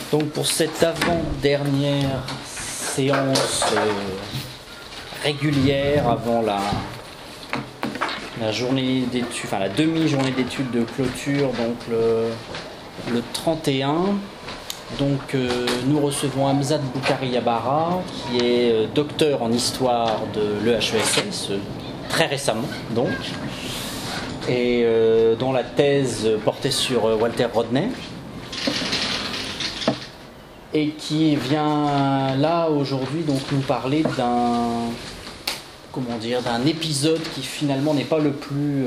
Donc pour cette avant-dernière séance régulière avant la journée d'études, enfin la demi-journée d'études de clôture, donc le 31. Donc nous recevons Hamzat Boukari-Yabara, qui est docteur en histoire de l'EHESS, très récemment donc, et dont la thèse portait sur Walter Rodney, et qui vient là aujourd'hui donc nous parler d'un épisode qui finalement n'est pas le plus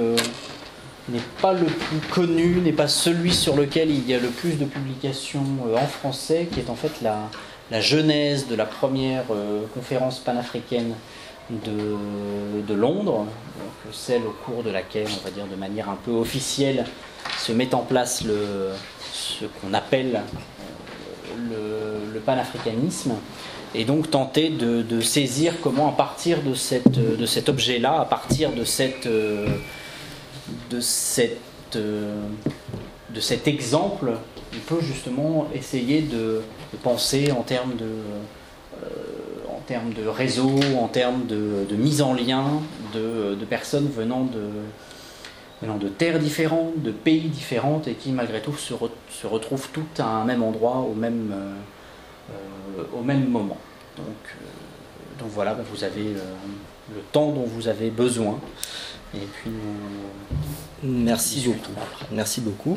connu, n'est pas celui sur lequel il y a le plus de publications en français, qui est en fait la genèse de la première conférence panafricaine de Londres, donc celle au cours de laquelle, on va dire de manière un peu officielle, se met en place ce qu'on appelle le panafricanisme, et donc tenter de saisir comment, à partir de cet objet-là, à partir de cet exemple, on peut justement essayer de penser en termes de réseau, en termes de mise en lien de personnes venant de terres différentes, de pays différents, et qui malgré tout se retrouvent toutes à un même endroit au même moment. Donc voilà, vous avez le temps dont vous avez besoin. Et puis merci beaucoup. Merci beaucoup.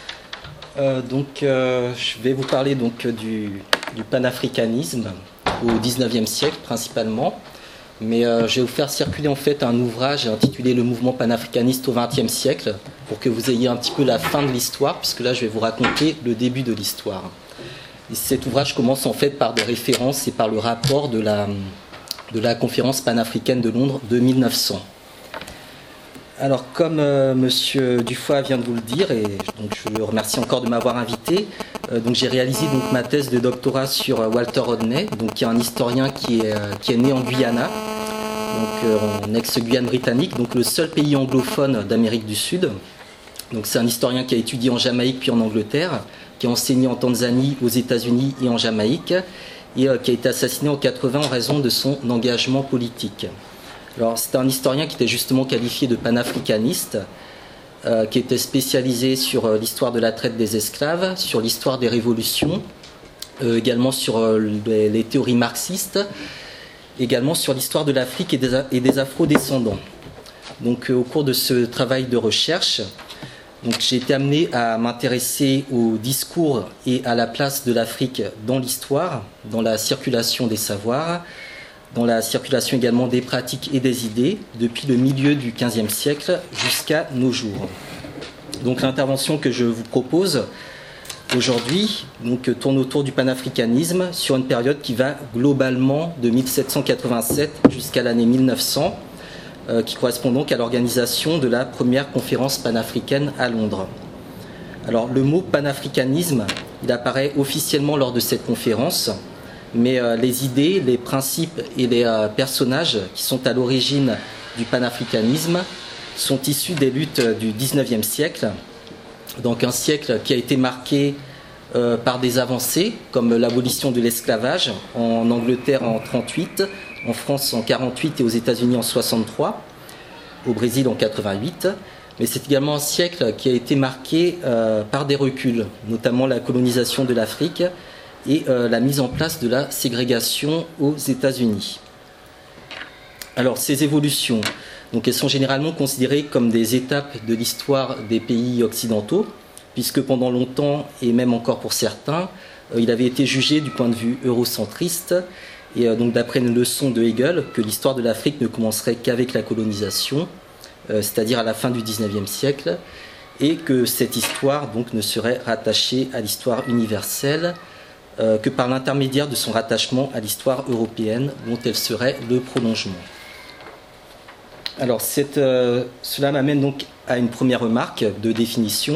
Je vais vous parler donc du panafricanisme au XIXe siècle principalement, mais je vais vous faire circuler en fait un ouvrage intitulé Le mouvement panafricaniste au XXe siècle, pour que vous ayez un petit peu la fin de l'histoire, puisque là je vais vous raconter le début de l'histoire. Et cet ouvrage commence en fait par des références et par le rapport de la conférence panafricaine de Londres de 1900. Alors, comme Monsieur Dufoy vient de vous le dire, et donc je le remercie encore de m'avoir invité, donc j'ai réalisé donc ma thèse de doctorat sur Walter Rodney, donc qui est un historien qui est né en Guyana, donc en ex-Guyane britannique, donc le seul pays anglophone d'Amérique du Sud. Donc c'est un historien qui a étudié en Jamaïque puis en Angleterre, qui a enseigné en Tanzanie, aux États-Unis et en Jamaïque, et qui a été assassiné en 80 en raison de son engagement politique. Alors, c'était un historien qui était justement qualifié de panafricaniste, qui était spécialisé sur l'histoire de la traite des esclaves, sur l'histoire des révolutions, également sur les théories marxistes, également sur l'histoire de l'Afrique et des afro-descendants. Donc, au cours de ce travail de recherche, j'ai été amené à m'intéresser au discours et à la place de l'Afrique dans l'histoire, dans la circulation des savoirs, dans la circulation également des pratiques et des idées, depuis le milieu du XVe siècle jusqu'à nos jours. Donc l'intervention que je vous propose aujourd'hui tourne autour du panafricanisme sur une période qui va globalement de 1787 jusqu'à l'année 1900, qui correspond donc à l'organisation de la première conférence panafricaine à Londres. Alors le mot panafricanisme, il apparaît officiellement lors de cette conférence, mais les idées, les principes et les personnages qui sont à l'origine du panafricanisme sont issus des luttes du XIXe siècle, donc un siècle qui a été marqué par des avancées comme l'abolition de l'esclavage en Angleterre en 1938, en France en 1948 et aux États-Unis en 1963, au Brésil en 1988. Mais c'est également un siècle qui a été marqué par des reculs, notamment la colonisation de l'Afrique et la mise en place de la ségrégation aux États-Unis. Alors ces évolutions, donc elles sont généralement considérées comme des étapes de l'histoire des pays occidentaux, puisque pendant longtemps, et même encore pour certains, il avait été jugé du point de vue eurocentriste, et donc d'après une leçon de Hegel, que l'histoire de l'Afrique ne commencerait qu'avec la colonisation, c'est-à-dire à la fin du XIXe siècle, et que cette histoire donc ne serait rattachée à l'histoire universelle que par l'intermédiaire de son rattachement à l'histoire européenne, dont elle serait le prolongement. Alors cela m'amène donc à une première remarque de définition.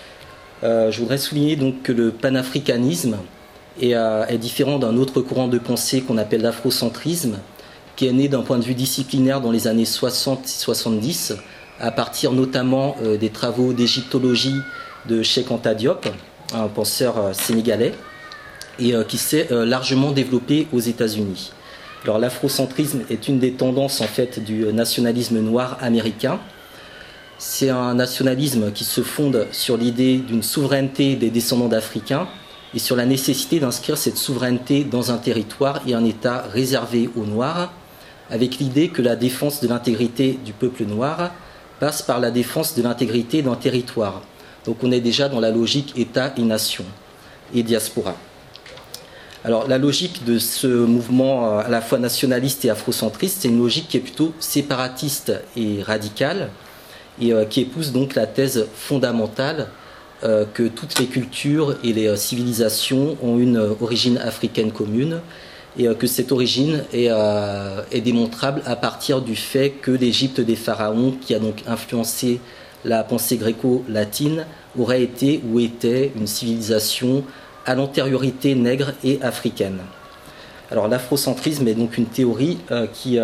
Je voudrais souligner donc que le panafricanisme est différent d'un autre courant de pensée qu'on appelle l'afrocentrisme, qui est né d'un point de vue disciplinaire dans les années 60 et 70, à partir notamment des travaux d'égyptologie de Cheikh Anta Diop, un penseur sénégalais. et qui s'est largement développé aux États-Unis. Alors l'afrocentrisme est une des tendances en fait du nationalisme noir américain. C'est un nationalisme qui se fonde sur l'idée d'une souveraineté des descendants d'Africains et sur la nécessité d'inscrire cette souveraineté dans un territoire et un État réservé aux Noirs, avec l'idée que la défense de l'intégrité du peuple noir passe par la défense de l'intégrité d'un territoire. Donc on est déjà dans la logique État et nation et diaspora. Alors la logique de ce mouvement à la fois nationaliste et afrocentriste, c'est une logique qui est plutôt séparatiste et radicale et qui épouse donc la thèse fondamentale que toutes les cultures et les civilisations ont une origine africaine commune et que cette origine est démontrable à partir du fait que l'Égypte des pharaons, qui a donc influencé la pensée gréco-latine, aurait été ou était une civilisation à l'antériorité nègre et africaine. Alors l'afrocentrisme est donc une théorie qui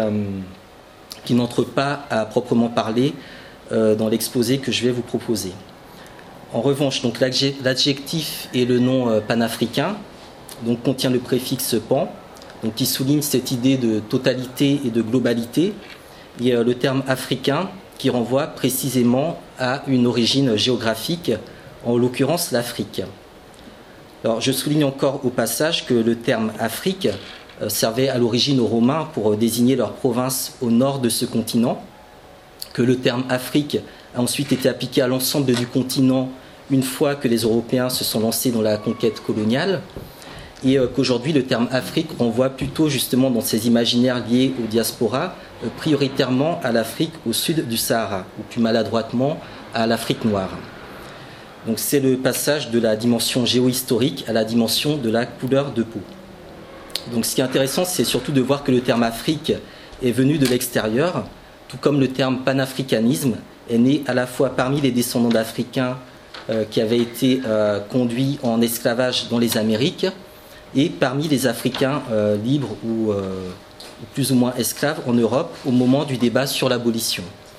n'entre pas à proprement parler dans l'exposé que je vais vous proposer. En revanche, donc, l'adjectif et le nom panafricain donc, contient le préfixe pan, donc, qui souligne cette idée de totalité et de globalité, et le terme africain qui renvoie précisément à une origine géographique, en l'occurrence l'Afrique. Alors, je souligne encore au passage que le terme Afrique servait à l'origine aux Romains pour désigner leur province au nord de ce continent, que le terme Afrique a ensuite été appliqué à l'ensemble du continent une fois que les Européens se sont lancés dans la conquête coloniale, et qu'aujourd'hui le terme Afrique renvoie plutôt justement dans ces imaginaires liés aux diasporas, prioritairement à l'Afrique au sud du Sahara, ou plus maladroitement à l'Afrique noire. Donc c'est le passage de la dimension géohistorique à la dimension de la couleur de peau. Donc ce qui est intéressant, c'est surtout de voir que le terme Afrique est venu de l'extérieur, tout comme le terme panafricanisme est né à la fois parmi les descendants d'Africains qui avaient été conduits en esclavage dans les Amériques et parmi les Africains libres ou plus ou moins esclaves en Europe au moment du débat sur l'abolition.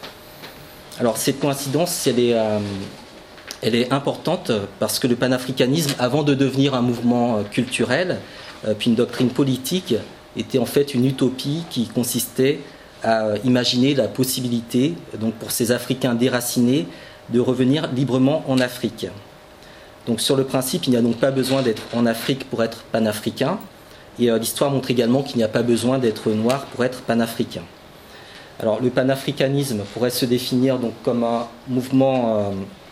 Alors cette coïncidence, elle est importante parce que le panafricanisme, avant de devenir un mouvement culturel, puis une doctrine politique, était en fait une utopie qui consistait à imaginer la possibilité, donc pour ces Africains déracinés, de revenir librement en Afrique. Donc sur le principe, il n'y a donc pas besoin d'être en Afrique pour être panafricain, et l'histoire montre également qu'il n'y a pas besoin d'être noir pour être panafricain. Alors le panafricanisme pourrait se définir donc comme un mouvement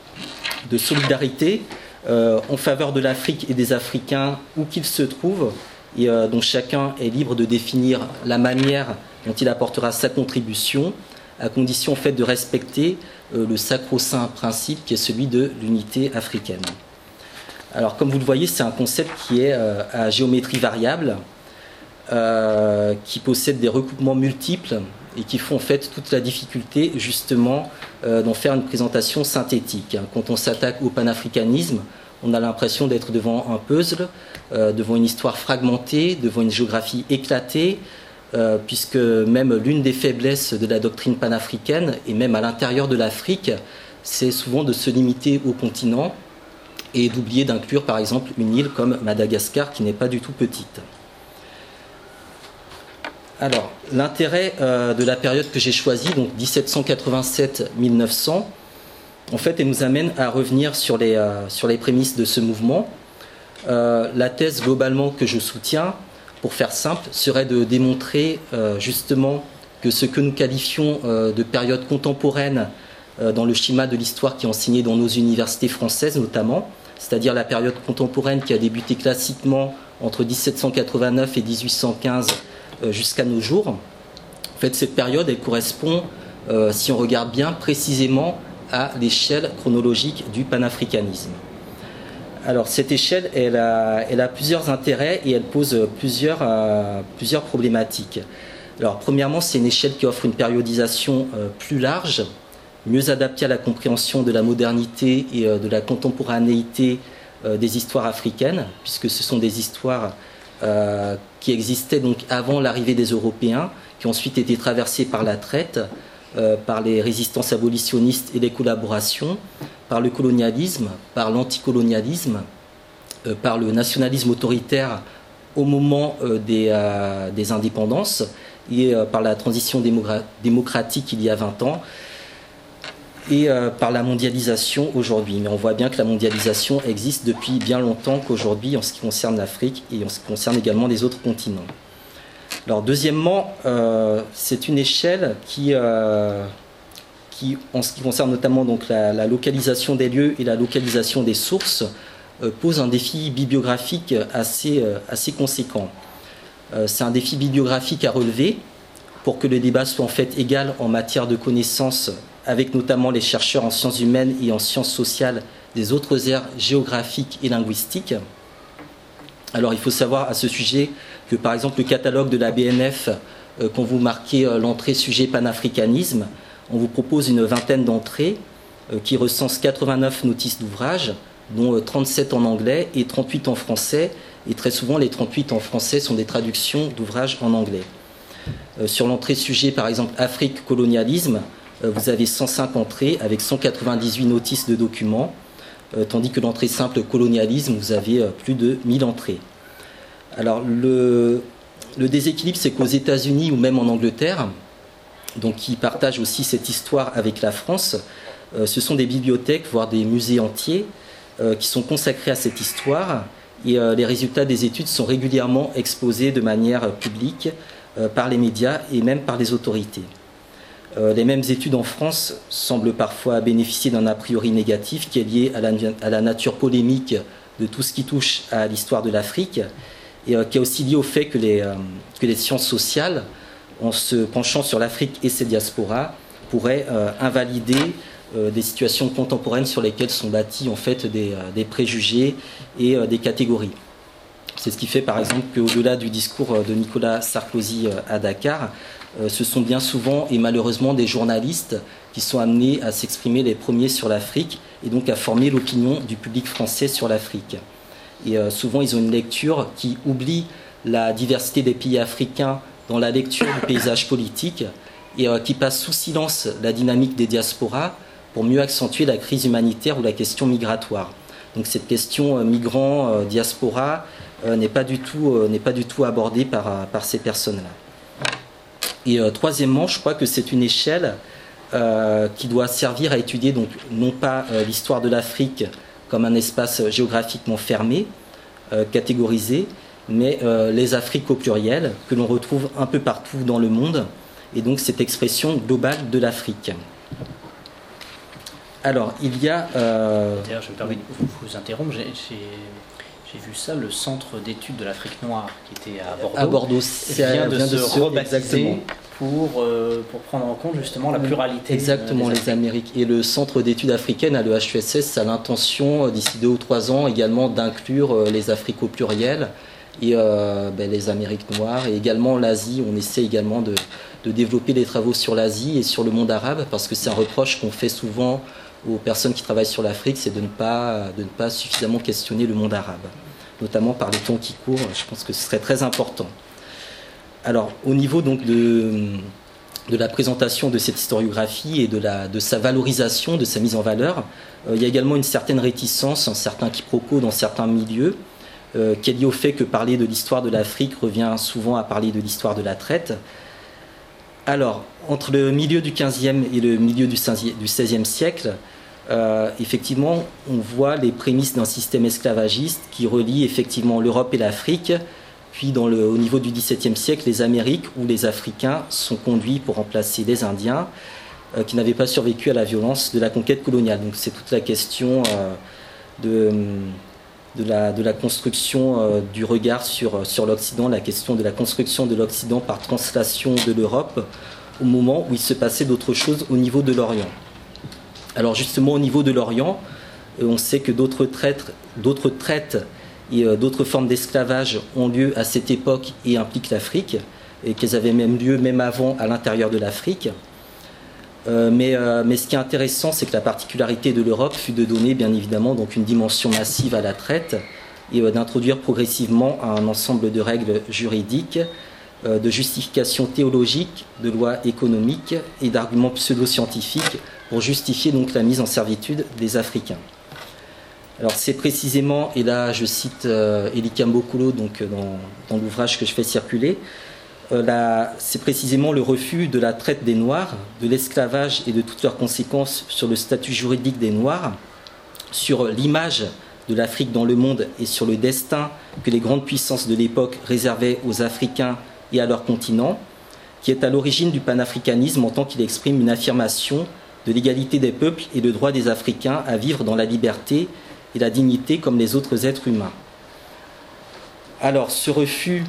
de solidarité en faveur de l'Afrique et des Africains où qu'ils se trouvent, et dont chacun est libre de définir la manière dont il apportera sa contribution, à condition en fait de respecter le sacro-saint principe qui est celui de l'unité africaine. Alors comme vous le voyez, c'est un concept qui est à géométrie variable, qui possède des recoupements multiples et qui font en fait toute la difficulté justement d'en faire une présentation synthétique. Quand on s'attaque au panafricanisme, on a l'impression d'être devant un puzzle, devant une histoire fragmentée, devant une géographie éclatée, puisque même l'une des faiblesses de la doctrine panafricaine, et même à l'intérieur de l'Afrique, c'est souvent de se limiter au continent et d'oublier d'inclure par exemple une île comme Madagascar qui n'est pas du tout petite. Alors, l'intérêt de la période que j'ai choisie, donc 1787-1900, en fait, elle nous amène à revenir sur les prémices de ce mouvement. La thèse globalement que je soutiens, pour faire simple, serait de démontrer justement que ce que nous qualifions de période contemporaine dans le schéma de l'histoire qui est enseigné dans nos universités françaises notamment, c'est-à-dire la période contemporaine qui a débuté classiquement entre 1789 et 1815 jusqu'à nos jours. En fait, cette période, elle correspond, si on regarde bien, précisément à l'échelle chronologique du panafricanisme. Alors cette échelle, elle a plusieurs intérêts et elle pose plusieurs problématiques. Alors premièrement, c'est une échelle qui offre une périodisation plus large, mieux adaptée à la compréhension de la modernité et de la contemporanéité des histoires africaines, puisque ce sont des histoires qui existaient donc avant l'arrivée des Européens, qui ont ensuite été traversées par la traite, par les résistances abolitionnistes et les collaborations, par le colonialisme, par l'anticolonialisme, par le nationalisme autoritaire au moment des indépendances et par la transition démocratique il y a 20 ans et par la mondialisation aujourd'hui. Mais on voit bien que la mondialisation existe depuis bien longtemps qu'aujourd'hui en ce qui concerne l'Afrique et en ce qui concerne également les autres continents. Alors deuxièmement, c'est une échelle qui, en ce qui concerne notamment donc la localisation des lieux et la localisation des sources, pose un défi bibliographique assez conséquent. C'est un défi bibliographique à relever pour que le débat soit en fait égal en matière de connaissances avec notamment les chercheurs en sciences humaines et en sciences sociales des autres aires géographiques et linguistiques. Alors il faut savoir à ce sujet que par exemple le catalogue de la BNF, quand vous marquez l'entrée sujet panafricanisme, on vous propose une vingtaine d'entrées qui recensent 89 notices d'ouvrages, dont 37 en anglais et 38 en français. Et très souvent, les 38 en français sont des traductions d'ouvrages en anglais. Sur l'entrée sujet, par exemple, Afrique, colonialisme, vous avez 105 entrées avec 198 notices de documents, tandis que l'entrée simple, colonialisme, vous avez plus de 1000 entrées. Alors, le déséquilibre, c'est qu'aux États-Unis ou même en Angleterre, donc qui partagent aussi cette histoire avec la France, ce sont des bibliothèques, voire des musées entiers, qui sont consacrés à cette histoire et les résultats des études sont régulièrement exposés de manière publique par les médias et même par les autorités. Les mêmes études en France semblent parfois bénéficier d'un a priori négatif qui est lié à la nature polémique de tout ce qui touche à l'histoire de l'Afrique et qui est aussi lié au fait que les sciences sociales, en se penchant sur l'Afrique et ses diasporas, pourraient invalider des situations contemporaines sur lesquelles sont bâtis en fait des préjugés et des catégories. C'est ce qui fait par exemple qu'au-delà du discours de Nicolas Sarkozy à Dakar, ce sont bien souvent et malheureusement des journalistes qui sont amenés à s'exprimer les premiers sur l'Afrique et donc à former l'opinion du public français sur l'Afrique. Et souvent ils ont une lecture qui oublie la diversité des pays africains dans la lecture du paysage politique et qui passe sous silence la dynamique des diasporas pour mieux accentuer la crise humanitaire ou la question migratoire. Donc cette question migrant-diaspora n'est pas du tout abordée par ces personnes-là. Et troisièmement, je crois que c'est une échelle qui doit servir à étudier donc, non pas l'histoire de l'Afrique comme un espace géographiquement fermé, catégorisé, mais les Afriques au pluriel, que l'on retrouve un peu partout dans le monde, et donc cette expression globale de l'Afrique. Alors, il y a... D'ailleurs, je me permets de vous interrompre. J'ai vu ça, le centre d'études de l'Afrique noire qui était à Bordeaux. À Bordeaux, vient de se rebaptiser pour prendre en compte justement la pluralité. Exactement, les Amériques. Et le centre d'études africaines à l'EHESS a l'intention, d'ici 2 ou 3 ans, également d'inclure les Afriques au pluriel et les Amériques noires et également l'Asie. On essaie également de développer des travaux sur l'Asie et sur le monde arabe parce que c'est un reproche qu'on fait souvent aux personnes qui travaillent sur l'Afrique, c'est de ne pas suffisamment questionner le monde arabe, notamment par les temps qui courent. Je pense que ce serait très important. Alors, au niveau donc de la présentation de cette historiographie et de sa valorisation, de sa mise en valeur, il y a également une certaine réticence, un certain quiproquo dans certains milieux, qui est lié au fait que parler de l'histoire de l'Afrique revient souvent à parler de l'histoire de la traite. Alors, entre le milieu du XVe et le milieu du XVIe siècle, effectivement, on voit les prémices d'un système esclavagiste qui relie effectivement l'Europe et l'Afrique, puis au niveau du XVIIe siècle, les Amériques où les Africains sont conduits pour remplacer les Indiens qui n'avaient pas survécu à la violence de la conquête coloniale. Donc c'est toute la question de la construction du regard sur l'Occident, la question de la construction de l'Occident par translation de l'Europe au moment où il se passait d'autres choses au niveau de l'Orient. Alors justement au niveau de l'Orient, on sait que d'autres traites et d'autres formes d'esclavage ont lieu à cette époque et impliquent l'Afrique, et qu'elles avaient même lieu même avant à l'intérieur de l'Afrique. Mais ce qui est intéressant, c'est que la particularité de l'Europe fut de donner bien évidemment donc une dimension massive à la traite et d'introduire progressivement un ensemble de règles juridiques, de justifications théologiques, de lois économiques et d'arguments pseudo-scientifiques pour justifier donc la mise en servitude des Africains. Alors c'est précisément, et là je cite Elika Mbokolo donc, dans l'ouvrage que je fais circuler, c'est précisément le refus de la traite des Noirs, de l'esclavage et de toutes leurs conséquences sur le statut juridique des Noirs, sur l'image de l'Afrique dans le monde et sur le destin que les grandes puissances de l'époque réservaient aux Africains et à leur continent, qui est à l'origine du panafricanisme en tant qu'il exprime une affirmation de l'égalité des peuples et le droit des Africains à vivre dans la liberté et la dignité comme les autres êtres humains. Alors ce refus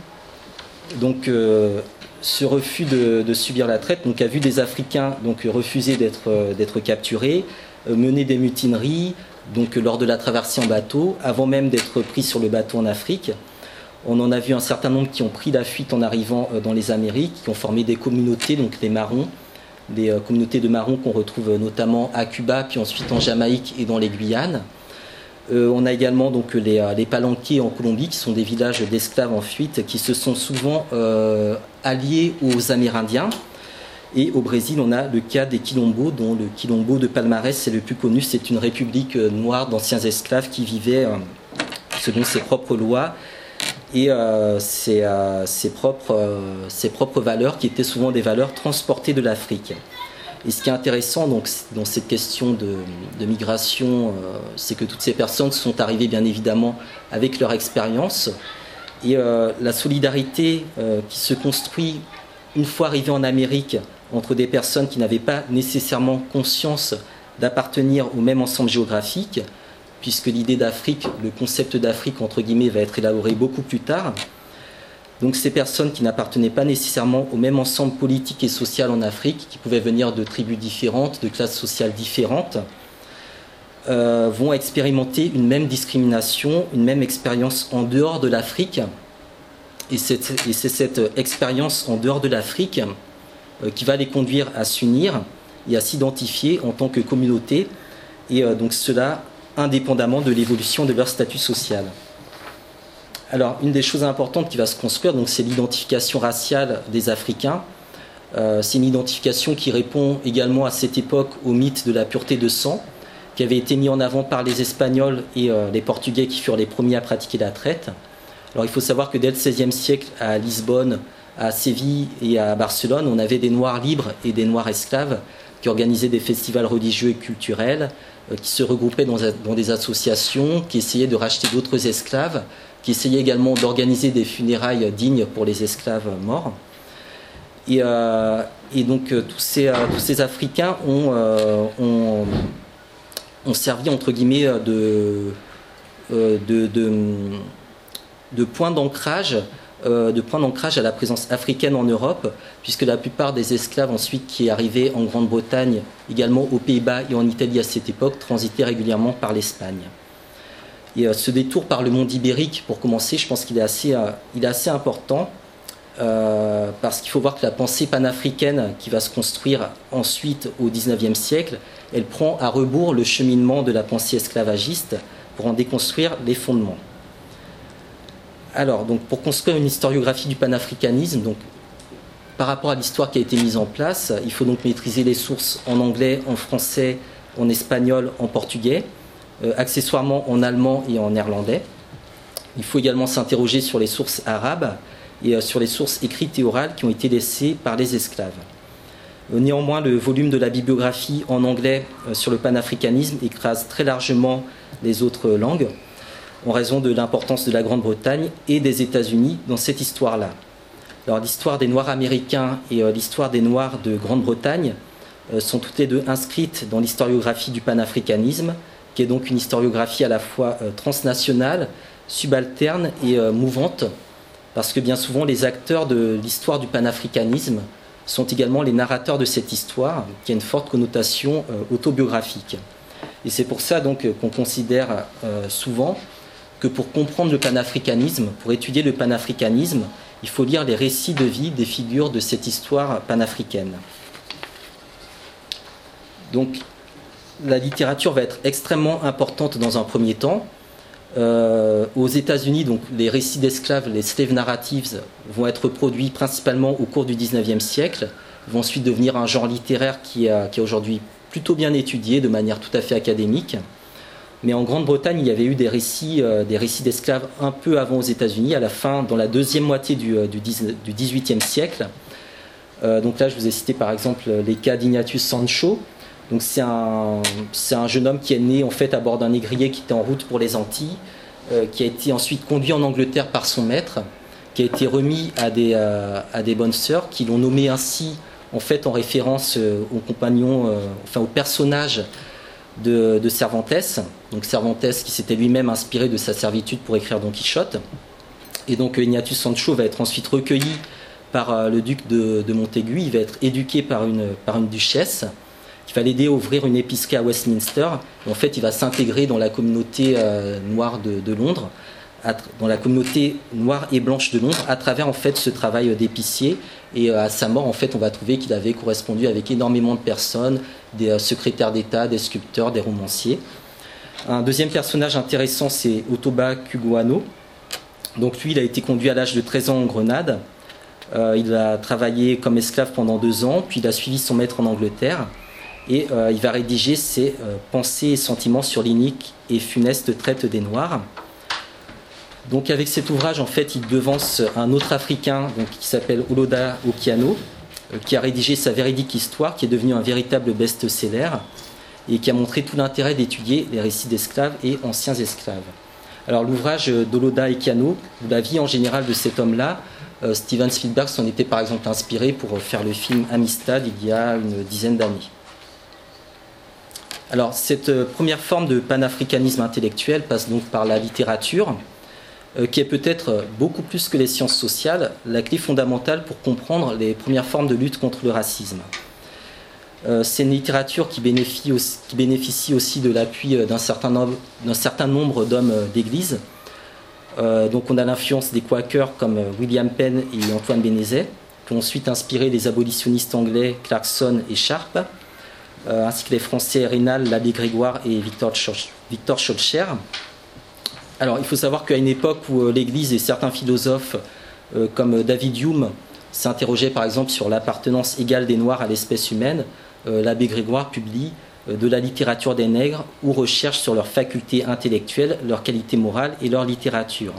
de subir la traite a vu des Africains refuser d'être capturés, mener des mutineries lors de la traversée en bateau, avant même d'être pris sur le bateau en Afrique. On en a vu un certain nombre qui ont pris la fuite en arrivant dans les Amériques, qui ont formé des communautés, donc les Marrons, des communautés de Marrons qu'on retrouve notamment à Cuba, puis ensuite en Jamaïque et dans les Guyanes. On a également les Palenqués en Colombie, qui sont des villages d'esclaves en fuite, qui se sont souvent alliés aux Amérindiens. Et au Brésil, on a le cas des Quilombos, dont le Quilombo de Palmarès, c'est le plus connu. C'est une république noire d'anciens esclaves qui vivaient selon ses propres lois et ses propres valeurs, qui étaient souvent des valeurs transportées de l'Afrique. Et ce qui est intéressant dans cette question de migration, c'est que toutes ces personnes sont arrivées bien évidemment avec leur expérience. Et la solidarité qui se construit une fois arrivées en Amérique entre des personnes qui n'avaient pas nécessairement conscience d'appartenir au même ensemble géographique, puisque l'idée d'Afrique, le concept d'Afrique entre guillemets, va être élaboré beaucoup plus tard. Donc ces personnes qui n'appartenaient pas nécessairement au même ensemble politique et social en Afrique, qui pouvaient venir de tribus différentes, de classes sociales différentes, vont expérimenter une même discrimination, une même expérience en dehors de l'Afrique. Et c'est cette expérience en dehors de l'Afrique qui va les conduire à s'unir et à s'identifier en tant que communauté, et donc cela indépendamment de l'évolution de leur statut social. Alors, une des choses importantes qui va se construire, c'est l'identification raciale des Africains. C'est une identification qui répond également à cette époque au mythe de la pureté de sang, qui avait été mis en avant par les Espagnols et les Portugais qui furent les premiers à pratiquer la traite. Alors, il faut savoir que dès le XVIe siècle, à Lisbonne, à Séville et à Barcelone, on avait des Noirs libres et des Noirs esclaves qui organisaient des festivals religieux et culturels, qui se regroupaient dans des associations, qui essayaient de racheter d'autres esclaves, qui essayaient également d'organiser des funérailles dignes pour les esclaves morts. Et donc tous ces Africains ont servi entre guillemets de point d'ancrage à la présence africaine en Europe, puisque la plupart des esclaves ensuite qui arrivaient en Grande-Bretagne, également aux Pays-Bas et en Italie à cette époque, transitaient régulièrement par l'Espagne. Et ce détour par le monde ibérique, pour commencer, je pense qu'il est assez important, parce qu'il faut voir que la pensée panafricaine qui va se construire ensuite au XIXe siècle, elle prend à rebours le cheminement de la pensée esclavagiste pour en déconstruire les fondements. Alors, donc, pour construire une historiographie du panafricanisme, donc, par rapport à l'histoire qui a été mise en place, il faut donc maîtriser les sources en anglais, en français, en espagnol, en portugais, accessoirement en allemand et en néerlandais. Il faut également s'interroger sur les sources arabes et sur les sources écrites et orales qui ont été laissées par les esclaves. Néanmoins, le volume de la bibliographie en anglais sur le panafricanisme écrase très largement les autres langues, en raison de l'importance de la Grande-Bretagne et des États-Unis dans cette histoire-là. Alors l'histoire des Noirs américains et l'histoire des Noirs de Grande-Bretagne sont toutes les deux inscrites dans l'historiographie du panafricanisme, qui est donc une historiographie à la fois transnationale, subalterne et mouvante, parce que bien souvent les acteurs de l'histoire du panafricanisme sont également les narrateurs de cette histoire, qui a une forte connotation autobiographique. Et c'est pour ça donc qu'on considère souvent que pour comprendre le panafricanisme, pour étudier le panafricanisme, il faut lire les récits de vie des figures de cette histoire panafricaine. Donc, la littérature va être extrêmement importante dans un premier temps. Aux États-Unis, donc, les récits d'esclaves, les slave narratives, vont être produits principalement au cours du XIXe siècle, vont ensuite devenir un genre littéraire qui est aujourd'hui plutôt bien étudié de manière tout à fait académique. Mais en Grande-Bretagne, il y avait eu des récits d'esclaves un peu avant aux États-Unis, à la fin, dans la deuxième moitié du XVIIIe siècle. Donc là, je vous ai cité par exemple les cas d'Ignatius Sancho. Donc c'est un jeune homme qui est né en fait à bord d'un négrier qui était en route pour les Antilles, qui a été ensuite conduit en Angleterre par son maître, qui a été remis à des bonnes sœurs, qui l'ont nommé ainsi en fait en référence au compagnon, au personnage de Cervantes. Donc Cervantes qui s'était lui-même inspiré de sa servitude pour écrire Don Quichotte. Et donc Ignatius Sancho va être ensuite recueilli par le duc de Montaigu. Il va être éduqué par une duchesse qui va l'aider à ouvrir une épicerie à Westminster. Et en fait, il va s'intégrer dans la communauté noire de Londres, dans la communauté noire et blanche de Londres, à travers en fait ce travail d'épicier. Et à sa mort, en fait, on va trouver qu'il avait correspondu avec énormément de personnes, des secrétaires d'État, des sculpteurs, des romanciers. Un deuxième personnage intéressant, c'est Otoba Cugoano. Donc lui, il a été conduit à l'âge de 13 ans en Grenade. Il a travaillé comme esclave pendant 2 ans, puis il a suivi son maître en Angleterre. Et il va rédiger ses pensées et sentiments sur l'inique et funeste traite des Noirs. Donc avec cet ouvrage, en fait, il devance un autre Africain donc, qui s'appelle Oloda Okiano, qui a rédigé sa véridique histoire, qui est devenue un véritable best-seller et qui a montré tout l'intérêt d'étudier les récits d'esclaves et anciens esclaves. Alors l'ouvrage d'Oloda Okiano, la vie en général de cet homme-là, Steven Spielberg s'en était par exemple inspiré pour faire le film Amistad il y a une dizaine d'années. Alors cette première forme de panafricanisme intellectuel passe donc par la littérature, qui est peut-être beaucoup plus que les sciences sociales, la clé fondamentale pour comprendre les premières formes de lutte contre le racisme. C'est une littérature qui bénéficie aussi de l'appui d'un certain nombre d'hommes d'église. Donc on a l'influence des Quakers comme William Penn et Antoine Bénézet, qui ont ensuite inspiré les abolitionnistes anglais Clarkson et Sharp, ainsi que les Français Raynal, l'abbé Grégoire et Victor Schœlcher. Alors, il faut savoir qu'à une époque où l'Église et certains philosophes, comme David Hume, s'interrogeaient par exemple sur l'appartenance égale des Noirs à l'espèce humaine, l'abbé Grégoire publie de la littérature des nègres ou recherche sur leurs facultés intellectuelles, leur qualité morale et leur littérature.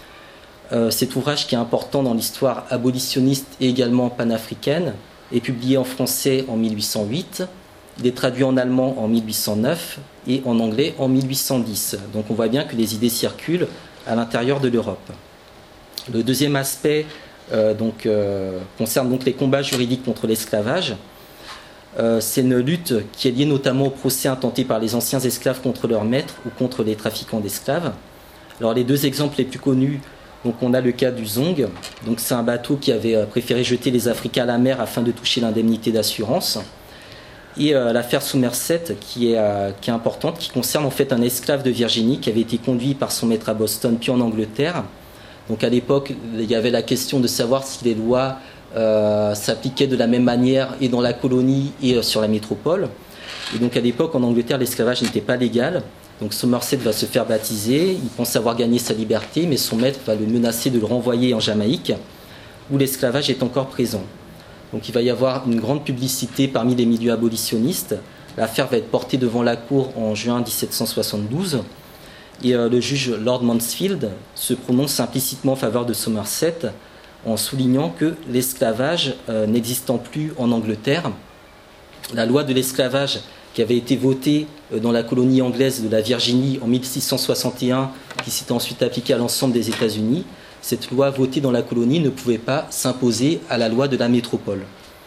Cet ouvrage, qui est important dans l'histoire abolitionniste et également panafricaine, est publié en français en 1808. Il est traduit en allemand en 1809 et en anglais en 1810. Donc on voit bien que les idées circulent à l'intérieur de l'Europe. Le deuxième aspect concerne donc les combats juridiques contre l'esclavage. C'est une lutte qui est liée notamment au procès intenté par les anciens esclaves contre leurs maîtres ou contre les trafiquants d'esclaves. Alors les deux exemples les plus connus, donc on a le cas du Zong. Donc c'est un bateau qui avait préféré jeter les Africains à la mer afin de toucher l'indemnité d'assurance. Et l'affaire Somerset qui est importante, qui concerne en fait un esclave de Virginie qui avait été conduit par son maître à Boston puis en Angleterre. Donc à l'époque, il y avait la question de savoir si les lois s'appliquaient de la même manière et dans la colonie et sur la métropole. Et donc à l'époque, en Angleterre, l'esclavage n'était pas légal. Donc Somerset va se faire baptiser, il pense avoir gagné sa liberté, mais son maître va le menacer de le renvoyer en Jamaïque, où l'esclavage est encore présent. Donc il va y avoir une grande publicité parmi les milieux abolitionnistes. L'affaire va être portée devant la cour en juin 1772. Et le juge Lord Mansfield se prononce implicitement en faveur de Somerset en soulignant que l'esclavage n'existant plus en Angleterre, la loi de l'esclavage qui avait été votée dans la colonie anglaise de la Virginie en 1661, qui s'était ensuite appliquée à l'ensemble des États-Unis, cette loi votée dans la colonie ne pouvait pas s'imposer à la loi de la métropole.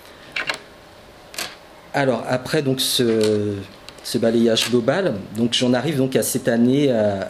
Alors après donc ce balayage global, donc j'en arrive donc à cette année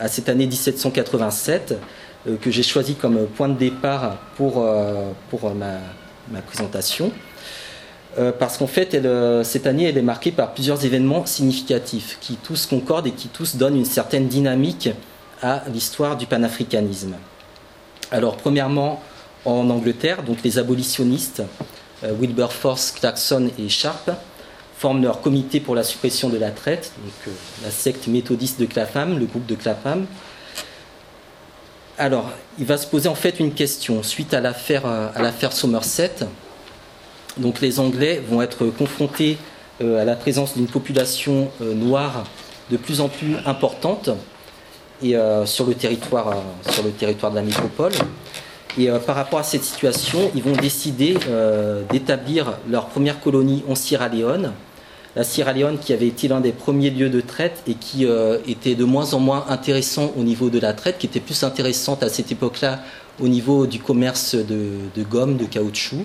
1787 que j'ai choisi comme point de départ pour ma présentation. Parce qu'en fait, cette année, elle est marquée par plusieurs événements significatifs qui tous concordent et qui tous donnent une certaine dynamique à l'histoire du panafricanisme. Alors, premièrement, en Angleterre, donc les abolitionnistes, Wilberforce, Clarkson et Sharp, forment leur comité pour la suppression de la traite, donc la secte méthodiste de Clapham, le groupe de Clapham. Alors, il va se poser en fait une question suite à l'affaire Somerset. Donc les Anglais vont être confrontés à la présence d'une population noire de plus en plus importante et, sur le territoire de la métropole. Et par rapport à cette situation, ils vont décider d'établir leur première colonie en Sierra Leone. La Sierra Leone qui avait été l'un des premiers lieux de traite et qui était de moins en moins intéressant au niveau de la traite, qui était plus intéressante à cette époque-là au niveau du commerce de gomme, de caoutchouc.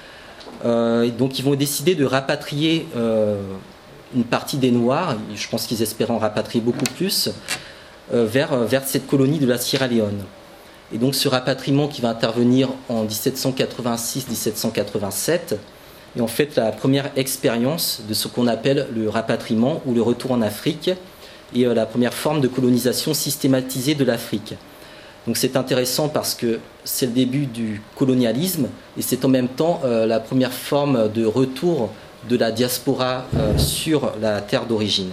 Donc ils vont décider de rapatrier une partie des Noirs, je pense qu'ils espéraient en rapatrier beaucoup plus, vers cette colonie de la Sierra Leone. Et donc ce rapatriement qui va intervenir en 1786-1787 est en fait la première expérience de ce qu'on appelle le rapatriement ou le retour en Afrique et la première forme de colonisation systématisée de l'Afrique. Donc c'est intéressant parce que c'est le début du colonialisme et c'est en même temps la première forme de retour de la diaspora sur la terre d'origine.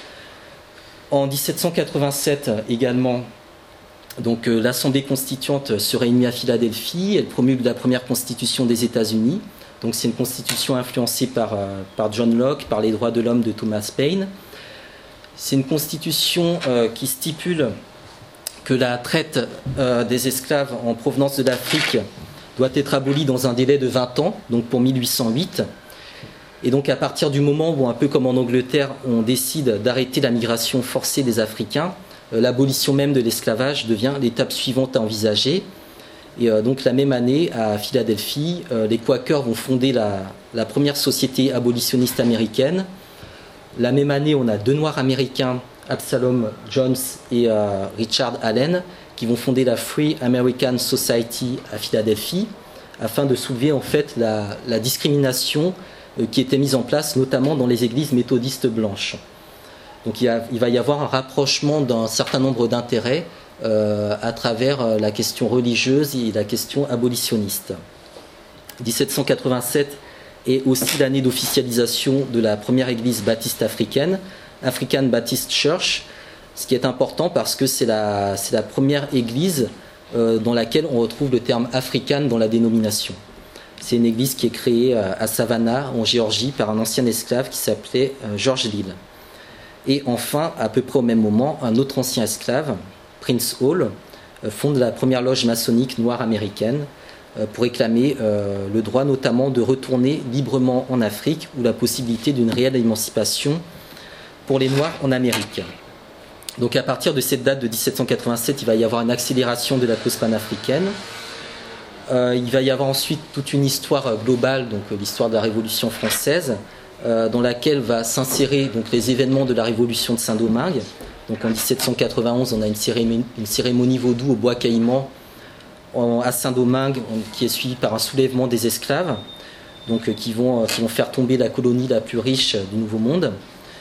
En 1787 également, donc l'Assemblée constituante se réunit à Philadelphie, elle promulgue la première constitution des États-Unis. Donc c'est une constitution influencée par John Locke, par les droits de l'homme de Thomas Paine. C'est une constitution qui stipule que la traite des esclaves en provenance de l'Afrique doit être abolie dans un délai de 20 ans, donc pour 1808. Et donc à partir du moment où, un peu comme en Angleterre, on décide d'arrêter la migration forcée des Africains, l'abolition même de l'esclavage devient l'étape suivante à envisager. Et donc la même année, à Philadelphie, les Quakers vont fonder la première société abolitionniste américaine. La même année, on a deux Noirs américains, Absalom Jones et Richard Allen, qui vont fonder la Free American Society à Philadelphie, afin de soulever en fait la discrimination qui était mise en place notamment dans les églises méthodistes blanches. Donc il va y avoir un rapprochement d'un certain nombre d'intérêts à travers la question religieuse et la question abolitionniste. 1787 est aussi l'année d'officialisation de la première église baptiste africaine, African Baptist Church, ce qui est important parce que c'est la première église dans laquelle on retrouve le terme africain dans la dénomination. C'est une église qui est créée à Savannah, en Géorgie, par un ancien esclave qui s'appelait George Lill. Et enfin, à peu près au même moment, un autre ancien esclave, Prince Hall, fonde la première loge maçonnique noire américaine pour réclamer le droit notamment de retourner librement en Afrique ou la possibilité d'une réelle émancipation pour les Noirs en Amérique. Donc à partir de cette date de 1787, il va y avoir une accélération de la cause panafricaine. Il va y avoir ensuite toute une histoire globale, donc l'histoire de la Révolution française, dans laquelle va s'insérer donc les événements de la Révolution de Saint-Domingue. Donc en 1791, on a une cérémonie vaudou au Bois Caïman à Saint-Domingue, qui est suivie par un soulèvement des esclaves, donc qui vont faire tomber la colonie la plus riche du Nouveau Monde.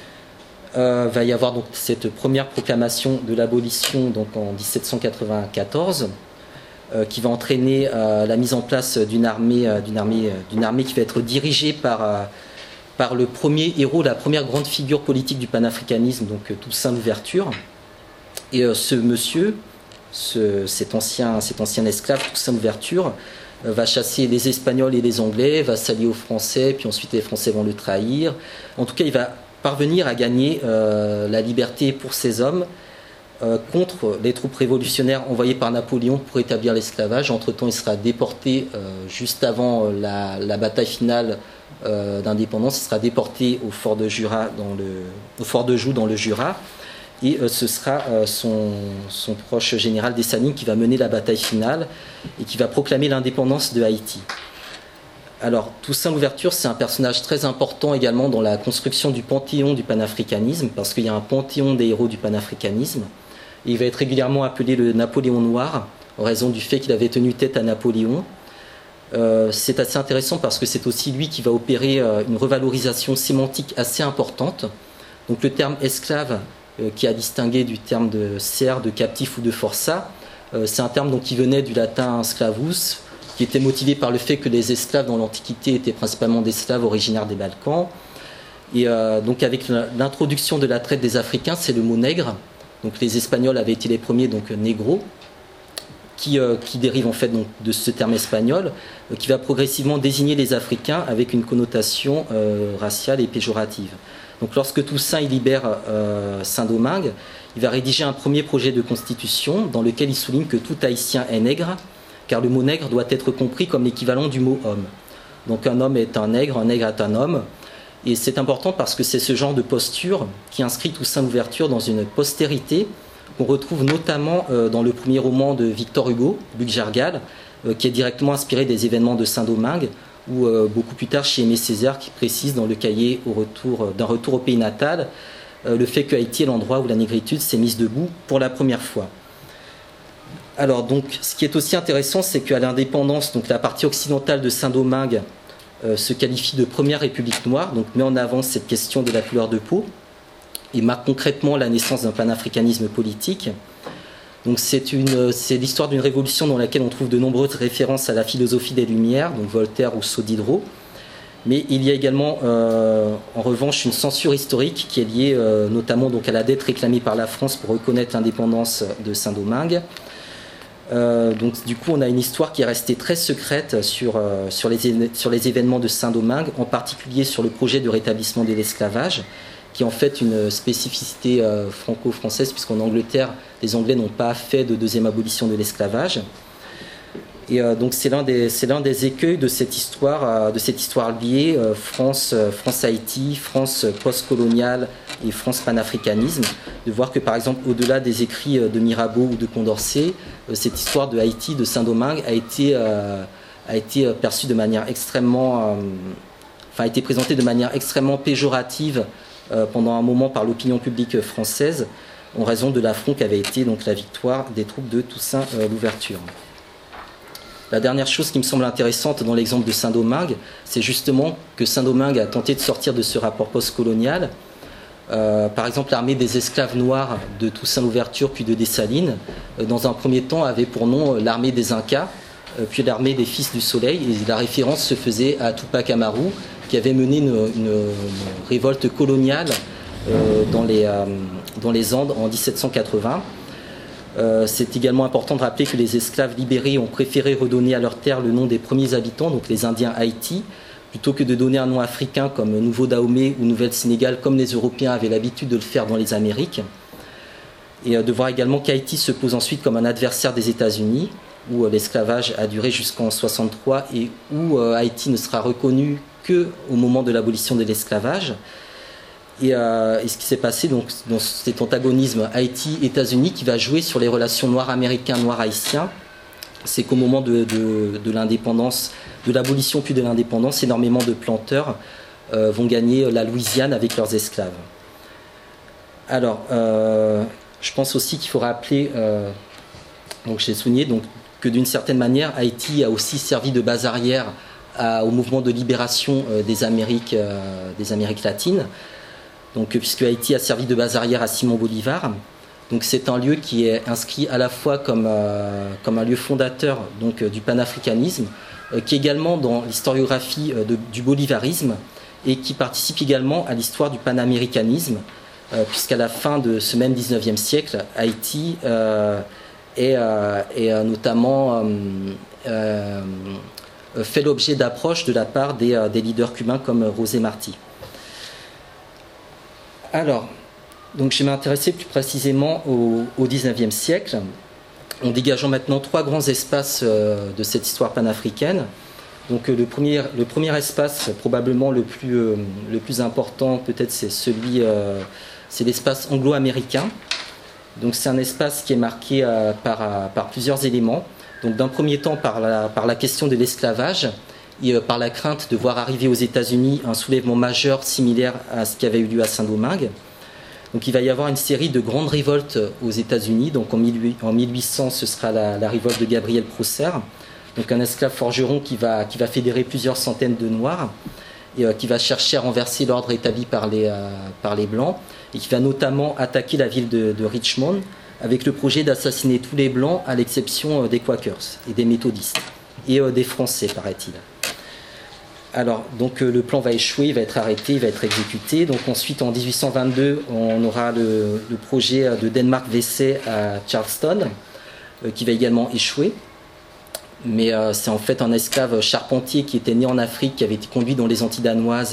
Va y avoir donc cette première proclamation de l'abolition donc en 1794. Qui va entraîner la mise en place d'une armée qui va être dirigée par le premier héros, la première grande figure politique du panafricanisme, donc Toussaint Louverture. Et ce monsieur, cet ancien esclave, Toussaint Louverture, va chasser les Espagnols et les Anglais, va s'allier aux Français, puis ensuite les Français vont le trahir. En tout cas, il va parvenir à gagner la liberté pour ses hommes, contre les troupes révolutionnaires envoyées par Napoléon pour établir l'esclavage. Entre-temps, il sera déporté juste avant la bataille finale d'indépendance. Il sera déporté au fort de Joux dans le Jura. Et ce sera son proche général Dessalines qui va mener la bataille finale et qui va proclamer l'indépendance de Haïti. Alors, Toussaint Louverture, c'est un personnage très important également dans la construction du panthéon du panafricanisme, parce qu'il y a un panthéon des héros du panafricanisme. Et il va être régulièrement appelé le Napoléon noir, en raison du fait qu'il avait tenu tête à Napoléon. C'est assez intéressant parce que c'est aussi lui qui va opérer une revalorisation sémantique assez importante. Donc le terme esclave, qui a distingué du terme de serf, de captif ou de forçat, c'est un terme donc, qui venait du latin sclavus, qui était motivé par le fait que les esclaves dans l'Antiquité étaient principalement des Slaves originaires des Balkans. Et donc avec l'introduction de la traite des Africains, c'est le mot nègre. Donc les Espagnols avaient été les premiers, donc négro, qui dérive en fait donc, de ce terme espagnol, qui va progressivement désigner les Africains avec une connotation raciale et péjorative. Donc lorsque Toussaint il libère Saint-Domingue, il va rédiger un premier projet de constitution dans lequel il souligne que tout Haïtien est nègre, car le mot nègre doit être compris comme l'équivalent du mot homme. Donc un homme est un nègre est un homme. Et c'est important parce que c'est ce genre de posture qui inscrit Toussaint Louverture dans une postérité qu'on retrouve notamment dans le premier roman de Victor Hugo, Luc Jargal, qui est directement inspiré des événements de Saint-Domingue, ou beaucoup plus tard chez Aimé Césaire qui précise dans le cahier d'un retour au pays natal le fait que Haïti est l'endroit où la négritude s'est mise debout pour la première fois. Alors donc, ce qui est aussi intéressant, c'est qu'à l'indépendance, donc la partie occidentale de Saint-Domingue se qualifie de première république noire, donc met en avant cette question de la couleur de peau et marque concrètement la naissance d'un panafricanisme politique. Donc c'est l'histoire d'une révolution dans laquelle on trouve de nombreuses références à la philosophie des Lumières, donc Voltaire ou Diderot. Mais il y a également en revanche une censure historique qui est liée notamment donc à la dette réclamée par la France pour reconnaître l'indépendance de Saint-Domingue. Donc du coup on a une histoire qui est restée très secrète sur les événements de Saint-Domingue, en particulier sur le projet de rétablissement de l'esclavage, qui est en fait une spécificité franco-française, puisqu'en Angleterre, les Anglais n'ont pas fait de deuxième abolition de l'esclavage. Et donc c'est l'un des écueils de cette histoire liée France-Haïti, France post-coloniale et France panafricanisme, de voir que par exemple au-delà des écrits de Mirabeau ou de Condorcet, cette histoire de Haïti, de Saint-Domingue a été perçue de manière extrêmement, a été présentée de manière extrêmement péjorative pendant un moment par l'opinion publique française, en raison de l'affront qu'avait été donc la victoire des troupes de Toussaint Louverture. La dernière chose qui me semble intéressante dans l'exemple de Saint-Domingue, c'est justement que Saint-Domingue a tenté de sortir de ce rapport post-colonial. Par exemple, l'armée des esclaves noirs de Toussaint Louverture puis de Dessalines, dans un premier temps, avait pour nom l'armée des Incas, puis l'armée des Fils du Soleil. Et la référence se faisait à Tupac Amaru, qui avait mené une révolte coloniale dans les Andes en 1780. C'est également important de rappeler que les esclaves libérés ont préféré redonner à leur terre le nom des premiers habitants, donc les Indiens Haïti, plutôt que de donner un nom africain comme Nouveau-Dahomey ou Nouvelle-Sénégal, comme les Européens avaient l'habitude de le faire dans les Amériques. Et de voir également qu'Haïti se pose ensuite comme un adversaire des États-Unis, où l'esclavage a duré jusqu'en 1963 et où Haïti ne sera reconnu qu'au moment de l'abolition de l'esclavage. Et ce qui s'est passé donc, dans cet antagonisme Haïti-États-Unis qui va jouer sur les relations noirs-américains, noirs-haïtiens, c'est qu'au moment de l'indépendance, de l'abolition puis de l'indépendance, énormément de planteurs vont gagner la Louisiane avec leurs esclaves. Alors, je pense aussi qu'il faut rappeler, donc j'ai souligné donc, que d'une certaine manière, Haïti a aussi servi de base arrière au mouvement de libération des Amériques latines. Donc, puisque Haïti a servi de base arrière à Simon Bolivar, donc c'est un lieu qui est inscrit à la fois comme un lieu fondateur donc, du panafricanisme, qui est également dans l'historiographie du bolivarisme et qui participe également à l'histoire du panaméricanisme, puisqu'à la fin de ce même 19e siècle, Haïti est notamment fait l'objet d'approches de la part des leaders cubains comme José Martí. Alors, donc je vais m'intéresser plus précisément au XIXe siècle, en dégageant maintenant trois grands espaces de cette histoire panafricaine. Donc le premier espace, probablement le plus important, peut-être c'est l'espace anglo-américain. Donc c'est un espace qui est marqué par plusieurs éléments. Donc d'un premier temps par la question de l'esclavage, et par la crainte de voir arriver aux États-Unis un soulèvement majeur similaire à ce qui avait eu lieu à Saint-Domingue. Donc il va y avoir une série de grandes révoltes aux États-Unis. Donc en 1800, ce sera la révolte de Gabriel Prosser, donc un esclave forgeron qui va fédérer plusieurs centaines de Noirs et qui va chercher à renverser l'ordre établi par les Blancs et qui va notamment attaquer la ville de Richmond avec le projet d'assassiner tous les Blancs à l'exception des Quakers et des méthodistes et des Français, paraît-il. Alors, donc le plan va échouer, il va être arrêté, il va être exécuté. Donc ensuite, en 1822, on aura le projet de Denmark-Vesey à Charleston, qui va également échouer. Mais c'est en fait un esclave charpentier qui était né en Afrique, qui avait été conduit dans les Antilles danoises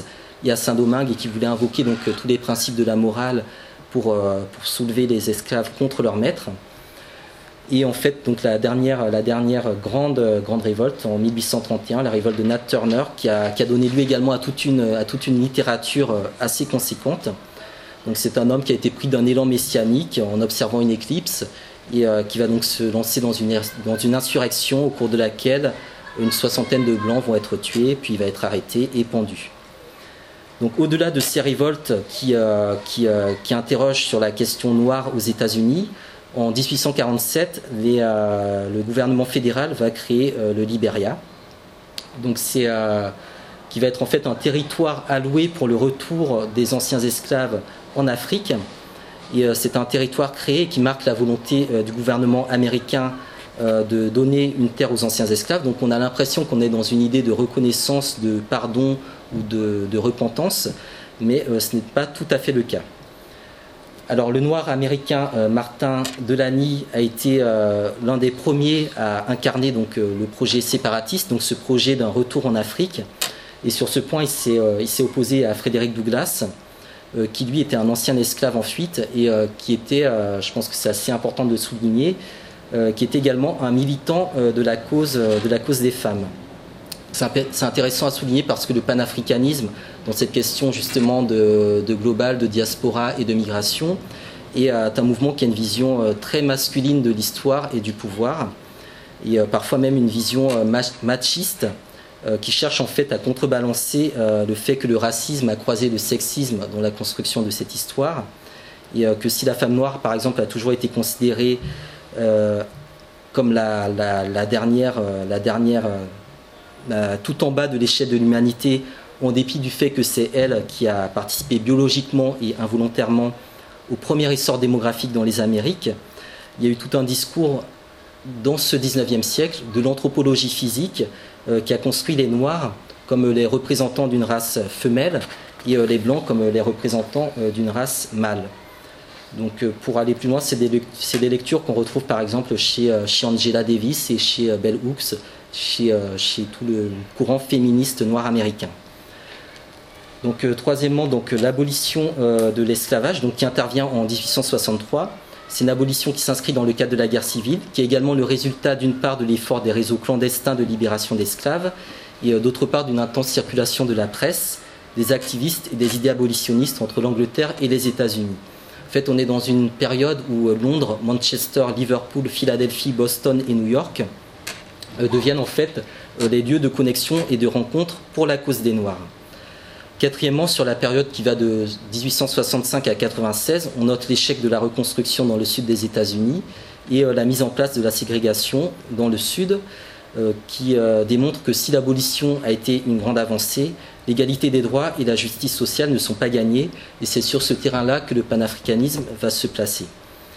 et à Saint-Domingue, et qui voulait invoquer donc tous les principes de la morale pour soulever les esclaves contre leurs maîtres. Et en fait, donc la dernière grande révolte en 1831, la révolte de Nat Turner, qui a donné lieu également à toute une littérature assez conséquente. Donc c'est un homme qui a été pris d'un élan messianique en observant une éclipse et qui va donc se lancer dans une insurrection au cours de laquelle une soixantaine de blancs vont être tués, puis il va être arrêté et pendu. Donc au-delà de ces révoltes qui interrogent sur la question noire aux États-Unis, en 1847, le gouvernement fédéral va créer le Liberia. Donc qui va être en fait un territoire alloué pour le retour des anciens esclaves en Afrique. Et c'est un territoire créé qui marque la volonté du gouvernement américain de donner une terre aux anciens esclaves. Donc on a l'impression qu'on est dans une idée de reconnaissance, de pardon ou de repentance, mais ce n'est pas tout à fait le cas. Alors le noir américain Martin Delany a été l'un des premiers à incarner donc, le projet séparatiste, donc ce projet d'un retour en Afrique. Et sur ce point, il s'est opposé à Frédéric Douglass, qui lui était un ancien esclave en fuite et qui était, je pense que c'est assez important de souligner, qui était également un militant de la cause des femmes. C'est intéressant à souligner parce que le panafricanisme, dans cette question justement de global, de diaspora et de migration, est un mouvement qui a une vision très masculine de l'histoire et du pouvoir, et parfois même une vision machiste, qui cherche en fait à contrebalancer le fait que le racisme a croisé le sexisme dans la construction de cette histoire, et que si la femme noire, par exemple, a toujours été considérée comme la dernière tout en bas de l'échelle de l'humanité, en dépit du fait que c'est elle qui a participé biologiquement et involontairement au premier essor démographique dans les Amériques, il y a eu tout un discours dans ce 19e siècle de l'anthropologie physique qui a construit les Noirs comme les représentants d'une race femelle et les Blancs comme les représentants d'une race mâle. Donc pour aller plus loin, c'est des lectures qu'on retrouve par exemple chez Angela Davis et chez Bell Hooks, chez tout le courant féministe noir américain. Donc troisièmement, donc l'abolition de l'esclavage, donc qui intervient en 1863. C'est une abolition qui s'inscrit dans le cadre de la guerre civile, qui est également le résultat d'une part de l'effort des réseaux clandestins de libération d'esclaves et d'autre part d'une intense circulation de la presse, des activistes et des idées abolitionnistes entre l'Angleterre et les États-Unis. En fait, on est dans une période où Londres, Manchester, Liverpool, Philadelphie, Boston et New York deviennent en fait les lieux de connexion et de rencontre pour la cause des Noirs. Quatrièmement, sur la période qui va de 1865 à 1996, on note l'échec de la reconstruction dans le sud des États-Unis et la mise en place de la ségrégation dans le sud, qui démontre que si l'abolition a été une grande avancée, l'égalité des droits et la justice sociale ne sont pas gagnées, et c'est sur ce terrain-là que le panafricanisme va se placer.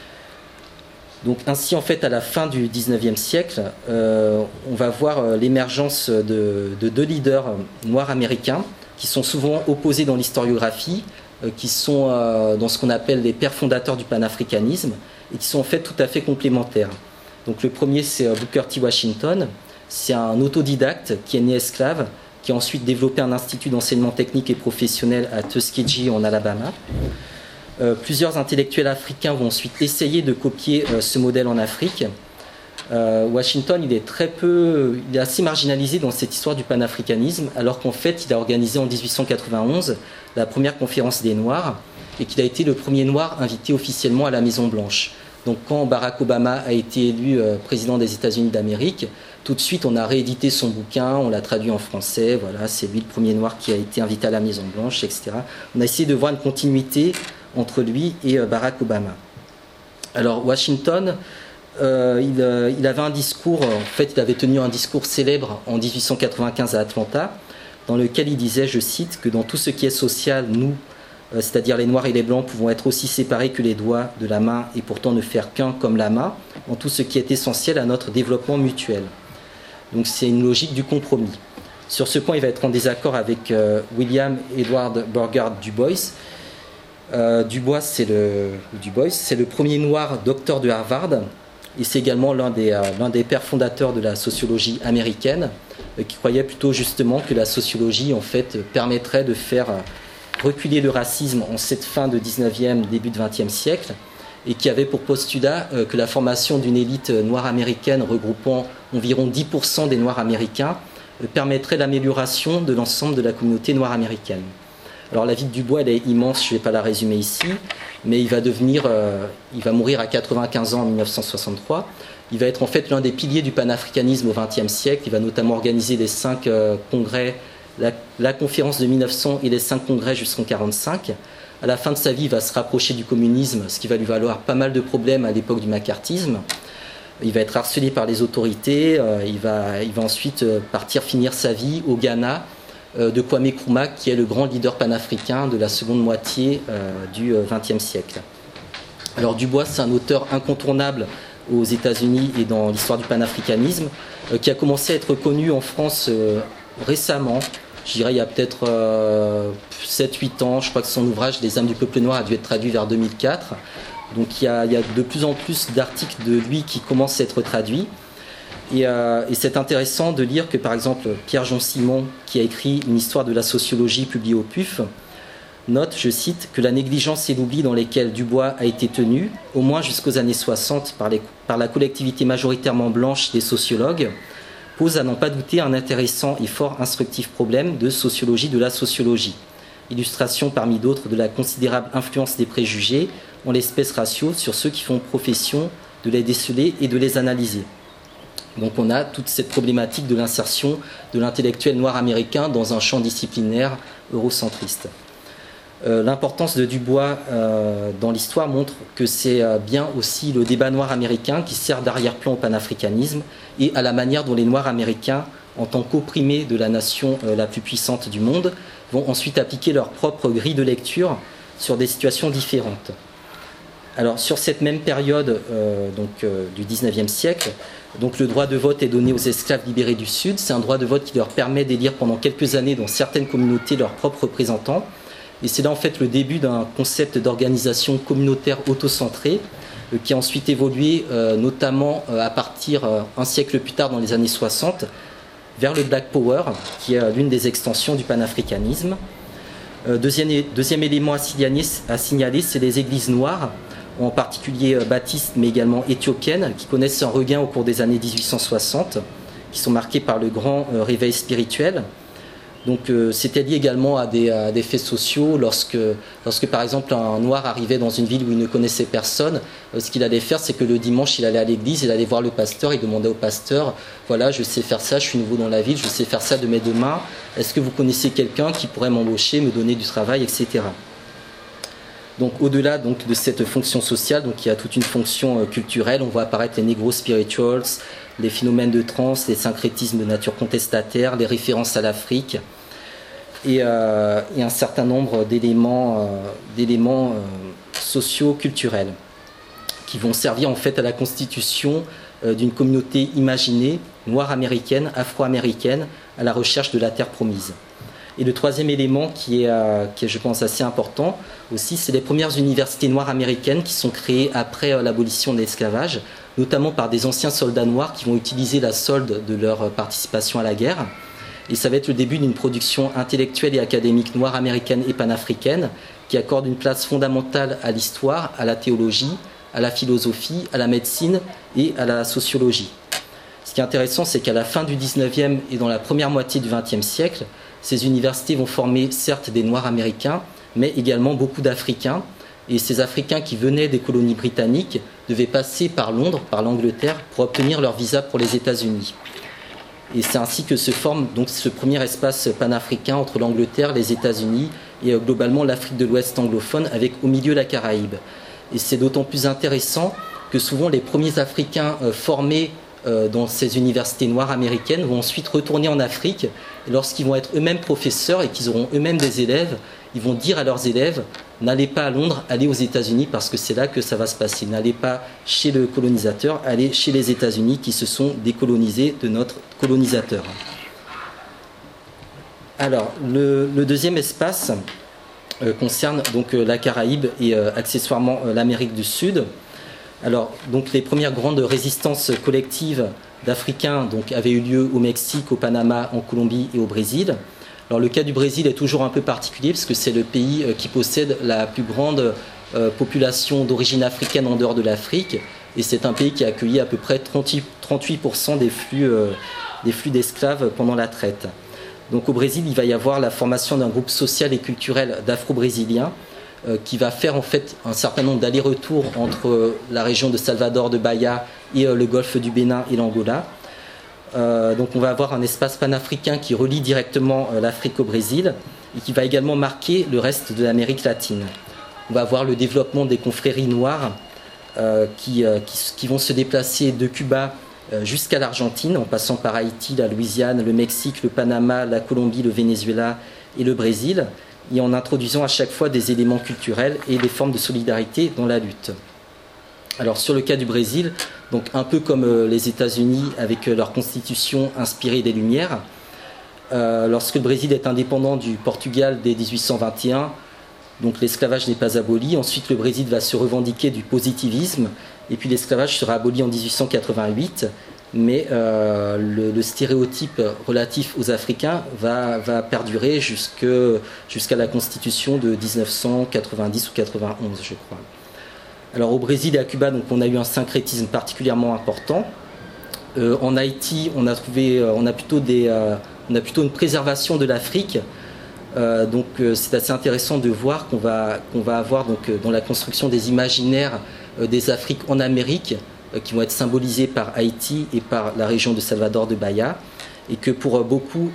Donc ainsi, en fait, à la fin du XIXe siècle, on va voir l'émergence de deux leaders noirs américains qui sont souvent opposés dans l'historiographie, qui sont dans ce qu'on appelle les pères fondateurs du panafricanisme, et qui sont en fait tout à fait complémentaires. Donc le premier, c'est Booker T. Washington. C'est un autodidacte qui est né esclave, qui a ensuite développé un institut d'enseignement technique et professionnel à Tuskegee en Alabama. Plusieurs intellectuels africains vont ensuite essayer de copier ce modèle en Afrique. Washington, il est assez marginalisé dans cette histoire du panafricanisme, alors qu'en fait, il a organisé en 1891 la première conférence des Noirs et qu'il a été le premier Noir invité officiellement à la Maison-Blanche. Donc quand Barack Obama a été élu président des États-Unis d'Amérique, tout de suite on a réédité son bouquin, on l'a traduit en français, voilà, c'est lui le premier Noir qui a été invité à la Maison-Blanche, etc. On a essayé de voir une continuité entre lui et Barack Obama. Alors Washington, il avait un discours, en fait il avait tenu un discours célèbre en 1895 à Atlanta, dans lequel il disait, je cite, que dans tout ce qui est social, nous, c'est-à-dire les Noirs et les Blancs, pouvons être aussi séparés que les doigts de la main et pourtant ne faire qu'un comme la main, en tout ce qui est essentiel à notre développement mutuel. Donc c'est une logique du compromis. Sur ce point, il va être en désaccord avec William Edward Burgard Du Bois. Du Bois, c'est le premier Noir docteur de Harvard, et c'est également l'un des pères fondateurs de la sociologie américaine, qui croyait plutôt justement que la sociologie en fait permettrait de faire reculer le racisme en cette fin de 19e, début de 20e siècle, et qui avait pour postulat que la formation d'une élite noire américaine regroupant environ 10% des Noirs américains permettrait l'amélioration de l'ensemble de la communauté noire américaine. Alors la vie de Dubois, elle est immense, je ne vais pas la résumer ici, mais il va mourir à 95 ans en 1963. Il va être en fait l'un des piliers du panafricanisme au XXe siècle. Il va notamment organiser les 5 congrès, la conférence de 1900 et les 5 congrès jusqu'en 1945. À la fin de sa vie, il va se rapprocher du communisme, ce qui va lui valoir pas mal de problèmes à l'époque du macartisme. Il va être harcelé par les autorités. Il va ensuite finir sa vie au Ghana, de Kwame Nkrumah, qui est le grand leader panafricain de la seconde moitié du XXe siècle. Alors Dubois, c'est un auteur incontournable aux États-Unis et dans l'histoire du panafricanisme, qui a commencé à être connu en France récemment, je dirais il y a peut-être 7-8 ans. Je crois que son ouvrage « Les âmes du peuple noir » a dû être traduit vers 2004. Donc il y a de plus en plus d'articles de lui qui commencent à être traduits. Et c'est intéressant de lire que, par exemple, Pierre-Jean Simon, qui a écrit une histoire de la sociologie publiée au PUF, note, je cite, que la négligence et l'oubli dans lesquels Dubois a été tenu, au moins jusqu'aux années 60, par la collectivité majoritairement blanche des sociologues, pose à n'en pas douter un intéressant et fort instructif problème de sociologie de la sociologie. Illustration parmi d'autres de la considérable influence des préjugés, en l'espèce ratio, sur ceux qui font profession de les déceler et de les analyser. Donc on a toute cette problématique de l'insertion de l'intellectuel noir américain dans un champ disciplinaire eurocentriste. L'importance de Dubois dans l'histoire montre que c'est bien aussi le débat noir américain qui sert d'arrière-plan au panafricanisme et à la manière dont les Noirs américains, en tant qu'opprimés de la nation la plus puissante du monde, vont ensuite appliquer leur propre grille de lecture sur des situations différentes. Alors sur cette même période du 19e siècle, donc le droit de vote est donné aux esclaves libérés du Sud. C'est un droit de vote qui leur permet d'élire pendant quelques années dans certaines communautés leurs propres représentants. Et c'est là en fait le début d'un concept d'organisation communautaire autocentrée qui a ensuite évolué notamment à partir un siècle plus tard dans les années 60 vers le Black Power qui est l'une des extensions du panafricanisme. Deuxième élément à signaler, c'est les églises noires, en particulier baptistes mais également éthiopiennes, qui connaissent un regain au cours des années 1860, qui sont marquées par le grand réveil spirituel. Donc c'était lié également à des faits sociaux, lorsque par exemple un noir arrivait dans une ville où il ne connaissait personne, ce qu'il allait faire, c'est que le dimanche il allait à l'église, il allait voir le pasteur, il demandait au pasteur, voilà, je sais faire ça, je suis nouveau dans la ville, je sais faire ça de mes deux mains, est-ce que vous connaissez quelqu'un qui pourrait m'embaucher, me donner du travail, etc. Donc au-delà de cette fonction sociale, donc il y a toute une fonction culturelle. On voit apparaître les negro spirituals, les phénomènes de trance, les syncrétismes de nature contestataire, les références à l'Afrique et un certain nombre d'éléments socio-culturels qui vont servir en fait à la constitution d'une communauté imaginée, noire américaine, afro-américaine, à la recherche de la terre promise. Et le troisième élément qui est, je pense, assez important aussi, c'est les premières universités noires américaines qui sont créées après l'abolition de l'esclavage, notamment par des anciens soldats noirs qui vont utiliser la solde de leur participation à la guerre. Et ça va être le début d'une production intellectuelle et académique noire américaine et panafricaine qui accorde une place fondamentale à l'histoire, à la théologie, à la philosophie, à la médecine et à la sociologie. Ce qui est intéressant, c'est qu'à la fin du 19e et dans la première moitié du 20e siècle, ces universités vont former certes des Noirs américains, mais également beaucoup d'Africains. Et ces Africains qui venaient des colonies britanniques devaient passer par Londres, par l'Angleterre, pour obtenir leur visa pour les États-Unis. Et c'est ainsi que se forme donc ce premier espace panafricain entre l'Angleterre, les États-Unis et globalement l'Afrique de l'Ouest anglophone, avec au milieu la Caraïbe. Et c'est d'autant plus intéressant que souvent les premiers Africains formés dans ces universités noires américaines vont ensuite retourner en Afrique. Et lorsqu'ils vont être eux-mêmes professeurs et qu'ils auront eux-mêmes des élèves, ils vont dire à leurs élèves « N'allez pas à Londres, allez aux États-Unis parce que c'est là que ça va se passer. N'allez pas chez le colonisateur, allez chez les États-Unis qui se sont décolonisés de notre colonisateur. » Alors, le deuxième espace concerne donc la Caraïbe et accessoirement l'Amérique du Sud. Alors, donc, les premières grandes résistances collectives d'Africains avaient eu lieu au Mexique, au Panama, en Colombie et au Brésil. Alors, le cas du Brésil est toujours un peu particulier parce que c'est le pays qui possède la plus grande population d'origine africaine en dehors de l'Afrique. Et c'est un pays qui a accueilli à peu près 38% des flux d'esclaves pendant la traite. Donc au Brésil, il va y avoir la formation d'un groupe social et culturel d'Afro-Brésiliens qui va faire en fait un certain nombre d'allers-retours entre la région de Salvador de Bahia et le golfe du Bénin et l'Angola. Donc on va avoir un espace panafricain qui relie directement l'Afrique au Brésil et qui va également marquer le reste de l'Amérique latine. On va avoir le développement des confréries noires qui vont se déplacer de Cuba jusqu'à l'Argentine, en passant par Haïti, la Louisiane, le Mexique, le Panama, la Colombie, le Venezuela et le Brésil, et en introduisant à chaque fois des éléments culturels et des formes de solidarité dans la lutte. Alors sur le cas du Brésil, donc un peu comme les États-Unis avec leur constitution inspirée des Lumières, lorsque le Brésil est indépendant du Portugal dès 1821, donc l'esclavage n'est pas aboli. Ensuite, le Brésil va se revendiquer du positivisme. Et puis l'esclavage sera aboli en 1888. Mais le stéréotype relatif aux Africains va perdurer jusqu'à la Constitution de 1990 ou 91, je crois. Alors au Brésil et à Cuba, donc, on a eu un syncrétisme particulièrement important. En Haïti, on a plutôt une préservation de l'Afrique. Donc c'est assez intéressant de voir qu'on va avoir dans la construction des imaginaires des Afriques en Amérique qui vont être symbolisés par Haïti et par la région de Salvador de Bahia, et que pour beaucoup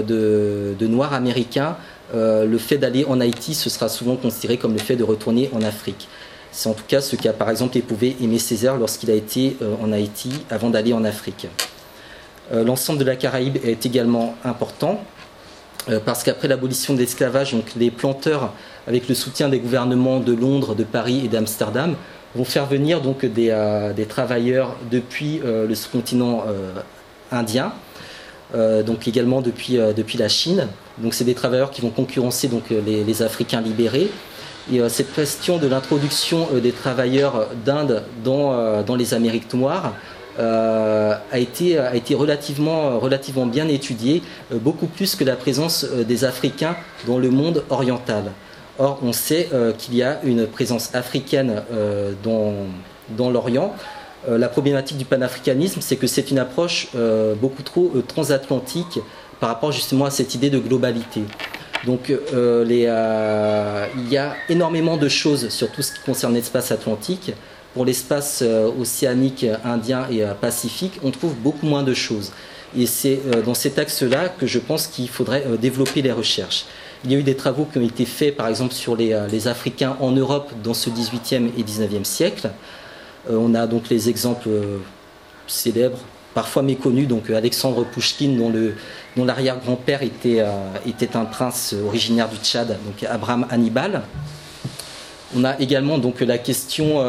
de Noirs américains, le fait d'aller en Haïti, ce sera souvent considéré comme le fait de retourner en Afrique. C'est en tout cas ce qu'a par exemple éprouvé Aimé Césaire lorsqu'il a été en Haïti avant d'aller en Afrique. L'ensemble de la Caraïbe est également important. Parce qu'après l'abolition de l'esclavage, les planteurs, avec le soutien des gouvernements de Londres, de Paris et d'Amsterdam, vont faire venir des travailleurs depuis le sous-continent indien, donc également depuis la Chine. Donc c'est des travailleurs qui vont concurrencer les Africains libérés. Et cette question de l'introduction des travailleurs d'Inde dans les Amériques noires a été relativement bien étudiée, beaucoup plus que la présence des Africains dans le monde oriental. Or, on sait qu'il y a une présence africaine dans l'Orient. La problématique du panafricanisme, c'est que c'est une approche beaucoup trop transatlantique par rapport justement à cette idée de globalité. Donc il y a énormément de choses sur tout ce qui concerne l'espace atlantique. Pour l'espace océanique, indien et pacifique, on trouve beaucoup moins de choses. Et c'est dans cet axe-là que je pense qu'il faudrait développer les recherches. Il y a eu des travaux qui ont été faits, par exemple, sur les Africains en Europe dans ce 18e et 19e siècle. On a donc les exemples célèbres, parfois méconnus, donc Alexandre Pouchkine, dont l'arrière-grand-père était un prince originaire du Tchad, donc Abraham Hannibal. On a également donc la question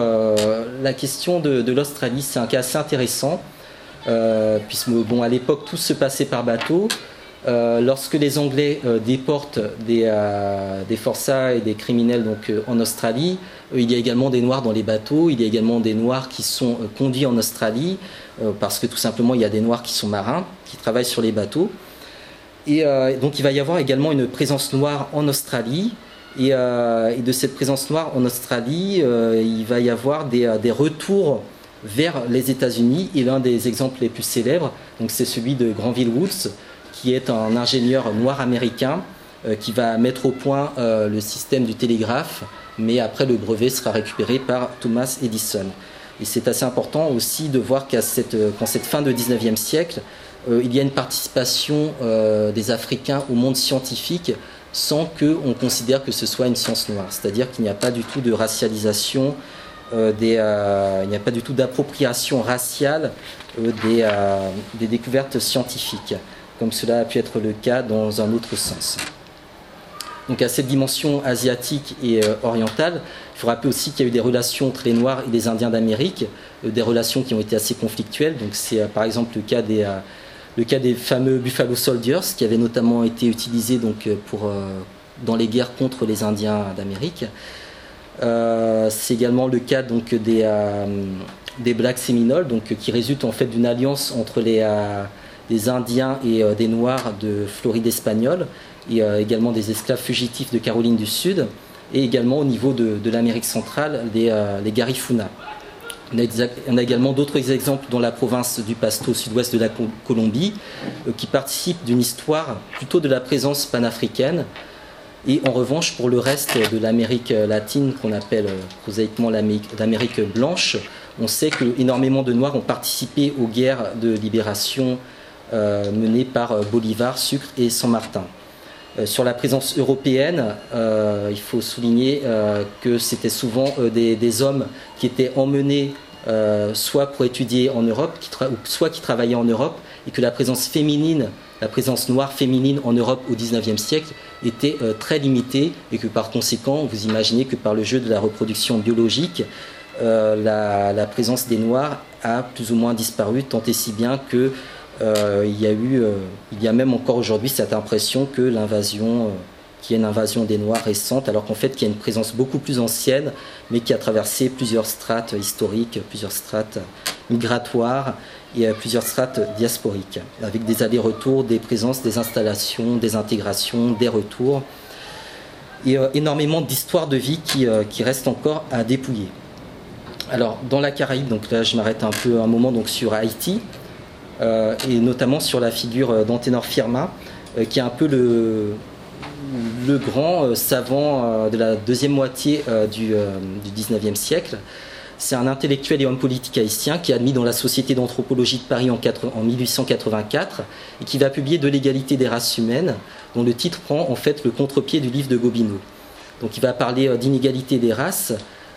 de l'Australie. C'est un cas assez intéressant, puisque à l'époque tout se passait par bateau. Lorsque les Anglais déportent des forçats et des criminels en Australie, il y a également des Noirs dans les bateaux. Il y a également des Noirs qui sont conduits en Australie, parce que tout simplement il y a des Noirs qui sont marins, qui travaillent sur les bateaux. Et donc il va y avoir également une présence noire en Australie. Et de cette présence noire en Australie, il va y avoir des retours vers les États-Unis. Et l'un des exemples les plus célèbres, c'est celui de Granville Woods, qui est un ingénieur noir américain qui va mettre au point le système du télégraphe, mais après le brevet sera récupéré par Thomas Edison. Et c'est assez important aussi de voir qu'en cette fin de 19e siècle, il y a une participation des Africains au monde scientifique sans qu'on considère que ce soit une science noire. C'est-à-dire qu'il n'y a pas du tout de racialisation, il n'y a pas du tout d'appropriation raciale des découvertes scientifiques, comme cela a pu être le cas dans un autre sens. Donc à cette dimension asiatique et orientale, il faut rappeler aussi qu'il y a eu des relations entre les Noirs et les Indiens d'Amérique, des relations qui ont été assez conflictuelles. Donc c'est par exemple le cas des fameux Buffalo Soldiers, qui avaient notamment été utilisés dans les guerres contre les Indiens d'Amérique. C'est également le cas donc, des Blacks Séminoles, donc, qui résultent en fait d'une alliance entre les Indiens et des Noirs de Floride espagnole, et également des esclaves fugitifs de Caroline du Sud, et également au niveau de l'Amérique centrale, les Garifuna. On a également d'autres exemples dans la province du Pasto, au sud-ouest de la Colombie, qui participent d'une histoire plutôt de la présence panafricaine. Et en revanche, pour le reste de l'Amérique latine, qu'on appelle prosaïquement l'Amérique blanche, on sait qu'énormément de Noirs ont participé aux guerres de libération menées par Bolivar, Sucre et San Martin. Sur la présence européenne, il faut souligner que c'était souvent des hommes qui étaient emmenés soit pour étudier en Europe, soit qui travaillaient en Europe, et que la présence féminine, la présence noire féminine en Europe au XIXe siècle était très limitée, et que par conséquent, vous imaginez que par le jeu de la reproduction biologique, la présence des Noirs a plus ou moins disparu, tant et si bien que il y a même encore aujourd'hui cette impression que l'invasion, qu'il y a une invasion des Noirs récente, alors qu'en fait il y a une présence beaucoup plus ancienne, mais qui a traversé plusieurs strates historiques, plusieurs strates migratoires et plusieurs strates diasporiques, avec des allers-retours, des présences, des installations, des intégrations, des retours, et énormément d'histoires de vie qui restent encore à dépouiller. Alors dans la Caraïbe, donc là je m'arrête un peu un moment donc sur Haïti, et notamment sur la figure d'Anténor Firmin, qui est un peu le grand savant de la deuxième moitié du XIXe siècle. C'est un intellectuel et homme politique haïtien qui est admis dans la Société d'anthropologie de Paris en 1884 et qui va publier De l'égalité des races humaines, dont le titre prend en fait le contre-pied du livre de Gobineau. Donc il va parler d'inégalité des races,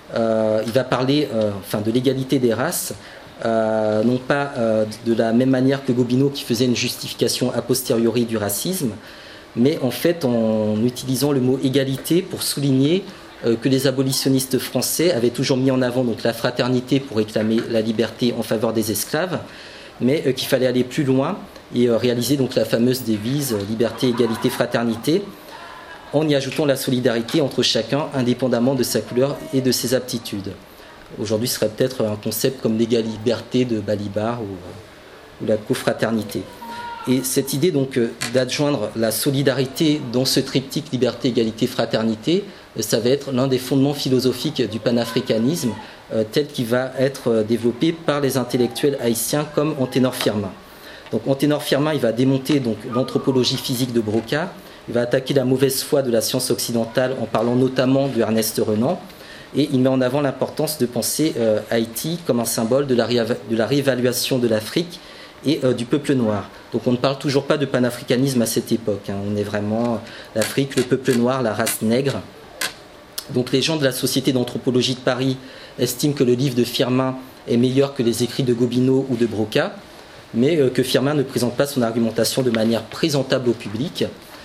il va parler de l'égalité des races, non pas de la même manière que Gobineau qui faisait une justification a posteriori du racisme, mais en fait en utilisant le mot égalité pour souligner que les abolitionnistes français avaient toujours mis en avant donc, la fraternité pour réclamer la liberté en faveur des esclaves, mais qu'il fallait aller plus loin et réaliser donc, la fameuse devise liberté, égalité, fraternité, en y ajoutant la solidarité entre chacun indépendamment de sa couleur et de ses aptitudes. Aujourd'hui, ce serait peut-être un concept comme l'égalité de Balibar ou la cofraternité. Et cette idée donc d'adjoindre la solidarité dans ce triptyque liberté, égalité, fraternité, ça va être l'un des fondements philosophiques du panafricanisme tel qu'il va être développé par les intellectuels haïtiens comme Anténor Firmin. Donc Anténor Firmin, il va démonter donc l'anthropologie physique de Broca, il va attaquer la mauvaise foi de la science occidentale en parlant notamment de Ernest Renan, et il met en avant l'importance de penser Haïti comme un symbole de la réévaluation de l'Afrique et du peuple noir. Donc on ne parle toujours pas de panafricanisme à cette époque, hein. On est vraiment l'Afrique, le peuple noir, la race nègre. Donc les gens de la Société d'anthropologie de Paris estiment que le livre de Firmin est meilleur que les écrits de Gobineau ou de Broca, mais que Firmin ne présente pas son argumentation de manière présentable au public.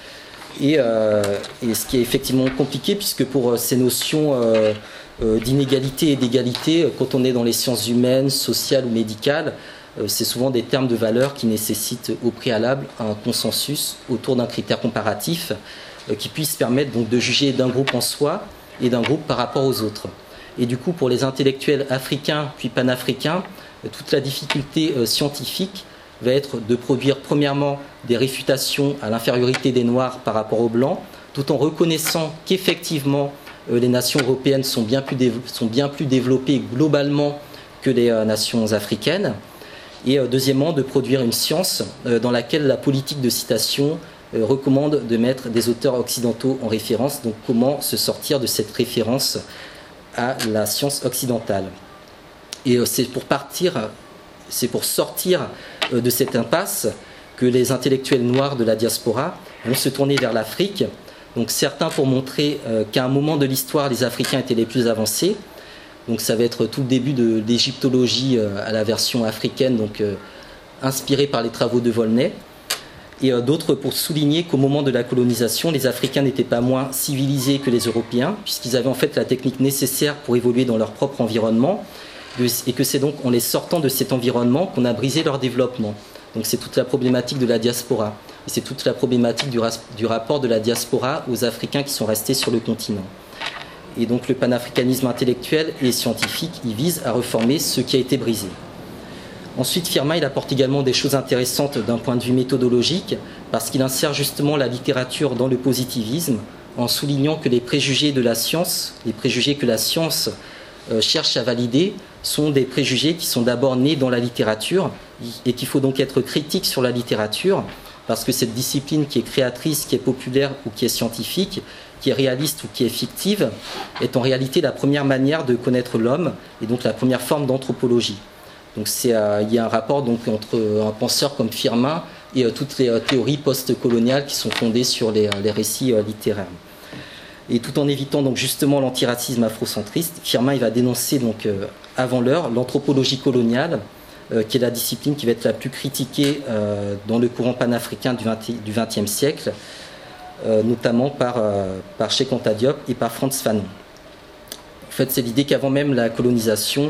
Et ce qui est effectivement compliqué, puisque pour ces notions d'inégalité et d'égalité, quand on est dans les sciences humaines, sociales ou médicales, c'est souvent des termes de valeur qui nécessitent au préalable un consensus autour d'un critère comparatif qui puisse permettre donc de juger d'un groupe en soi et d'un groupe par rapport aux autres. Et du coup, pour les intellectuels africains puis panafricains, toute la difficulté scientifique va être de produire premièrement des réfutations à l'infériorité des Noirs par rapport aux Blancs, tout en reconnaissant qu'effectivement les nations européennes sont bien plus développées globalement que les nations africaines. Et deuxièmement, de produire une science dans laquelle la politique de citation recommande de mettre des auteurs occidentaux en référence. Donc comment se sortir de cette référence à la science occidentale. Et c'est pour sortir de cette impasse que les intellectuels noirs de la diaspora vont se tourner vers l'Afrique. Donc certains pour montrer qu'à un moment de l'histoire, les Africains étaient les plus avancés. Donc ça va être tout le début de l'égyptologie à la version africaine, donc inspirée par les travaux de Volney. Et d'autres pour souligner qu'au moment de la colonisation, les Africains n'étaient pas moins civilisés que les Européens, puisqu'ils avaient en fait la technique nécessaire pour évoluer dans leur propre environnement, et que c'est donc en les sortant de cet environnement qu'on a brisé leur développement. Donc c'est toute la problématique de la diaspora. Et c'est toute la problématique du rapport de la diaspora aux Africains qui sont restés sur le continent. Et donc le panafricanisme intellectuel et scientifique, il vise à reformer ce qui a été brisé. Ensuite, Firmin, il apporte également des choses intéressantes d'un point de vue méthodologique, parce qu'il insère justement la littérature dans le positivisme, en soulignant que les préjugés de la science, les préjugés que la science cherche à valider, sont des préjugés qui sont d'abord nés dans la littérature, et qu'il faut donc être critique sur la littérature, parce que cette discipline qui est créatrice, qui est populaire ou qui est scientifique, qui est réaliste ou qui est fictive, est en réalité la première manière de connaître l'homme, et donc la première forme d'anthropologie. Donc il y a un rapport donc, entre un penseur comme Firmin et toutes les théories post-coloniales qui sont fondées sur les récits littéraires. Et tout en évitant donc justement l'antiracisme afrocentriste, Firmin il va dénoncer donc avant l'heure l'anthropologie coloniale, qui est la discipline qui va être la plus critiquée dans le courant panafricain du XXe siècle, notamment par Cheikh Anta Diop et par Frantz Fanon. En fait, c'est l'idée qu'avant même la colonisation,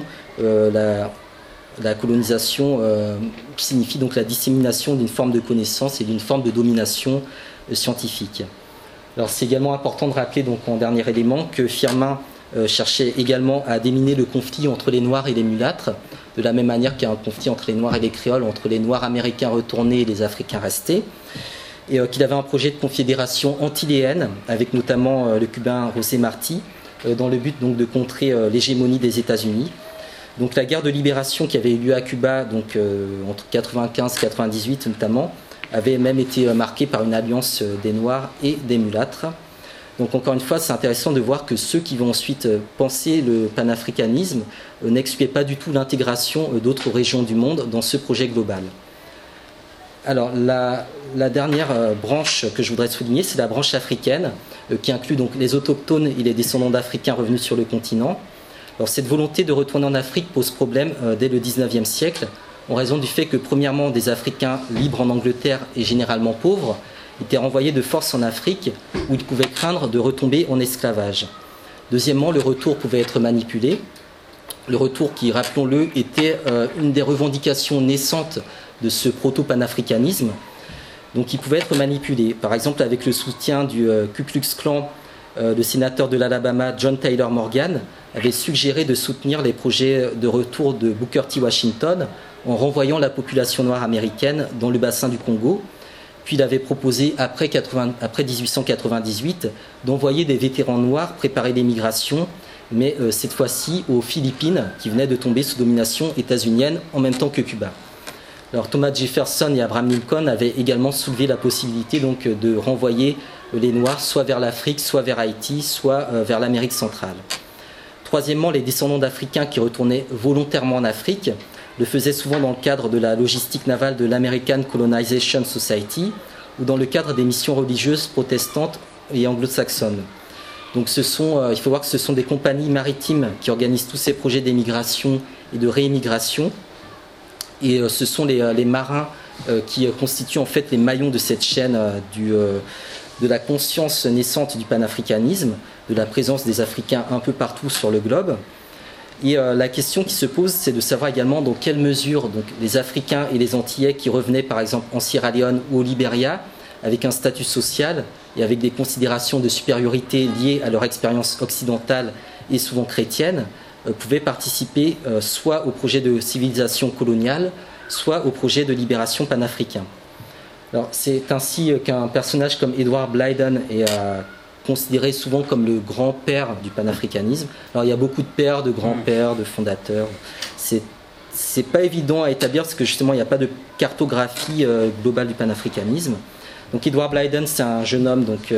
la colonisation signifie donc la dissémination d'une forme de connaissance et d'une forme de domination scientifique. Alors c'est également important de rappeler donc en dernier élément que Firmin cherchait également à déminer le conflit entre les Noirs et les mulâtres, de la même manière qu'il y a un conflit entre les Noirs et les Créoles, entre les Noirs américains retournés et les Africains restés, et qu'il avait un projet de confédération antiléenne avec notamment le Cubain José Martí, dans le but donc de contrer l'hégémonie des États-Unis. Donc la guerre de libération qui avait eu lieu à Cuba donc, entre 1995 et 1998 notamment, avait même été marquée par une alliance des Noirs et des mulâtres. Donc encore une fois, c'est intéressant de voir que ceux qui vont ensuite penser le panafricanisme n'excluaient pas du tout l'intégration d'autres régions du monde dans ce projet global. Alors la dernière branche que je voudrais souligner, c'est la branche africaine, qui inclut donc les autochtones et les descendants d'Africains revenus sur le continent. Alors cette volonté de retourner en Afrique pose problème dès le XIXe siècle, en raison du fait que premièrement des Africains libres en Angleterre et généralement pauvres étaient renvoyés de force en Afrique où ils pouvaient craindre de retomber en esclavage. Deuxièmement, le retour pouvait être manipulé. Le retour qui, rappelons-le, était une des revendications naissantes de ce proto-panafricanisme. Donc il pouvait être manipulé. Par exemple, avec le soutien du Ku Klux Klan, le sénateur de l'Alabama, John Taylor Morgan, avait suggéré de soutenir les projets de retour de Booker T. Washington en renvoyant la population noire américaine dans le bassin du Congo. Puis il avait proposé, après 1898, d'envoyer des vétérans noirs préparer l'émigration, mais cette fois-ci aux Philippines, qui venaient de tomber sous domination états-unienne en même temps que Cuba. Alors Thomas Jefferson et Abraham Lincoln avaient également soulevé la possibilité donc, de renvoyer les Noirs soit vers l'Afrique, soit vers Haïti, soit vers l'Amérique centrale. Troisièmement, les descendants d'Africains qui retournaient volontairement en Afrique le faisaient souvent dans le cadre de la logistique navale de l'American Colonization Society ou dans le cadre des missions religieuses protestantes et anglo-saxonnes. Donc il faut voir que ce sont des compagnies maritimes qui organisent tous ces projets d'émigration et de réémigration. Et ce sont les marins qui constituent en fait les maillons de cette chaîne de la conscience naissante du panafricanisme, de la présence des Africains un peu partout sur le globe. Et la question qui se pose, c'est de savoir également dans quelle mesure donc, les Africains et les Antillais qui revenaient par exemple en Sierra Leone ou au Libéria, avec un statut social et avec des considérations de supériorité liées à leur expérience occidentale et souvent chrétienne, pouvaient participer soit au projet de civilisation coloniale, soit au projet de libération panafricain. Alors, c'est ainsi qu'un personnage comme Edward Blyden est considéré souvent comme le grand-père du panafricanisme. Alors il y a beaucoup de pères, de grands-pères, de fondateurs. C'est pas évident à établir parce que justement il n'y a pas de cartographie globale du panafricanisme. Donc Edward Blyden, c'est un jeune homme donc,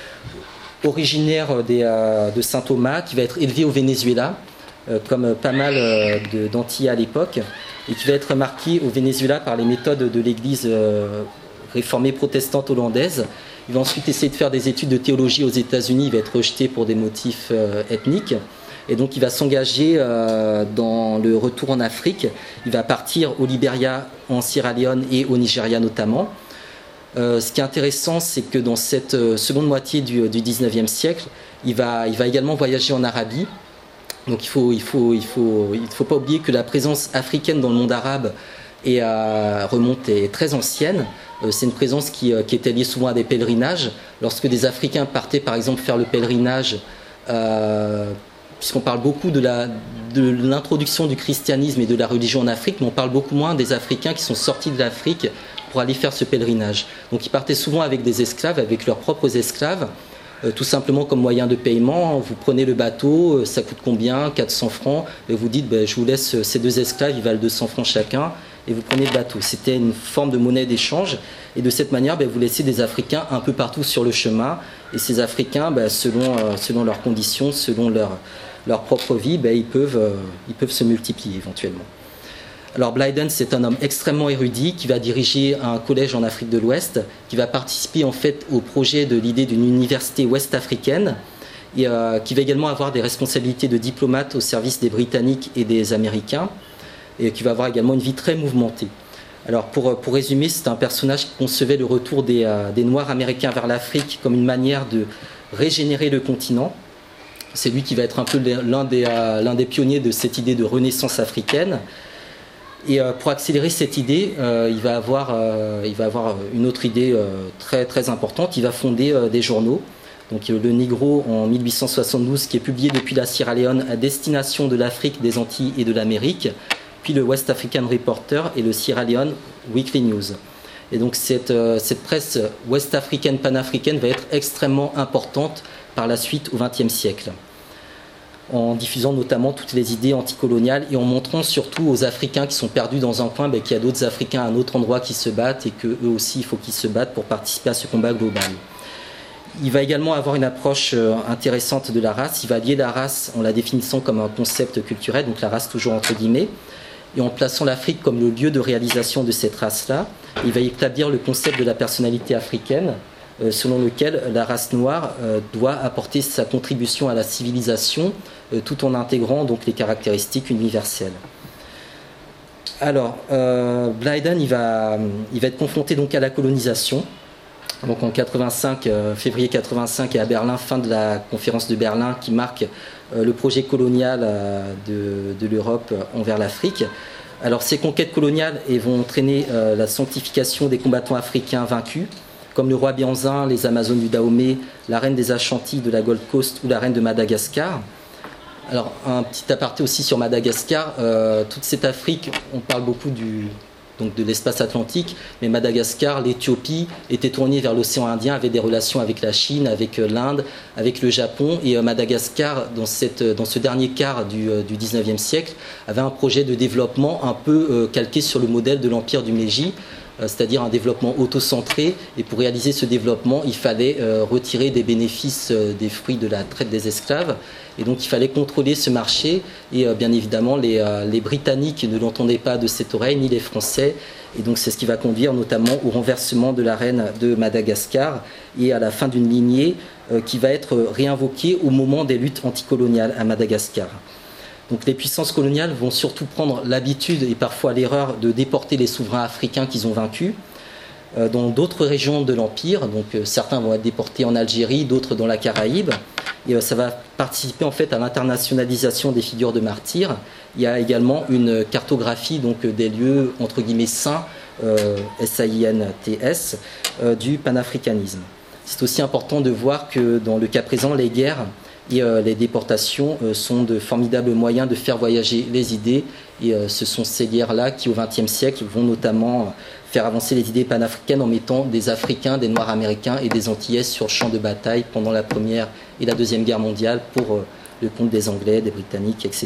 originaire de Saint-Thomas qui va être élevé au Venezuela, comme pas mal d'Antillais à l'époque, et qui va être marqué au Venezuela par les méthodes de l'église réformée protestante hollandaise. Il va ensuite essayer de faire des études de théologie aux États-Unis, il va être rejeté pour des motifs ethniques. Et donc il va s'engager dans le retour en Afrique. Il va partir au Libéria, en Sierra Leone et au Nigeria notamment. Ce qui est intéressant, c'est que dans cette seconde moitié du 19e siècle, il va également voyager en Arabie. Donc il faut pas oublier que la présence africaine dans le monde arabe est très ancienne. C'est une présence qui était liée souvent à des pèlerinages. Lorsque des Africains partaient par exemple faire le pèlerinage puisqu'on parle beaucoup de l'introduction du christianisme et de la religion en Afrique, mais on parle beaucoup moins des Africains qui sont sortis de l'Afrique pour aller faire ce pèlerinage. Donc ils partaient souvent avec des esclaves, avec leurs propres esclaves, tout simplement comme moyen de paiement. Vous prenez le bateau, ça coûte combien? 400 francs, et vous dites je vous laisse ces 2 esclaves, ils valent 200 francs chacun, et vous prenez le bateau. C'était une forme de monnaie d'échange, et de cette manière vous laissez des Africains un peu partout sur le chemin, et ces Africains, selon leurs conditions, selon leur propre vie, ils peuvent se multiplier éventuellement. Alors Blyden, c'est un homme extrêmement érudit qui va diriger un collège en Afrique de l'Ouest, qui va participer en fait au projet de l'idée d'une université ouest-africaine, et qui va également avoir des responsabilités de diplomate au service des Britanniques et des Américains, et qui va avoir également une vie très mouvementée. Alors pour résumer, c'est un personnage qui concevait le retour des Noirs américains vers l'Afrique comme une manière de régénérer le continent. C'est lui qui va être un peu l'un des pionniers de cette idée de renaissance africaine. Et pour accélérer cette idée, il va avoir une autre idée très, très importante. Il va fonder des journaux. Donc le Negro en 1872, qui est publié depuis la Sierra Leone à destination de l'Afrique, des Antilles et de l'Amérique. Puis le West African Reporter et le Sierra Leone Weekly News. Et donc cette presse ouest-africaine, panafricaine va être extrêmement importante par la suite au XXe siècle, en diffusant notamment toutes les idées anticoloniales et en montrant surtout aux Africains qui sont perdus dans un coin qu'il y a d'autres Africains à un autre endroit qui se battent et qu'eux aussi il faut qu'ils se battent pour participer à ce combat global. Il va également avoir une approche intéressante de la race. Il va lier la race en la définissant comme un concept culturel, donc la race toujours entre guillemets, et en plaçant l'Afrique comme le lieu de réalisation de cette race-là. Il va établir le concept de la personnalité africaine, selon lequel la race noire doit apporter sa contribution à la civilisation tout en intégrant donc les caractéristiques universelles. Alors, Blyden, il va être confronté donc à la colonisation. Donc en 85, février 85, et à Berlin, fin de la conférence de Berlin qui marque le projet colonial de l'Europe envers l'Afrique. Alors ces conquêtes coloniales vont entraîner la sanctification des combattants africains vaincus, comme le roi Bianzin, les Amazones du Dahomey, la reine des Ashanti de la Gold Coast ou la reine de Madagascar. Alors un petit aparté aussi sur Madagascar, toute cette Afrique, on parle beaucoup donc de l'espace atlantique, mais Madagascar, l'Éthiopie était tournée vers l'océan Indien, avait des relations avec la Chine, avec l'Inde, avec le Japon, et Madagascar, dans ce dernier quart du 19e siècle, avait un projet de développement un peu calqué sur le modèle de l'empire du Meiji, c'est-à-dire un développement auto-centré, et pour réaliser ce développement, il fallait retirer des bénéfices des fruits de la traite des esclaves, et donc il fallait contrôler ce marché, et bien évidemment les Britanniques ne l'entendaient pas de cette oreille, ni les Français, et donc c'est ce qui va conduire notamment au renversement de la reine de Madagascar, et à la fin d'une lignée qui va être réinvoquée au moment des luttes anticoloniales à Madagascar. Donc les puissances coloniales vont surtout prendre l'habitude et parfois l'erreur de déporter les souverains africains qu'ils ont vaincus dans d'autres régions de l'Empire. Donc certains vont être déportés en Algérie, d'autres dans la Caraïbe. Et ça va participer en fait à l'internationalisation des figures de martyrs. Il y a également une cartographie donc, des lieux entre guillemets saints, SAINTS, du panafricanisme. C'est aussi important de voir que dans le cas présent, les guerres et les déportations sont de formidables moyens de faire voyager les idées, et ce sont ces guerres-là qui au XXe siècle vont notamment faire avancer les idées panafricaines en mettant des Africains, des Noirs américains et des Antillais sur le champ de bataille pendant la Première et la Deuxième Guerre mondiale pour le compte des Anglais, des Britanniques, etc.,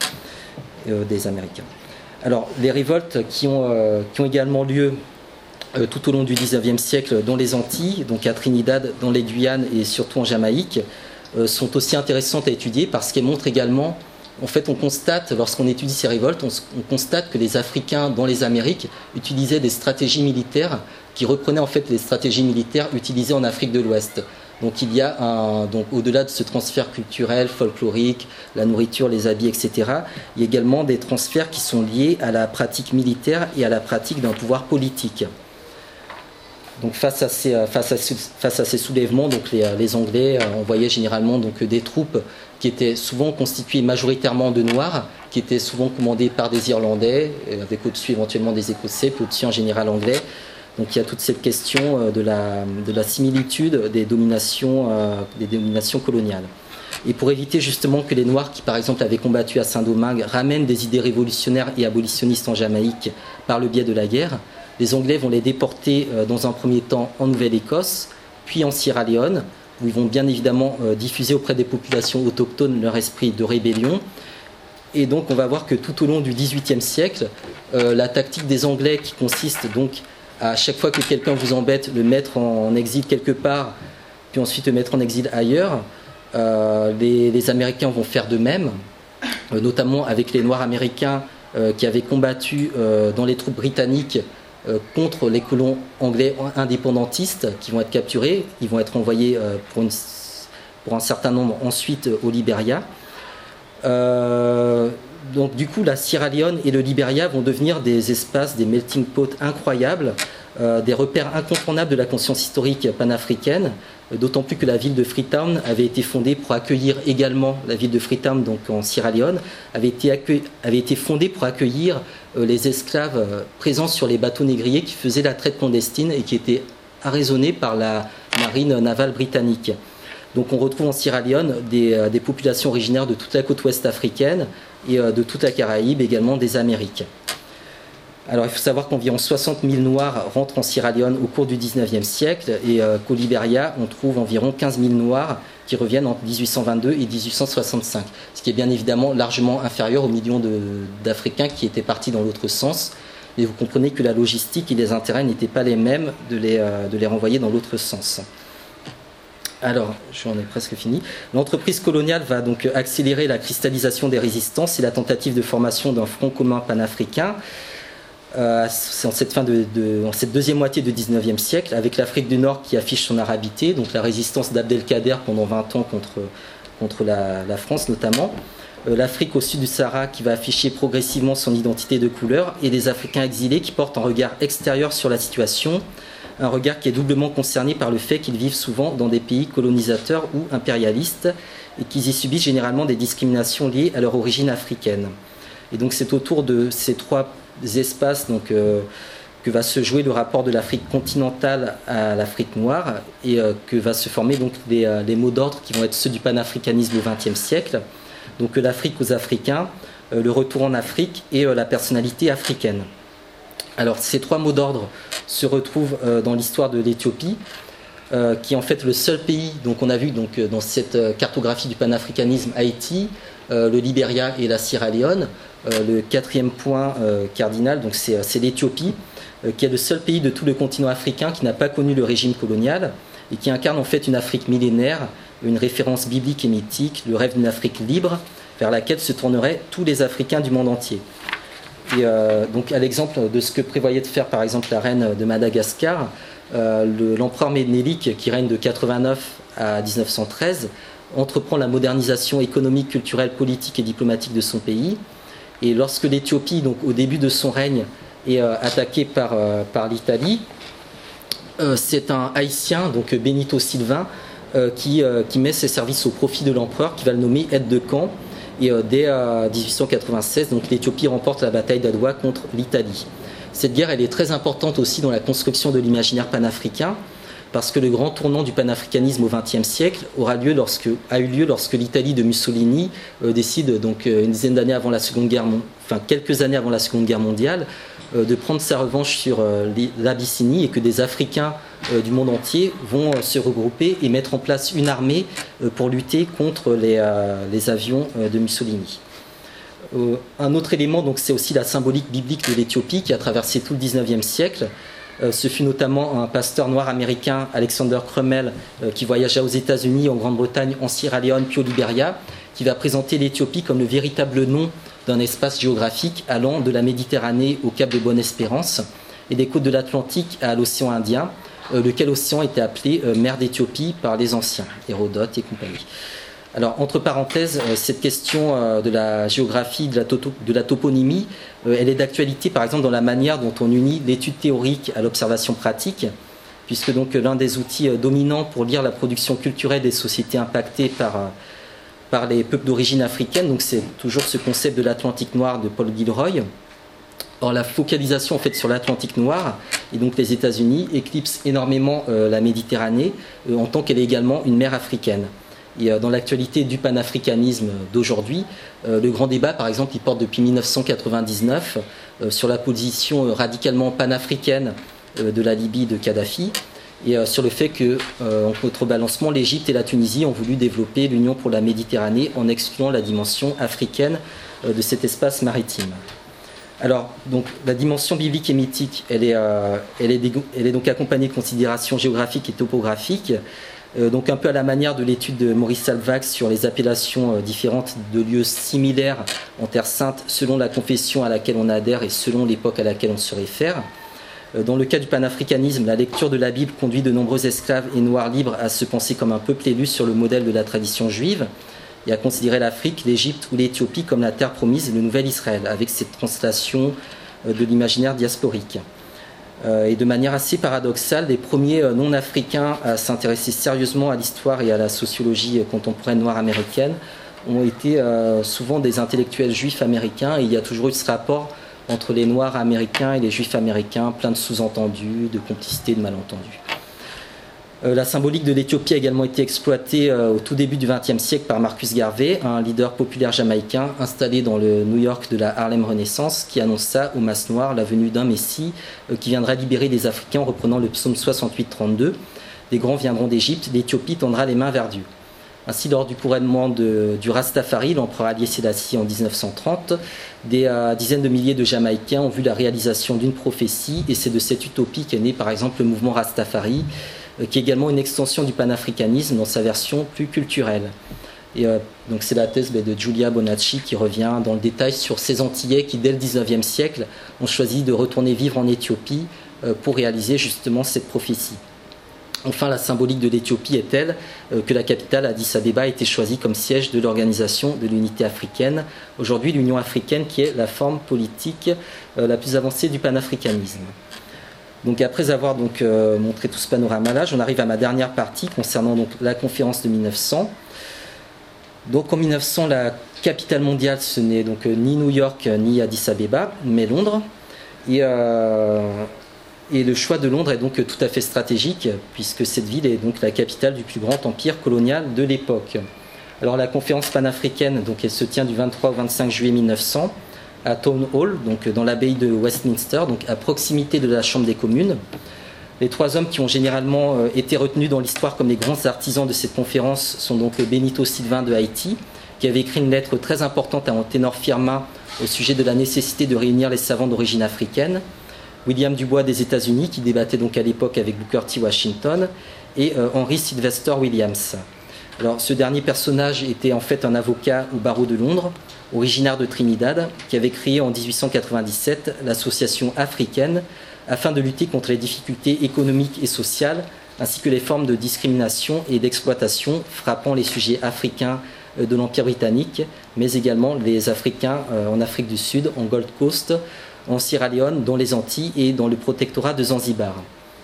des Américains. Alors les révoltes qui ont également lieu tout au long du XIXe siècle dans les Antilles, donc à Trinidad, dans les Guyanes et surtout en Jamaïque, sont aussi intéressantes à étudier parce qu'elles montrent également, en fait on constate, lorsqu'on étudie ces révoltes, on constate que les Africains dans les Amériques utilisaient des stratégies militaires qui reprenaient en fait les stratégies militaires utilisées en Afrique de l'Ouest. Donc il y a donc au-delà de ce transfert culturel, folklorique, la nourriture, les habits, etc., il y a également des transferts qui sont liés à la pratique militaire et à la pratique d'un pouvoir politique. Donc face à ces soulèvements, donc les Anglais envoyaient généralement donc des troupes qui étaient souvent constituées majoritairement de Noirs, qui étaient souvent commandées par des Irlandais, avec au-dessus éventuellement des Écossais, puis au-dessus en général Anglais. Donc il y a toute cette question de la similitude des dominations coloniales. Et pour éviter justement que les Noirs qui par exemple avaient combattu à Saint-Domingue ramènent des idées révolutionnaires et abolitionnistes en Jamaïque par le biais de la guerre, les Anglais vont les déporter dans un premier temps en Nouvelle-Écosse, puis en Sierra Leone, où ils vont bien évidemment diffuser auprès des populations autochtones leur esprit de rébellion. Et donc on va voir que tout au long du XVIIIe siècle, la tactique des Anglais qui consiste donc à chaque fois que quelqu'un vous embête, le mettre en exil quelque part, puis ensuite le mettre en exil ailleurs, les Américains vont faire de même, notamment avec les Noirs américains qui avaient combattu dans les troupes britanniques contre les colons anglais indépendantistes qui vont être capturés. Ils vont être envoyés pour un certain nombre ensuite au Libéria. Donc du coup, la Sierra Leone et le Libéria vont devenir des espaces, des melting pots incroyables, des repères incontournables de la conscience historique panafricaine, d'autant plus que la ville de Freetown avait été fondée pour accueillir également, la ville de Freetown, donc en Sierra Leone, avait été fondée pour accueillir les esclaves présents sur les bateaux négriers qui faisaient la traite clandestine et qui étaient arraisonnés par la marine navale britannique. Donc on retrouve en Sierra Leone des populations originaires de toute la côte ouest africaine et de toute la Caraïbe, également des Amériques. Alors il faut savoir qu'environ 60 000 Noirs rentrent en Sierra Leone au cours du XIXe siècle et qu'au Libéria, on trouve environ 15 000 Noirs qui reviennent entre 1822 et 1865, ce qui est bien évidemment largement inférieur aux millions d'Africains qui étaient partis dans l'autre sens. Et vous comprenez que la logistique et les intérêts n'étaient pas les mêmes de les renvoyer dans l'autre sens. Alors, j'en ai presque fini. L'entreprise coloniale va donc accélérer la cristallisation des résistances et la tentative de formation d'un front commun panafricain. C'est en cette deuxième moitié du XIXe siècle, avec l'Afrique du Nord qui affiche son arabité, donc la résistance d'Abdelkader pendant 20 ans contre la France notamment. L'Afrique au sud du Sahara qui va afficher progressivement son identité de couleur, et les Africains exilés qui portent un regard extérieur sur la situation, un regard qui est doublement concerné par le fait qu'ils vivent souvent dans des pays colonisateurs ou impérialistes et qu'ils y subissent généralement des discriminations liées à leur origine africaine. Et donc c'est autour de ces trois espaces que va se jouer le rapport de l'Afrique continentale à l'Afrique noire et que va se former donc les mots d'ordre qui vont être ceux du panafricanisme au XXe siècle. Donc l'Afrique aux Africains, le retour en Afrique et la personnalité africaine. Alors ces trois mots d'ordre se retrouvent dans l'histoire de l'Éthiopie, qui est en fait le seul pays, donc on a vu donc, dans cette cartographie du panafricanisme Haïti, le Libéria et la Sierra Leone. Le quatrième point cardinal, donc c'est l'Éthiopie, qui est le seul pays de tout le continent africain qui n'a pas connu le régime colonial et qui incarne en fait une Afrique millénaire, une référence biblique et mythique, le rêve d'une Afrique libre vers laquelle se tourneraient tous les Africains du monde entier. Et donc à l'exemple de ce que prévoyait de faire par exemple la reine de Madagascar, l'empereur Ménélique, qui règne de 89 à 1913, entreprend la modernisation économique, culturelle, politique et diplomatique de son pays. Et lorsque l'Éthiopie, donc au début de son règne, est attaquée par l'Italie, c'est un Haïtien, donc Benito Sylvain, qui met ses services au profit de l'empereur, qui va le nommer aide de camp. Et dès 1896, donc l'Éthiopie remporte la bataille d'Adwa contre l'Italie. Cette guerre, elle est très importante aussi dans la construction de l'imaginaire panafricain, parce que le grand tournant du panafricanisme au XXe siècle a eu lieu lorsque l'Italie de Mussolini décide, donc une dizaine d'années avant la Seconde Guerre, quelques années avant la Seconde Guerre mondiale, de prendre sa revanche sur l'Abyssinie, et que des Africains du monde entier vont se regrouper et mettre en place une armée pour lutter contre les avions de Mussolini. Un autre élément, donc, c'est aussi la symbolique biblique de l'Éthiopie qui a traversé tout le XIXe siècle. Ce fut notamment un pasteur noir américain, Alexander Crummell, qui voyagea aux États-Unis, en Grande-Bretagne, en Sierra Leone, puis au Libéria, qui va présenter l'Éthiopie comme le véritable nom d'un espace géographique allant de la Méditerranée au Cap de Bonne-Espérance et des côtes de l'Atlantique à l'océan Indien, lequel océan était appelé mer d'Éthiopie par les anciens, Hérodote et compagnie. Alors, entre parenthèses, cette question de la géographie, de la toponymie, elle est d'actualité, par exemple, dans la manière dont on unit l'étude théorique à l'observation pratique, puisque donc l'un des outils dominants pour lire la production culturelle des sociétés impactées par les peuples d'origine africaine, donc c'est toujours ce concept de l'Atlantique noir de Paul Gilroy. Or, la focalisation en fait sur l'Atlantique noir et donc les États-Unis éclipse énormément la Méditerranée en tant qu'elle est également une mer africaine. Et dans l'actualité du panafricanisme d'aujourd'hui, le grand débat, par exemple, il porte depuis 1999 sur la position radicalement panafricaine de la Libye de Kadhafi, et sur le fait que, en contrebalancement, l'Égypte et la Tunisie ont voulu développer l'Union pour la Méditerranée en excluant la dimension africaine de cet espace maritime. Alors, donc, la dimension biblique et mythique, elle est donc accompagnée de considérations géographiques et topographiques, donc un peu à la manière de l'étude de Maurice Salvax sur les appellations différentes de lieux similaires en Terre Sainte selon la confession à laquelle on adhère et selon l'époque à laquelle on se réfère. Dans le cas du panafricanisme, la lecture de la Bible conduit de nombreux esclaves et noirs libres à se penser comme un peuple élu sur le modèle de la tradition juive et à considérer l'Afrique, l'Égypte ou l'Éthiopie comme la terre promise et le nouvel Israël, avec cette translation de l'imaginaire diasporique. Et de manière assez paradoxale, les premiers non-africains à s'intéresser sérieusement à l'histoire et à la sociologie contemporaine noire américaine ont été souvent des intellectuels juifs américains, et il y a toujours eu ce rapport entre les Noirs américains et les Juifs américains, plein de sous-entendus, de complicité, de malentendus. La symbolique de l'Éthiopie a également été exploitée au tout début du XXe siècle par Marcus Garvey, un leader populaire jamaïcain installé dans le New York de la Harlem Renaissance, qui annonça aux masses noires la venue d'un Messie qui viendra libérer les Africains en reprenant le psaume 68-32. Les grands viendront d'Égypte, l'Éthiopie tendra les mains vers Dieu. Ainsi, lors du couronnement du Rastafari, l'empereur Haïlé Sélassie en 1930, des dizaines de milliers de Jamaïcains ont vu la réalisation d'une prophétie, et c'est de cette utopie qu'est né par exemple le mouvement Rastafari, qui est également une extension du panafricanisme dans sa version plus culturelle. Et donc c'est la thèse de Giulia Bonacci qui revient dans le détail sur ces Antillais qui, dès le 19e siècle, ont choisi de retourner vivre en Éthiopie pour réaliser justement cette prophétie. Enfin, la symbolique de l'Éthiopie est telle que la capitale, Addis Abeba, a été choisie comme siège de l'Organisation de l'Unité africaine, aujourd'hui l'Union africaine, qui est la forme politique la plus avancée du panafricanisme. Donc après avoir montré tout ce panorama-là, j'en arrive à ma dernière partie concernant donc la conférence de 1900. Donc en 1900, la capitale mondiale, ce n'est donc ni New York ni Addis Abeba, mais Londres. Et le choix de Londres est donc tout à fait stratégique, puisque cette ville est donc la capitale du plus grand empire colonial de l'époque. Alors la conférence panafricaine, donc elle se tient du 23 au 25 juillet 1900 à Town Hall, donc dans l'abbaye de Westminster, donc à proximité de la Chambre des communes. Les trois hommes qui ont généralement été retenus dans l'histoire comme les grands artisans de cette conférence sont donc Benito Sylvain de Haïti, qui avait écrit une lettre très importante à Anténor Firmin au sujet de la nécessité de réunir les savants d'origine africaine, William Dubois des États-Unis, qui débattait donc à l'époque avec Booker T. Washington, et Henry Sylvester Williams. Alors, ce dernier personnage était en fait un avocat au barreau de Londres, originaire de Trinidad, qui avait créé en 1897 l'association africaine afin de lutter contre les difficultés économiques et sociales, ainsi que les formes de discrimination et d'exploitation frappant les sujets africains de l'Empire britannique, mais également les Africains en Afrique du Sud, en Gold Coast, en Sierra Leone, dans les Antilles et dans le protectorat de Zanzibar.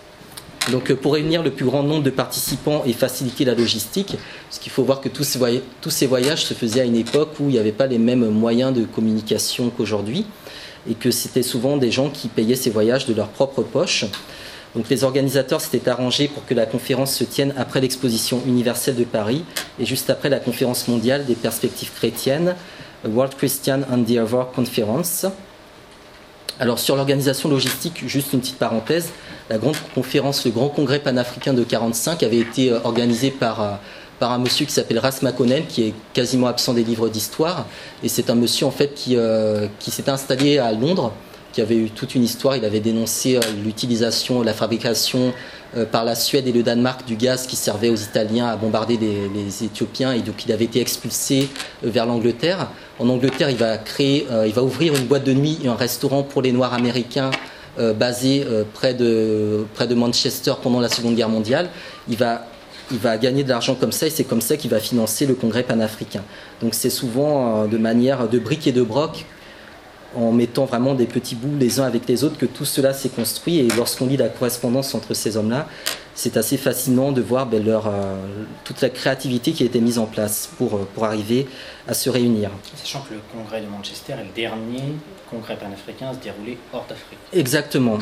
Donc pour réunir le plus grand nombre de participants et faciliter la logistique, parce qu'il faut voir que tous ces voyages se faisaient à une époque où il n'y avait pas les mêmes moyens de communication qu'aujourd'hui, et que c'était souvent des gens qui payaient ces voyages de leur propre poche. Donc les organisateurs s'étaient arrangés pour que la conférence se tienne après l'exposition universelle de Paris et juste après la conférence mondiale des perspectives chrétiennes, World Christian Endeavour Conference. Alors sur l'organisation logistique, juste une petite parenthèse, la grande conférence, le grand congrès panafricain de 1945 avait été organisé par un monsieur qui s'appelle Ras Makonnen, qui est quasiment absent des livres d'histoire, et c'est un monsieur en fait qui s'était installé à Londres, qui avait eu toute une histoire. Il avait dénoncé l'utilisation, la fabrication par la Suède et le Danemark du gaz qui servait aux Italiens à bombarder les Éthiopiens, et donc il avait été expulsé vers l'Angleterre. En Angleterre, il va ouvrir une boîte de nuit et un restaurant pour les Noirs américains basé près de Manchester pendant la Seconde Guerre mondiale. Il va gagner de l'argent comme ça, et c'est comme ça qu'il va financer le congrès panafricain. Donc c'est souvent de manière de briques et de broc, en mettant vraiment des petits bouts les uns avec les autres, que tout cela s'est construit. Et lorsqu'on lit la correspondance entre ces hommes-là, c'est assez fascinant de voir toute la créativité qui a été mise en place pour arriver à se réunir. Sachant que le congrès de Manchester est le dernier congrès panafricain à se dérouler hors d'Afrique. Exactement.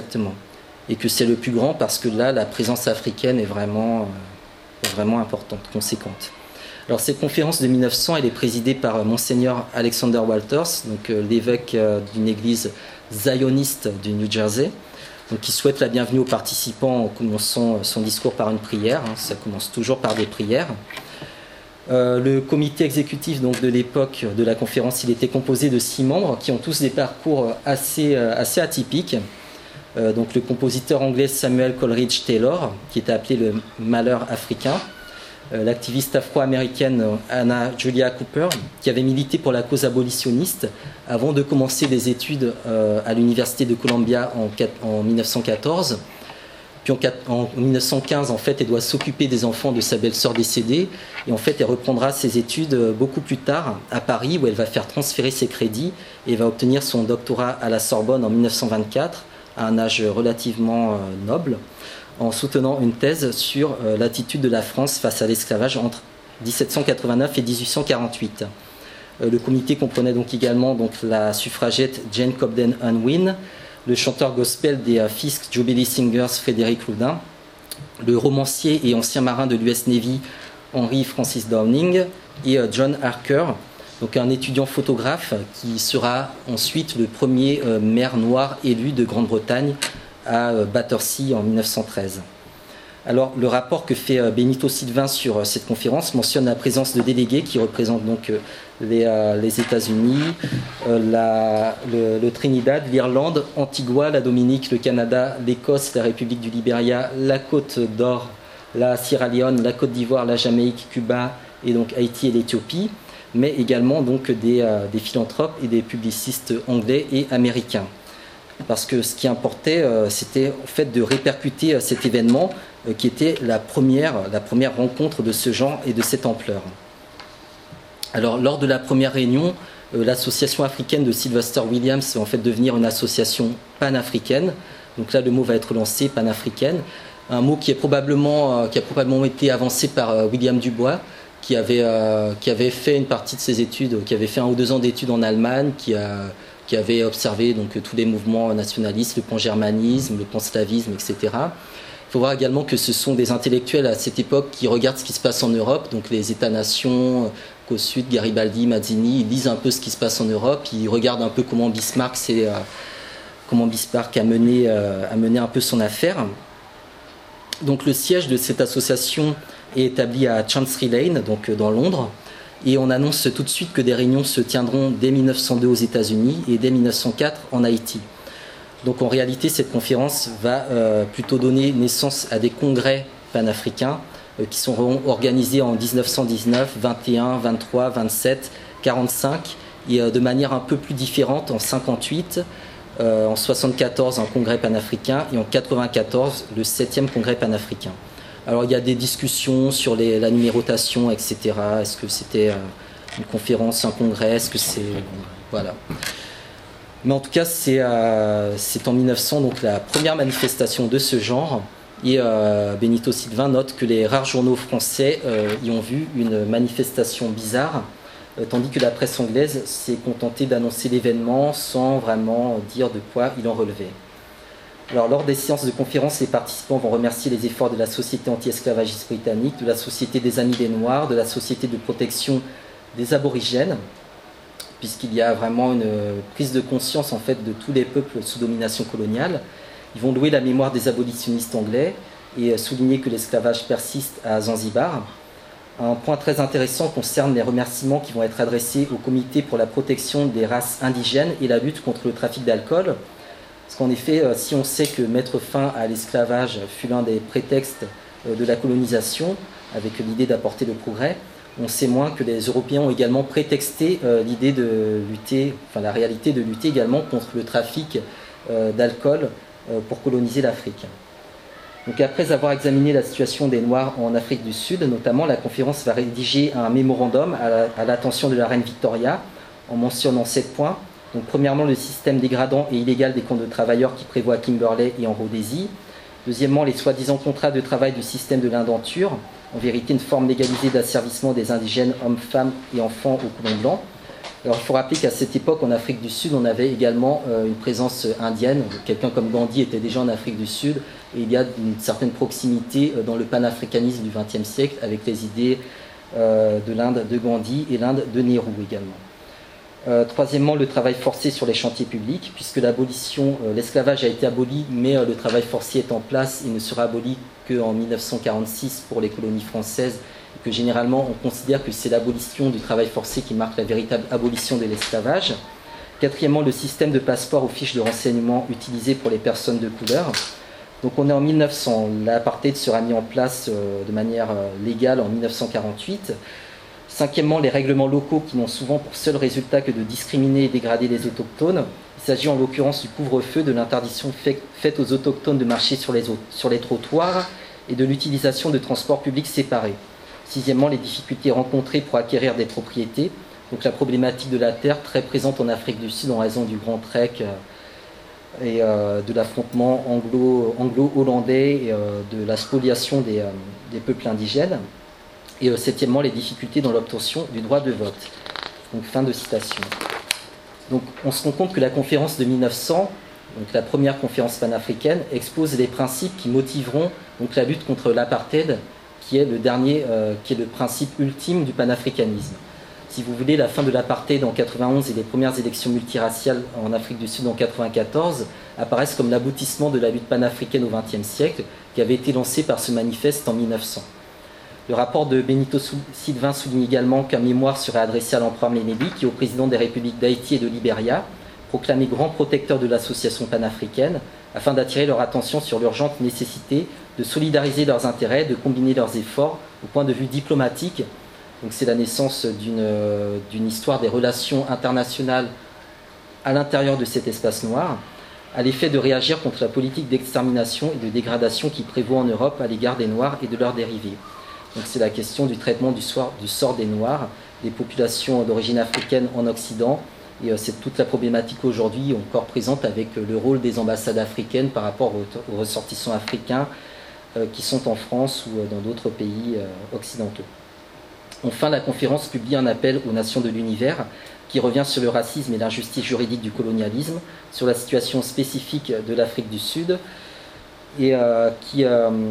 Et que c'est le plus grand parce que là, la présence africaine est vraiment importante, conséquente. Alors cette conférence de 1900, elle est présidée par Monseigneur Alexander Walters, donc l'évêque d'une église zioniste du New Jersey, donc qui souhaite la bienvenue aux participants en commençant son discours par une prière. Ça commence toujours par des prières. Le comité exécutif donc, de l'époque de la conférence, il était composé de 6 membres qui ont tous des parcours assez atypiques. Donc le compositeur anglais Samuel Coleridge Taylor, qui était appelé le malheur africain, l'activiste afro-américaine Anna Julia Cooper, qui avait milité pour la cause abolitionniste avant de commencer des études à l'université de Columbia en 1914. Puis en 1915, en fait, elle doit s'occuper des enfants de sa belle-sœur décédée. Et en fait, elle reprendra ses études beaucoup plus tard à Paris, où elle va faire transférer ses crédits et va obtenir son doctorat à la Sorbonne en 1924, à un âge relativement noble, en soutenant une thèse sur l'attitude de la France face à l'esclavage entre 1789 et 1848. Le comité comprenait donc également la suffragette Jane Cobden Unwin, le chanteur gospel des Fisk Jubilee Singers Frédéric Loudun, le romancier et ancien marin de l'US Navy Henry Francis Downing et John Harker, donc un étudiant photographe qui sera ensuite le premier maire noir élu de Grande-Bretagne à Battersea en 1913. Alors, le rapport que fait Benito Sylvain sur cette conférence mentionne la présence de délégués qui représentent donc les États-Unis, le Trinidad, l'Irlande, Antigua, la Dominique, le Canada, l'Écosse, la République du Libéria, la Côte d'Or, la Sierra Leone, la Côte d'Ivoire, la Jamaïque, Cuba et donc Haïti et l'Éthiopie, mais également donc des philanthropes et des publicistes anglais et américains. Parce que ce qui importait, c'était en fait de répercuter cet événement qui était la première rencontre de ce genre et de cette ampleur. Alors, lors de la première réunion, l'association africaine de Sylvester Williams va en fait devenir une association panafricaine. Donc là, le mot va être lancé, panafricaine, un mot qui a probablement été avancé par William Dubois, qui avait fait une partie de ses études, qui avait fait 1 ou 2 ans d'études en Allemagne, qui avait observé donc tous les mouvements nationalistes, le pan-germanisme, le pan-slavisme, etc. Il faut voir également que ce sont des intellectuels à cette époque qui regardent ce qui se passe en Europe, donc les États-nations, qu'au sud, Garibaldi, Mazzini, ils lisent un peu ce qui se passe en Europe, ils regardent un peu comment Bismarck a mené un peu son affaire. Donc le siège de cette association est établi à Chancery Lane, donc dans Londres. Et on annonce tout de suite que des réunions se tiendront dès 1902 aux États-Unis et dès 1904 en Haïti. Donc en réalité, cette conférence va plutôt donner naissance à des congrès panafricains qui seront organisés en 1919, 21, 23, 27, 45 et de manière un peu plus différente en 58, en 74 un congrès panafricain et en 94 le 7e congrès panafricain. Alors il y a des discussions sur la numérotation, etc. Est-ce que c'était une conférence, un congrès, est-ce que c'est... Voilà. Mais en tout cas, c'est en 1900, donc la première manifestation de ce genre. Et Benito Sylvain note que les rares journaux français y ont vu une manifestation bizarre, tandis que la presse anglaise s'est contentée d'annoncer l'événement sans vraiment dire de quoi il en relevait. Alors, lors des séances de conférence, les participants vont remercier les efforts de la Société anti-esclavagiste britannique, de la Société des Amis des Noirs, de la Société de protection des aborigènes, puisqu'il y a vraiment une prise de conscience en fait de tous les peuples sous domination coloniale. Ils vont louer la mémoire des abolitionnistes anglais et souligner que l'esclavage persiste à Zanzibar. Un point très intéressant concerne les remerciements qui vont être adressés au Comité pour la protection des races indigènes et la lutte contre le trafic d'alcool. Parce qu'en effet, si on sait que mettre fin à l'esclavage fut l'un des prétextes de la colonisation, avec l'idée d'apporter le progrès, on sait moins que les Européens ont également prétexté l'idée de lutter, enfin la réalité de lutter également contre le trafic d'alcool pour coloniser l'Afrique. Donc après avoir examiné la situation des Noirs en Afrique du Sud, notamment, la conférence va rédiger un mémorandum à l'attention de la reine Victoria en mentionnant 7 points. Donc, premièrement, le système dégradant et illégal des camps de travailleurs qui prévoit à Kimberley et en Rhodésie. Deuxièmement, les soi-disant contrats de travail du système de l'indenture, en vérité une forme légalisée d'asservissement des indigènes, hommes, femmes et enfants aux colons blancs. Alors il faut rappeler qu'à cette époque, en Afrique du Sud, on avait également une présence indienne. Quelqu'un comme Gandhi était déjà en Afrique du Sud, et il y a une certaine proximité dans le panafricanisme du XXe siècle avec les idées de l'Inde de Gandhi et l'Inde de Nehru également. Troisièmement, le travail forcé sur les chantiers publics, puisque l'esclavage a été aboli, mais le travail forcé est en place et ne sera aboli qu'en 1946 pour les colonies françaises, et que généralement on considère que c'est l'abolition du travail forcé qui marque la véritable abolition de l'esclavage. Quatrièmement, le système de passeport aux fiches de renseignement utilisé pour les personnes de couleur. Donc on est en 1900, l'apartheid sera mis en place de manière légale en 1948. Cinquièmement, les règlements locaux qui n'ont souvent pour seul résultat que de discriminer et dégrader les autochtones. Il s'agit en l'occurrence du couvre-feu, de l'interdiction faite aux autochtones de marcher sur les trottoirs et de l'utilisation de transports publics séparés. Sixièmement, les difficultés rencontrées pour acquérir des propriétés. Donc la problématique de la terre, très présente en Afrique du Sud en raison du Grand Trek et de l'affrontement anglo-hollandais et de la spoliation des peuples indigènes. Et septièmement, les difficultés dans l'obtention du droit de vote. Donc fin de citation. Donc on se rend compte que la conférence de 1900, donc la première conférence panafricaine, expose les principes qui motiveront donc la lutte contre l'apartheid, qui est le principe ultime du panafricanisme. Si vous voulez, la fin de l'apartheid en 91 et les premières élections multiraciales en Afrique du Sud en 94 apparaissent comme l'aboutissement de la lutte panafricaine au XXe siècle, qui avait été lancée par ce manifeste en 1900. Le rapport de Benito Sylvain souligne également qu'un mémoire serait adressé à l'empereur Ménélique et au président des républiques d'Haïti et de Libéria, proclamé grand protecteur de l'association panafricaine, afin d'attirer leur attention sur l'urgente nécessité de solidariser leurs intérêts, de combiner leurs efforts au point de vue diplomatique. Donc c'est la naissance d'une histoire des relations internationales à l'intérieur de cet espace noir, à l'effet de réagir contre la politique d'extermination et de dégradation qui prévaut en Europe à l'égard des Noirs et de leurs dérivés. Donc c'est la question du traitement du sort des Noirs, des populations d'origine africaine en Occident, et c'est toute la problématique aujourd'hui encore présente avec le rôle des ambassades africaines par rapport aux ressortissants africains qui sont en France ou dans d'autres pays occidentaux. Enfin, la conférence publie un appel aux nations de l'univers qui revient sur le racisme et l'injustice juridique du colonialisme, sur la situation spécifique de l'Afrique du Sud, et qui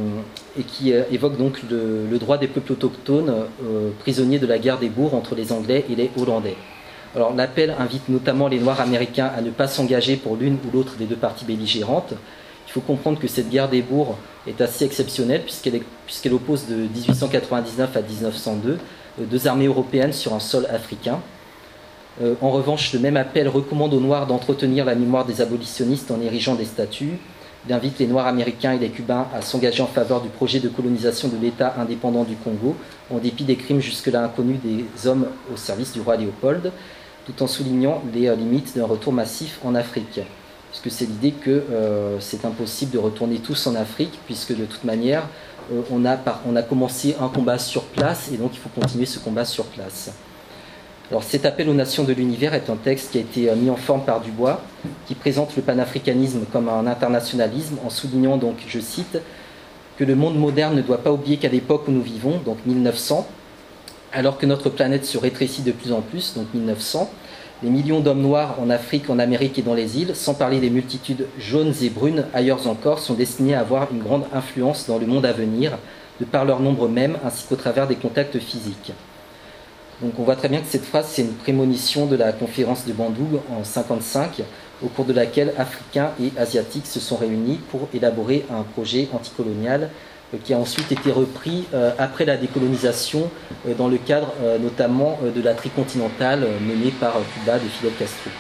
évoque donc le droit des peuples autochtones prisonniers de la guerre des bourgs entre les Anglais et les Hollandais. Alors l'appel invite notamment les Noirs américains à ne pas s'engager pour l'une ou l'autre des deux parties belligérantes. Il faut comprendre que cette guerre des bourgs est assez exceptionnelle puisqu'elle oppose de 1899 à 1902 deux armées européennes sur un sol africain. En revanche, le même appel recommande aux Noirs d'entretenir la mémoire des abolitionnistes en érigeant des statues. Il invite les Noirs américains et les Cubains à s'engager en faveur du projet de colonisation de l'État indépendant du Congo, en dépit des crimes jusque-là inconnus des hommes au service du roi Léopold, tout en soulignant les limites d'un retour massif en Afrique. Puisque c'est l'idée que c'est impossible de retourner tous en Afrique, puisque de toute manière, on a commencé un combat sur place, et donc il faut continuer ce combat sur place. Alors cet appel aux nations de l'univers est un texte qui a été mis en forme par Dubois, qui présente le panafricanisme comme un internationalisme, en soulignant donc, je cite, que le monde moderne ne doit pas oublier qu'à l'époque où nous vivons, donc 1900, alors que notre planète se rétrécit de plus en plus, donc 1900, les millions d'hommes noirs en Afrique, en Amérique et dans les îles, sans parler des multitudes jaunes et brunes ailleurs encore, sont destinés à avoir une grande influence dans le monde à venir, de par leur nombre même, ainsi qu'au travers des contacts physiques. Donc on voit très bien que cette phrase, c'est une prémonition de la conférence de Bandung en 1955, au cours de laquelle Africains et Asiatiques se sont réunis pour élaborer un projet anticolonial qui a ensuite été repris après la décolonisation dans le cadre notamment de la tricontinentale menée par Cuba de Fidel Castro.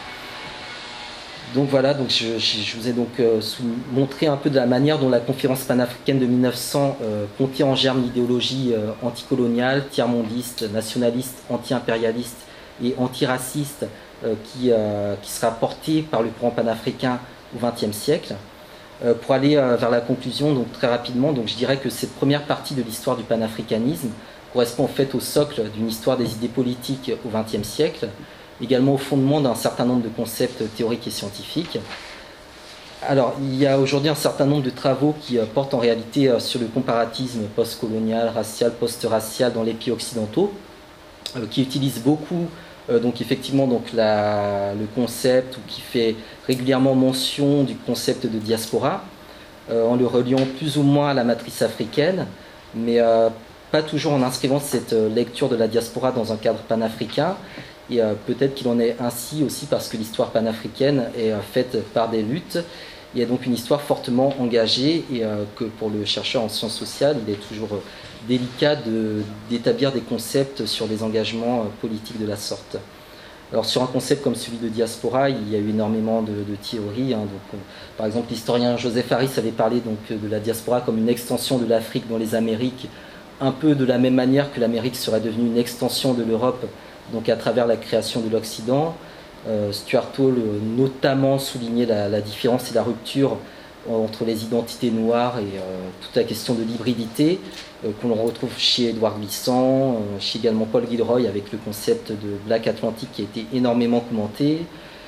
Donc voilà, donc je vous ai donc montré un peu de la manière dont la conférence panafricaine de 1900 contient en germe l'idéologie anticoloniale, tiers-mondiste, nationaliste, anti-impérialiste et antiraciste qui sera portée par le courant panafricain au XXe siècle. Pour aller vers la conclusion, donc très rapidement, donc je dirais que cette première partie de l'histoire du panafricanisme correspond en fait au socle d'une histoire des idées politiques au XXe siècle, également au fondement d'un certain nombre de concepts théoriques et scientifiques. Alors, il y a aujourd'hui un certain nombre de travaux qui portent en réalité sur le comparatisme postcolonial, racial, post-racial dans les pays occidentaux, qui utilisent beaucoup donc effectivement donc le concept, ou qui fait régulièrement mention du concept de diaspora, en le reliant plus ou moins à la matrice africaine, mais pas toujours en inscrivant cette lecture de la diaspora dans un cadre panafricain. Et peut-être qu'il en est ainsi aussi parce que l'histoire panafricaine est faite par des luttes. Il y a donc une histoire fortement engagée et que pour le chercheur en sciences sociales, il est toujours délicat d'établir des concepts sur des engagements politiques de la sorte. Alors sur un concept comme celui de diaspora, il y a eu énormément de théories. Par exemple, l'historien Joseph Harris avait parlé donc, de la diaspora comme une extension de l'Afrique dans les Amériques, un peu de la même manière que l'Amérique serait devenue une extension de l'Europe, donc à travers la création de l'Occident. Stuart Hall notamment soulignait la différence et la rupture entre les identités noires et toute la question de l'hybridité qu'on retrouve chez Édouard Glissant, chez également Paul Gilroy avec le concept de Black Atlantic qui a été énormément commenté.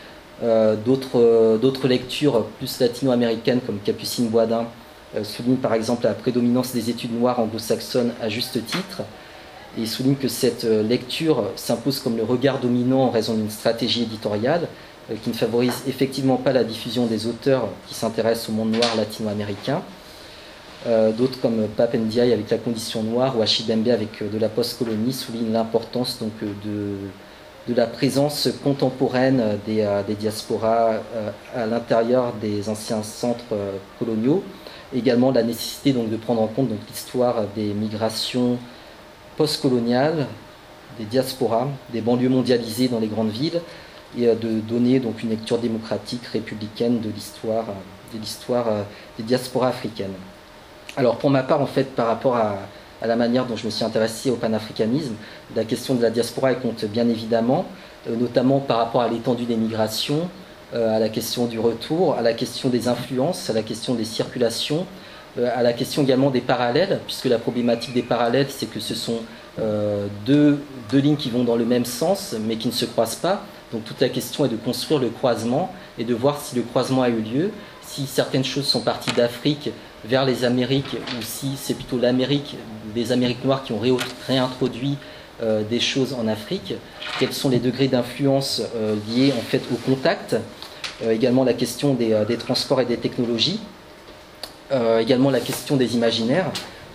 D'autres lectures plus latino-américaines comme Capucine Boisdin soulignent par exemple la prédominance des études noires anglo-saxonnes à juste titre et souligne que cette lecture s'impose comme le regard dominant en raison d'une stratégie éditoriale qui ne favorise effectivement pas la diffusion des auteurs qui s'intéressent au monde noir latino-américain. D'autres comme Pape Ndiaye avec la condition noire ou Achille avec de la post-colonie soulignent l'importance donc de la présence contemporaine des diasporas à l'intérieur des anciens centres coloniaux. Également la nécessité donc de prendre en compte donc l'histoire des migrations post-coloniales, des diasporas, des banlieues mondialisées dans les grandes villes, et de donner donc une lecture démocratique, républicaine de l'histoire des diasporas africaines. Alors pour ma part, en fait, par rapport à la manière dont je me suis intéressé au panafricanisme, la question de la diaspora elle compte bien évidemment, notamment par rapport à l'étendue des migrations, à la question du retour, à la question des influences, à la question des circulations, à la question également des parallèles, puisque la problématique des parallèles, c'est que ce sont deux lignes qui vont dans le même sens, mais qui ne se croisent pas. Donc toute la question est de construire le croisement et de voir si le croisement a eu lieu, si certaines choses sont parties d'Afrique vers les Amériques, ou si c'est plutôt l'Amérique, les Amériques noires qui ont réintroduit des choses en Afrique, quels sont les degrés d'influence liés en fait au contact, également la question des transports et des technologies, également la question des imaginaires,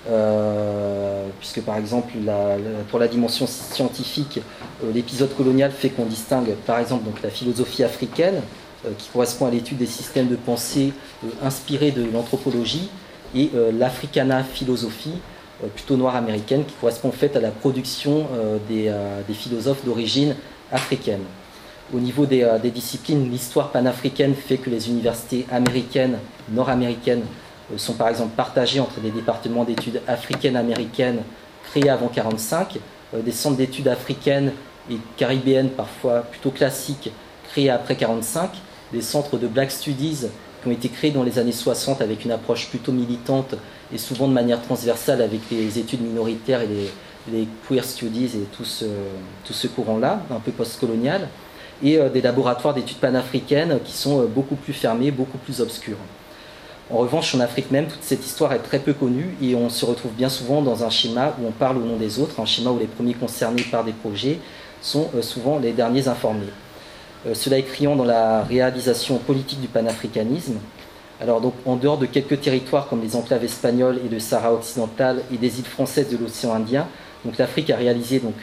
puisque par exemple pour la dimension scientifique, l'épisode colonial fait qu'on distingue par exemple donc, la philosophie africaine qui correspond à l'étude des systèmes de pensée inspirés de l'anthropologie et l'africana philosophie plutôt noire américaine qui correspond en fait à la production des philosophes d'origine africaine. Au niveau des disciplines, l'histoire panafricaine fait que les universités américaines, nord-américaines sont par exemple partagées entre des départements d'études africaines-américaines créés avant 1945, des centres d'études africaines et caribéennes parfois plutôt classiques créés après 1945, des centres de Black Studies qui ont été créés dans les années 60 avec une approche plutôt militante et souvent de manière transversale avec les études minoritaires et les queer studies et tout ce courant-là, un peu post-colonial, et des laboratoires d'études panafricaines qui sont beaucoup plus fermés, beaucoup plus obscurs. En revanche, en Afrique même, toute cette histoire est très peu connue et on se retrouve bien souvent dans un schéma où on parle au nom des autres, un schéma où les premiers concernés par des projets sont souvent les derniers informés. Cela est criant dans la réalisation politique du panafricanisme. Alors donc, en dehors de quelques territoires comme les enclaves espagnoles et le Sahara occidental et des îles françaises de l'océan Indien, donc l'Afrique a réalisé donc,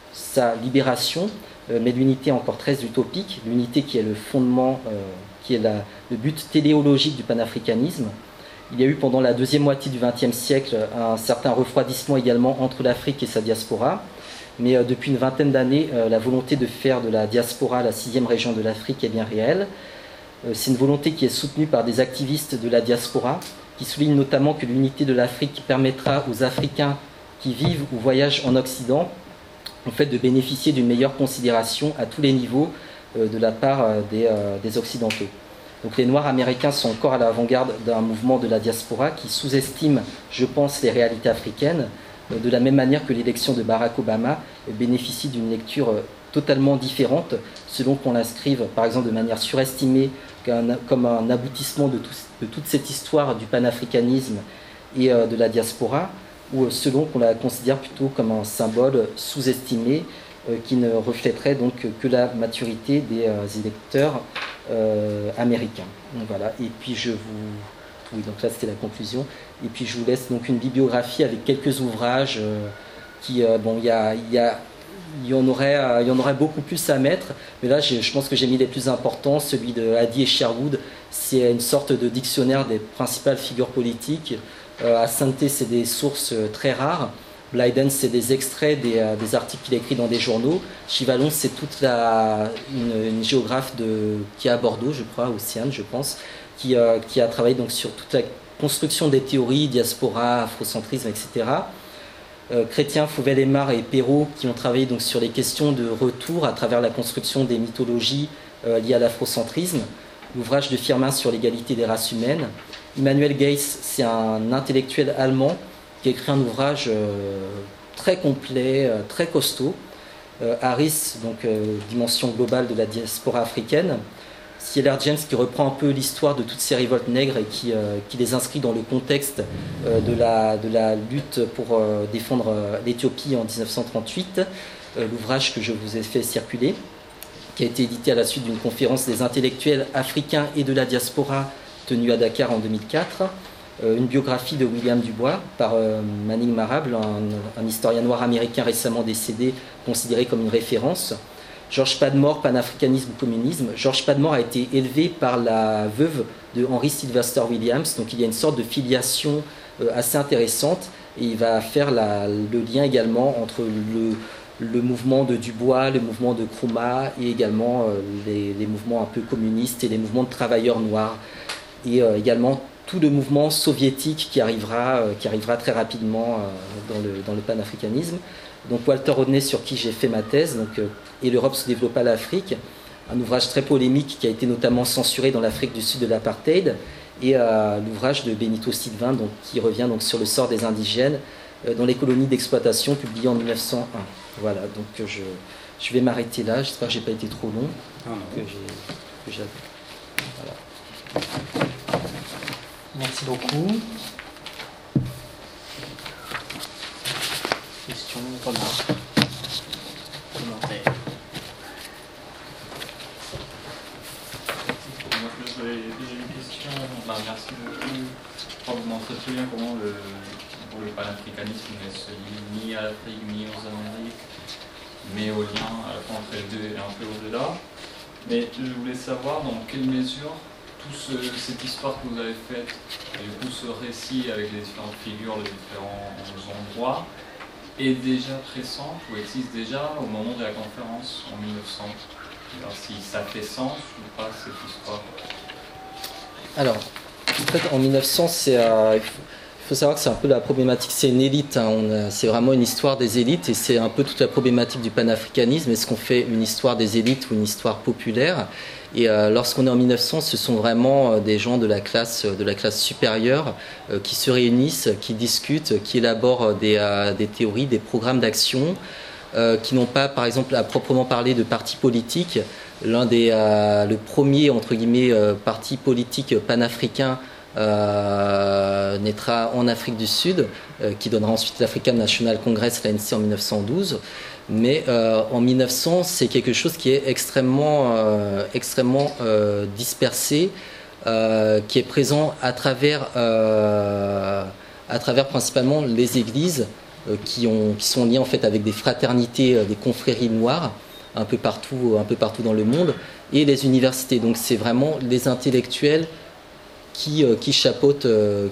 sa libération, mais l'unité encore très utopique, l'unité qui est le fondement, qui est le but téléologique du panafricanisme. Il y a eu pendant la deuxième moitié du XXe siècle un certain refroidissement également entre l'Afrique et sa diaspora. Mais depuis une vingtaine d'années, la volonté de faire de la diaspora la 6e région de l'Afrique est bien réelle. C'est une volonté qui est soutenue par des activistes de la diaspora, qui soulignent notamment que l'unité de l'Afrique permettra aux Africains qui vivent ou voyagent en Occident en fait, de bénéficier d'une meilleure considération à tous les niveaux de la part des Occidentaux. Donc les Noirs américains sont encore à l'avant-garde d'un mouvement de la diaspora qui sous-estime, je pense, les réalités africaines, de la même manière que l'élection de Barack Obama bénéficie d'une lecture totalement différente, selon qu'on l'inscrive par exemple de manière surestimée comme un aboutissement de toute cette histoire du panafricanisme et de la diaspora, ou selon qu'on la considère plutôt comme un symbole sous-estimé qui ne reflèterait donc que la maturité des électeurs américains. Donc voilà. Et puis je vous Oui, donc là c'était la conclusion. Et puis je vous laisse donc une bibliographie avec quelques ouvrages qui, bon, il y en aurait beaucoup plus à mettre, mais là je pense que j'ai mis les plus importants. Celui de Haddy et Sherwood, c'est une sorte de dictionnaire des principales figures politiques. Asante, c'est des sources très rares. Blyden, c'est des extraits des articles qu'il a écrits dans des journaux. Chivalon, c'est toute une géographe qui est à Bordeaux, je crois, Océane, je pense, qui a travaillé donc sur toute la construction des théories, diaspora, afrocentrisme, etc. Chrétien, Fauvel-Aymar et Perrault qui ont travaillé donc sur les questions de retour à travers la construction des mythologies liées à l'afrocentrisme. L'ouvrage de Firmin sur l'égalité des races humaines. Immanuel Geiss, c'est un intellectuel allemand qui a écrit un ouvrage très complet, très costaud. Harris, donc dimension globale de la diaspora africaine. Cieler James qui reprend un peu l'histoire de toutes ces révoltes nègres et qui les inscrit dans le contexte de la lutte pour défendre l'Éthiopie en 1938. L'ouvrage que je vous ai fait circuler, qui a été édité à la suite d'une conférence des intellectuels africains et de la diaspora tenue à Dakar en 2004. Une biographie de William Dubois par Manning Marable, un historien noir américain récemment décédé, considéré comme une référence. Georges Padmore, Panafricanisme ou communisme. Georges Padmore a été élevé par la veuve de Henry Sylvester Williams, donc il y a une sorte de filiation assez intéressante, et il va faire le lien également entre le mouvement de Dubois, le mouvement de Nkrumah et également les mouvements un peu communistes et les mouvements de travailleurs noirs, et également tout le mouvement soviétique qui arrivera très rapidement dans le panafricanisme. Donc Walter Rodney, sur qui j'ai fait ma thèse, et l'Europe se développa à l'Afrique, un ouvrage très polémique qui a été notamment censuré dans l'Afrique du Sud de l'apartheid, et l'ouvrage de Benito Sylvain qui revient donc sur le sort des indigènes dans les colonies d'exploitation, publié en 1901. Voilà, donc je vais m'arrêter là, j'espère que je n'ai pas été trop long. Voilà. Merci beaucoup. Questions, remarques, commentaires. J'ai une question. Merci beaucoup. Je crois que vous montrez très bien comment le panafricanisme ne se limite ni à l'Afrique ni aux Amériques, mais au lien à la fois entre les deux et un peu au-delà. Mais je voulais savoir dans quelle mesure cette histoire que vous avez faite, et du coup ce récit avec les différentes figures, les différents endroits, est déjà présente ou existe déjà au moment de la conférence en 1900. Alors, si ça fait sens ou pas cette histoire. Alors, en fait, en 1900, il faut savoir que c'est un peu la problématique, c'est une élite, hein, c'est vraiment une histoire des élites, et c'est un peu toute la problématique du panafricanisme. Est-ce qu'on fait une histoire des élites ou une histoire populaire? Et lorsqu'on est en 1900, ce sont vraiment des gens de la classe supérieure qui se réunissent, qui discutent, qui élaborent des théories, des programmes d'action, qui n'ont pas, par exemple, à proprement parler de parti politique. Le premier, entre guillemets, parti politique panafricain naîtra en Afrique du Sud, qui donnera ensuite l'African National Congress, l'ANC, en 1912. Mais en 1900, c'est quelque chose qui est extrêmement dispersé, qui est présent à travers principalement les églises qui sont liées en fait avec des fraternités, des confréries noires un peu partout dans le monde, et les universités. Donc c'est vraiment les intellectuels qui chapeautent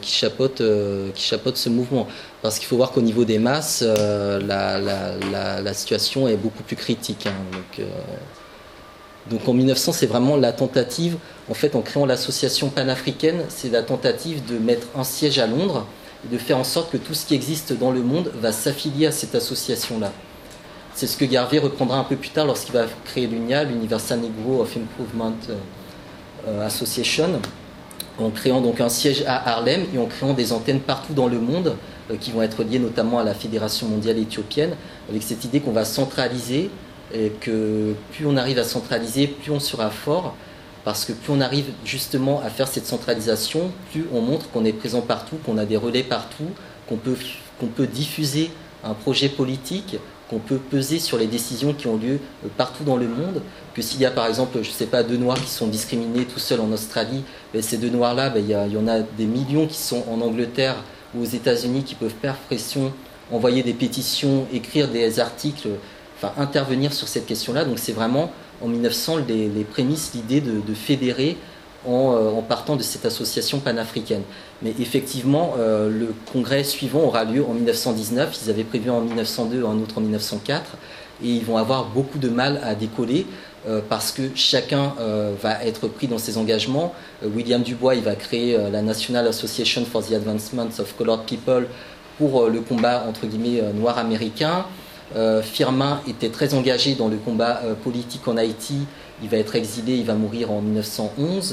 ce mouvement. Parce qu'il faut voir qu'au niveau des masses, la situation est beaucoup plus critique. Hein. Donc en 1900, c'est vraiment la tentative, en fait, en créant l'association panafricaine, c'est la tentative de mettre un siège à Londres et de faire en sorte que tout ce qui existe dans le monde va s'affilier à cette association-là. C'est ce que Garvey reprendra un peu plus tard lorsqu'il va créer l'UNIA, l'Universal Negro of Improvement Association, en créant donc un siège à Harlem et en créant des antennes partout dans le monde qui vont être liées notamment à la Fédération mondiale éthiopienne, avec cette idée qu'on va centraliser et que plus on arrive à centraliser, plus on sera fort, parce que plus on arrive justement à faire cette centralisation, plus on montre qu'on est présent partout, qu'on a des relais partout, qu'on peut diffuser un projet politique, qu'on peut peser sur les décisions qui ont lieu partout dans le monde, que s'il y a par exemple, je ne sais pas, 2 Noirs qui sont discriminés tout seuls en Australie, ces 2 Noirs-là, il y en a des millions qui sont en Angleterre ou aux États-Unis qui peuvent faire pression, envoyer des pétitions, écrire des articles, enfin intervenir sur cette question-là. Donc c'est vraiment en 1900 les prémices, l'idée de fédérer en partant de cette association panafricaine. Mais effectivement, le congrès suivant aura lieu en 1919. Ils avaient prévu en 1902, un autre en 1904. Et ils vont avoir beaucoup de mal à décoller parce que chacun va être pris dans ses engagements. William Du Bois, il va créer la National Association for the Advancement of Colored People pour le combat, entre guillemets, noir américain. Firmin était très engagé dans le combat politique en Haïti. Il va être exilé, il va mourir en 1911.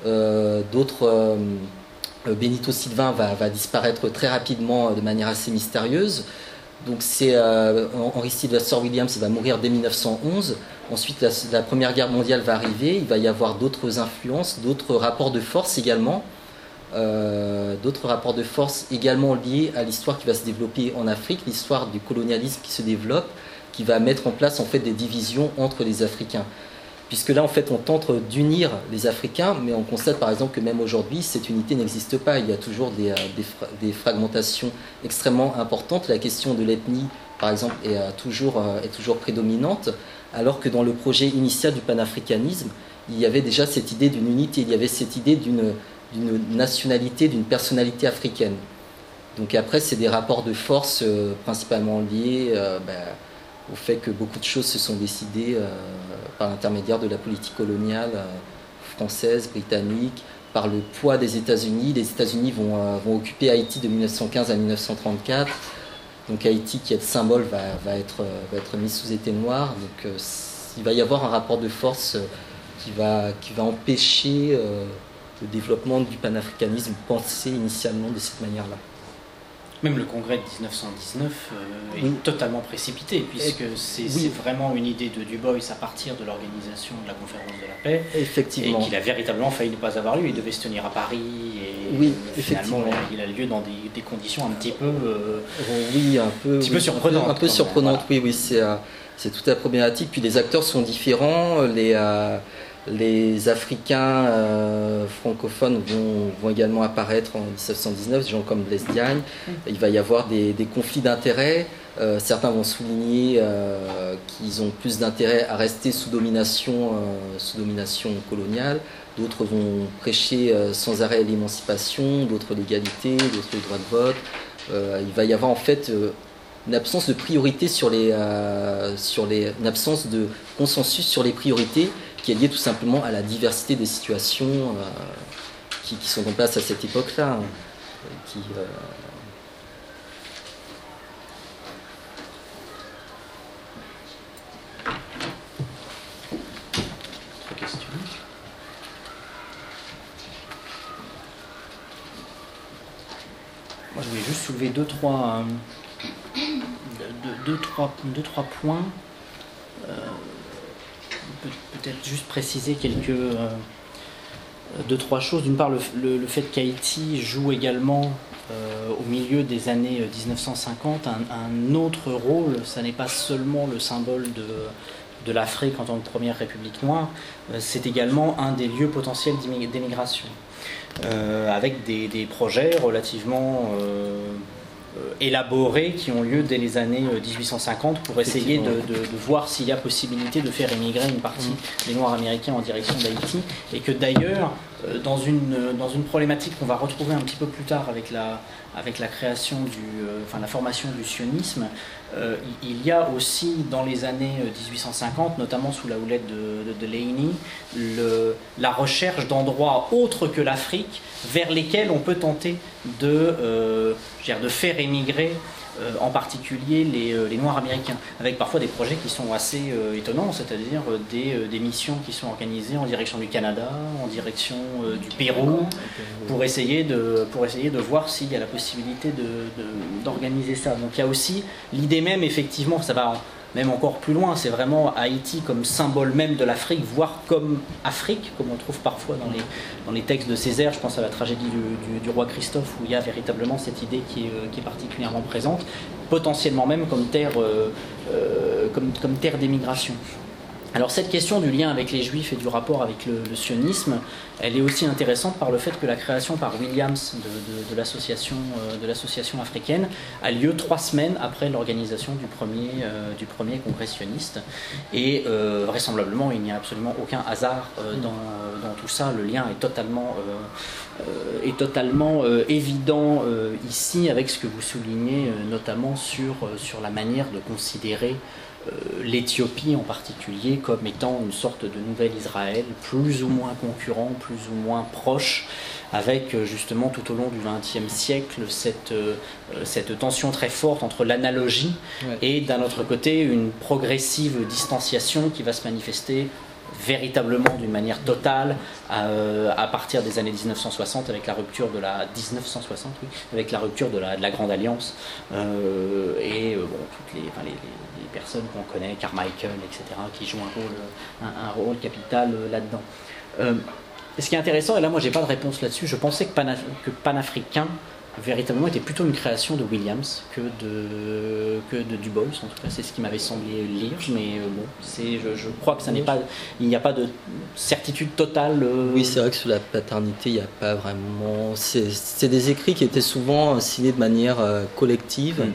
Benito Sylvain va disparaître très rapidement de manière assez mystérieuse. Donc c'est Henry Sylvester Williams, il va mourir dès 1911. Ensuite, la Première Guerre mondiale va arriver. Il va y avoir d'autres influences, d'autres rapports de force également. D'autres rapports de force également liés à l'histoire qui va se développer en Afrique, l'histoire du colonialisme qui se développe, qui va mettre en place en fait des divisions entre les Africains. Puisque là, en fait, on tente d'unir les Africains, mais on constate par exemple que même aujourd'hui, cette unité n'existe pas. Il y a toujours des fragmentations extrêmement importantes. La question de l'ethnie, par exemple, est toujours prédominante, alors que dans le projet initial du panafricanisme, il y avait déjà cette idée d'une unité, il y avait cette idée d'une nationalité, d'une personnalité africaine. Donc après, c'est des rapports de force principalement liés au fait que beaucoup de choses se sont décidées par l'intermédiaire de la politique coloniale française, britannique, par le poids des États-Unis. Les États-Unis vont occuper Haïti de 1915 à 1934. Donc Haïti, qui est le symbole, va être mis sous éteignoir. Donc il va y avoir un rapport de force qui va empêcher le développement du panafricanisme pensé initialement de cette manière-là. Même le congrès de 1919 est totalement précipité, puisque c'est vraiment une idée de Du Bois à partir de l'organisation de la conférence de la paix. Effectivement. Et qu'il a véritablement failli ne pas avoir lieu. Il devait se tenir à Paris, et finalement il a lieu dans des conditions un petit peu, peu surprenantes. Un peu surprenantes, voilà. Oui, c'est toute la problématique. Puis les acteurs sont différents, les Africains francophones vont également apparaître en 1919, des gens comme Blaise Diagne. Il va y avoir des conflits d'intérêts. Certains vont souligner qu'ils ont plus d'intérêt à rester sous domination coloniale. D'autres vont prêcher sans arrêt l'émancipation, d'autres l'égalité, d'autres le droit de vote. Il va y avoir en fait une absence de priorité une absence de consensus sur les priorités, qui est lié tout simplement à la diversité des situations qui sont en place à cette époque-là. Autre question. Moi, je voulais juste soulever deux, trois points. Peut-être juste préciser deux, trois choses. D'une part, le fait qu'Haïti joue également au milieu des années 1950 un autre rôle. Ça n'est pas seulement le symbole de l'Afrique en tant que première république noire, c'est également un des lieux potentiels d'émigration, avec des projets relativement élaborés qui ont lieu dès les années 1850 pour essayer de voir s'il y a possibilité de faire émigrer une partie des Noirs américains en direction d'Haïti, et que d'ailleurs dans une problématique qu'on va retrouver un petit peu plus tard avec la création la formation du sionisme, il y a aussi dans les années 1850, notamment sous la houlette de Laney, la recherche d'endroits autres que l'Afrique vers lesquels on peut tenter de faire émigrer en particulier les Noirs américains, avec parfois des projets qui sont assez étonnants, c'est-à-dire des missions qui sont organisées en direction du Canada, en direction du Pérou, pour essayer de voir s'il y a la possibilité d'organiser ça. Donc il y a aussi l'idée même, effectivement, ça va même encore plus loin, c'est vraiment Haïti comme symbole même de l'Afrique, voire comme Afrique, comme on trouve parfois dans les textes de Césaire. Je pense à la tragédie du roi Christophe, où il y a véritablement cette idée qui est particulièrement présente. potentiellement même comme terre, comme terre d'émigration. Alors cette question du lien avec les Juifs et du rapport avec le sionisme, elle est aussi intéressante par le fait que la création par Williams de l'association africaine a lieu 3 semaines après l'organisation du premier congrès sioniste. Et vraisemblablement, il n'y a absolument aucun hasard dans tout ça. Le lien est totalement évident ici avec ce que vous soulignez, notamment sur la manière de considérer l'Éthiopie en particulier comme étant une sorte de nouvel Israël, plus ou moins concurrent, plus ou moins proche, avec justement tout au long du XXe siècle cette tension très forte entre l'analogie et d'un autre côté une progressive distanciation qui va se manifester véritablement d'une manière totale à partir des années 1960 avec la rupture de la la Grande Alliance toutes les personnes qu'on connaît, Carmichael, etc., qui jouent un rôle capital là-dedans. Ce qui est intéressant, et là moi j'ai pas de réponse là-dessus, je pensais que panafricain véritablement était plutôt une création de Williams que de Du Bois, en tout cas c'est ce qui m'avait semblé lire, mais je crois que il n'y a pas de certitude totale. Oui, c'est vrai que sur la paternité il n'y a pas vraiment, c'est des écrits qui étaient souvent signés de manière collective,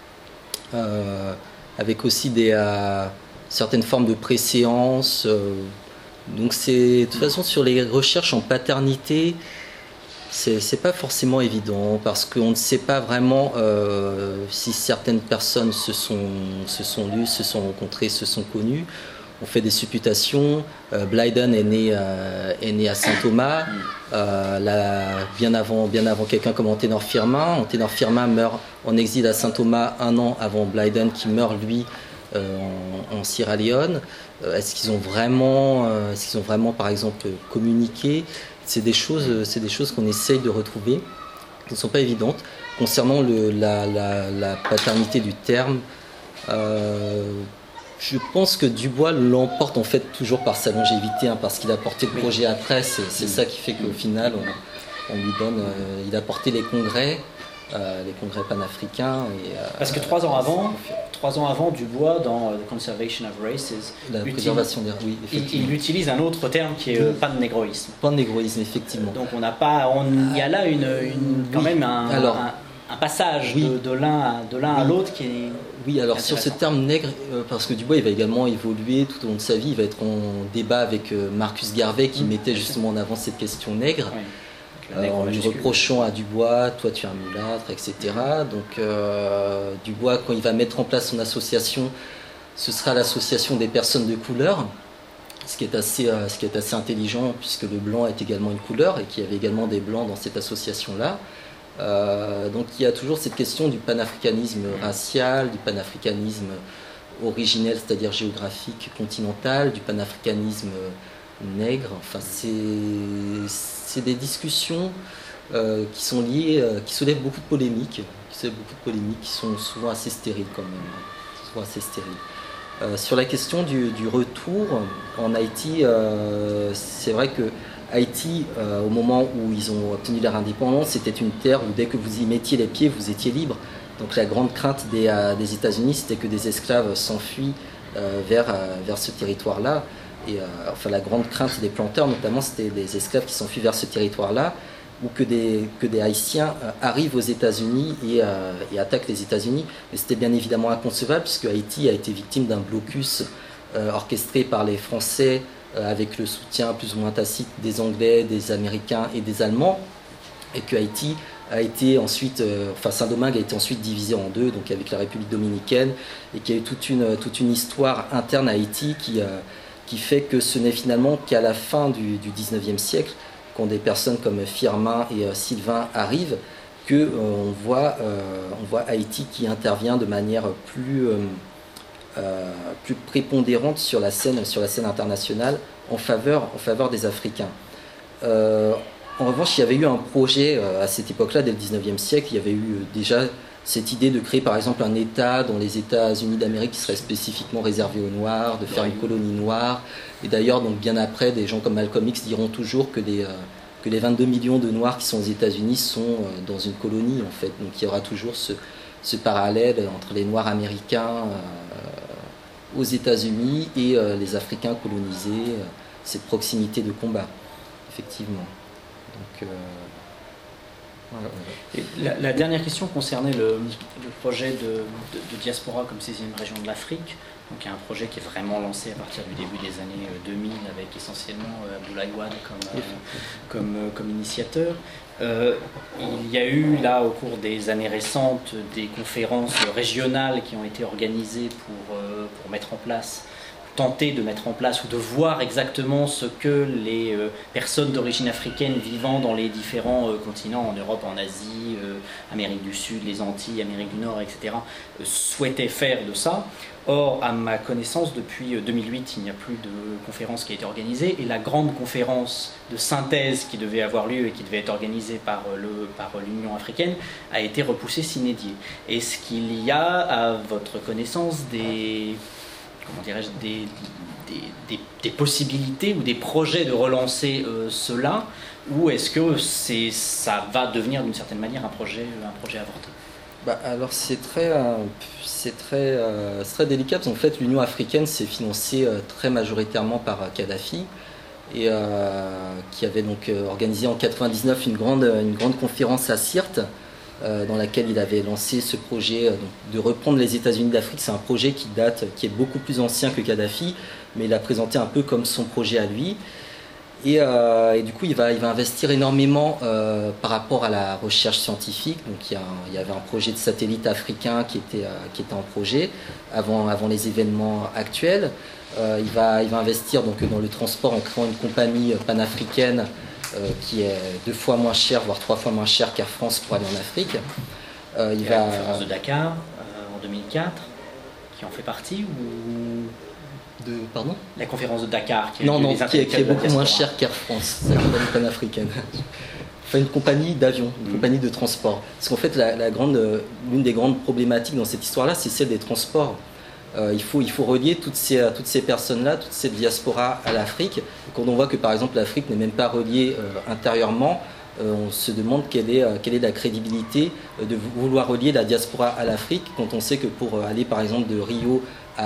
avec aussi certaines formes de préséance, donc de toute façon sur les recherches en paternité, c'est pas forcément évident parce qu'on ne sait pas vraiment si certaines personnes se sont lues, se sont rencontrées, se sont connues. On fait des supputations. Blyden est né à Saint-Thomas, bien avant quelqu'un comme Anténor Firmin. Anténor Firmin meurt en exil à Saint-Thomas 1 an avant Blyden, qui meurt lui en Sierra Leone. Est-ce qu'ils ont vraiment, par exemple, communiqué ? C'est des choses qu'on essaye de retrouver, qui ne sont pas évidentes. Concernant la paternité du terme, je pense que Dubois l'emporte en fait toujours par sa longévité, parce qu'il a porté le projet à Tresse, et c'est ça qui fait qu'au final, on lui donne. Il a porté les congrès panafricains. Parce que 3 ans avant, Dubois, dans The Conservation of Races, la préservation des oui, il utilise un autre terme qui est pannégroïsme. Pannégroïsme, effectivement. Donc il y a là quand même un passage de l'un à l'autre qui est. Oui, alors sur ce terme nègre, parce que Dubois il va également évoluer tout au long de sa vie, il va être en débat avec Marcus Garvey qui mettait justement en avant cette question nègre. Oui. En lui reprochant à Dubois, toi tu es un mulâtre, etc. Donc Dubois, quand il va mettre en place son association, ce sera l'association des personnes de couleur, ce qui est assez intelligent puisque le blanc est également une couleur et qu'il y avait également des blancs dans cette association-là. Donc il y a toujours cette question du panafricanisme racial, du panafricanisme originel, c'est-à-dire géographique, continental, du panafricanisme nègre. Enfin, c'est des discussions qui sont liées, qui soulèvent beaucoup de polémiques, qui sont souvent assez stériles quand même, sur la question du retour en Haïti, c'est vrai que Haïti, au moment où ils ont obtenu leur indépendance, c'était une terre où dès que vous y mettiez les pieds, vous étiez libre. Donc la grande crainte des États-Unis, c'était que des esclaves s'enfuient vers ce territoire-là. Et la grande crainte des planteurs, notamment, c'était des esclaves qui s'enfuient vers ce territoire-là, ou que des Haïtiens arrivent aux États-Unis et attaquent les États-Unis. Mais c'était bien évidemment inconcevable, puisque Haïti a été victime d'un blocus orchestré par les Français, avec le soutien plus ou moins tacite des Anglais, des Américains et des Allemands, et que Haïti a été ensuite, Saint-Domingue a été ensuite divisé en deux, donc avec la République dominicaine, et qu'il y a eu toute une histoire interne à Haïti qui fait que ce n'est finalement qu'à la fin du 19e siècle, quand des personnes comme Firmin et Sylvain arrivent, qu'on voit Haïti qui intervient de manière plus prépondérante sur la scène internationale en faveur des Africains. En revanche, il y avait eu un projet à cette époque-là, dès le 19e siècle, il y avait eu déjà cette idée de créer par exemple un État dans les États-Unis d'Amérique qui serait spécifiquement réservé aux Noirs, de faire une colonie noire. Et d'ailleurs, donc bien après, des gens comme Malcolm X diront toujours que les 22 millions de Noirs qui sont aux États-Unis sont dans une colonie en fait. Donc il y aura toujours ce parallèle entre les Noirs américains aux États-Unis et les Africains colonisés, cette proximité de combat, effectivement. Donc, voilà. La dernière question concernait le projet de diaspora comme 16e région de l'Afrique. Donc il y a un projet qui est vraiment lancé à partir du début des années 2000 avec essentiellement Abdoulaye Wade comme initiateur. Il y a eu là au cours des années récentes des conférences régionales qui ont été organisées pour mettre en place, tenter de mettre en place ou de voir exactement ce que les personnes d'origine africaine vivant dans les différents continents, en Europe, en Asie, Amérique du Sud, les Antilles, Amérique du Nord, etc., souhaitaient faire de ça. Or, à ma connaissance, depuis 2008, il n'y a plus de conférence qui a été organisée, et la grande conférence de synthèse qui devait avoir lieu et qui devait être organisée par l'Union africaine a été repoussée sine die. Est-ce qu'il y a, à votre connaissance, des possibilités ou des projets de relancer cela, ou est-ce que ça va devenir d'une certaine manière un projet avorté? Alors c'est très délicat parce qu'en fait l'Union africaine s'est financée très majoritairement par Kadhafi et qui avait donc organisé en 1999 une grande conférence à Sirte dans laquelle il avait lancé ce projet de reprendre les États-Unis d'Afrique. C'est un projet qui est beaucoup plus ancien que Kadhafi, mais il l'a présenté un peu comme son projet à lui. Et du coup, il va investir énormément par rapport à la recherche scientifique. Donc, il y avait un projet de satellite africain qui était en projet avant les événements actuels. Il va investir donc dans le transport en créant une compagnie panafricaine qui est 2 fois moins chère, voire 3 fois moins chère qu'Air France pour aller en Afrique. La conférence de Dakar en 2004, qui en fait partie ou... Pardon ? La conférence de Dakar, qui est beaucoup moins chère qu'Air France, c'est la compagnie panafricaine. Enfin, une compagnie d'avion, une compagnie de transport. Parce qu'en fait, l'une des grandes problématiques dans cette histoire-là, c'est celle des transports. Il faut relier toutes ces personnes-là, toute cette diaspora à l'Afrique. Quand on voit que, par exemple, l'Afrique n'est même pas reliée intérieurement, on se demande quelle est la crédibilité de vouloir relier la diaspora à l'Afrique quand on sait que pour aller, par exemple, de Rio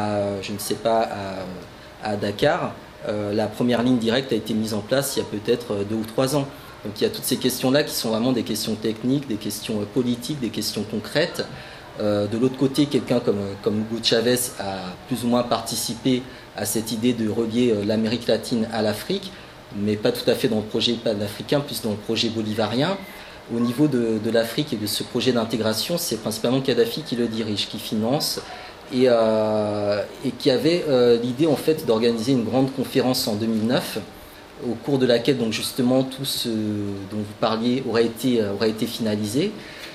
à Dakar, la première ligne directe a été mise en place il y a peut-être 2 ou 3 ans. Donc il y a toutes ces questions-là qui sont vraiment des questions techniques, des questions politiques, des questions concrètes. De l'autre côté, quelqu'un comme Hugo Chavez a plus ou moins participé à cette idée de relier l'Amérique latine à l'Afrique, mais pas tout à fait dans le projet panafricain, plus dans le projet bolivarien. Au niveau de l'Afrique et de ce projet d'intégration, c'est principalement Kadhafi qui le dirige, qui finance, et qui avait l'idée en fait d'organiser une grande conférence en 2009, au cours de laquelle donc justement tout ce dont vous parliez aurait été finalisé.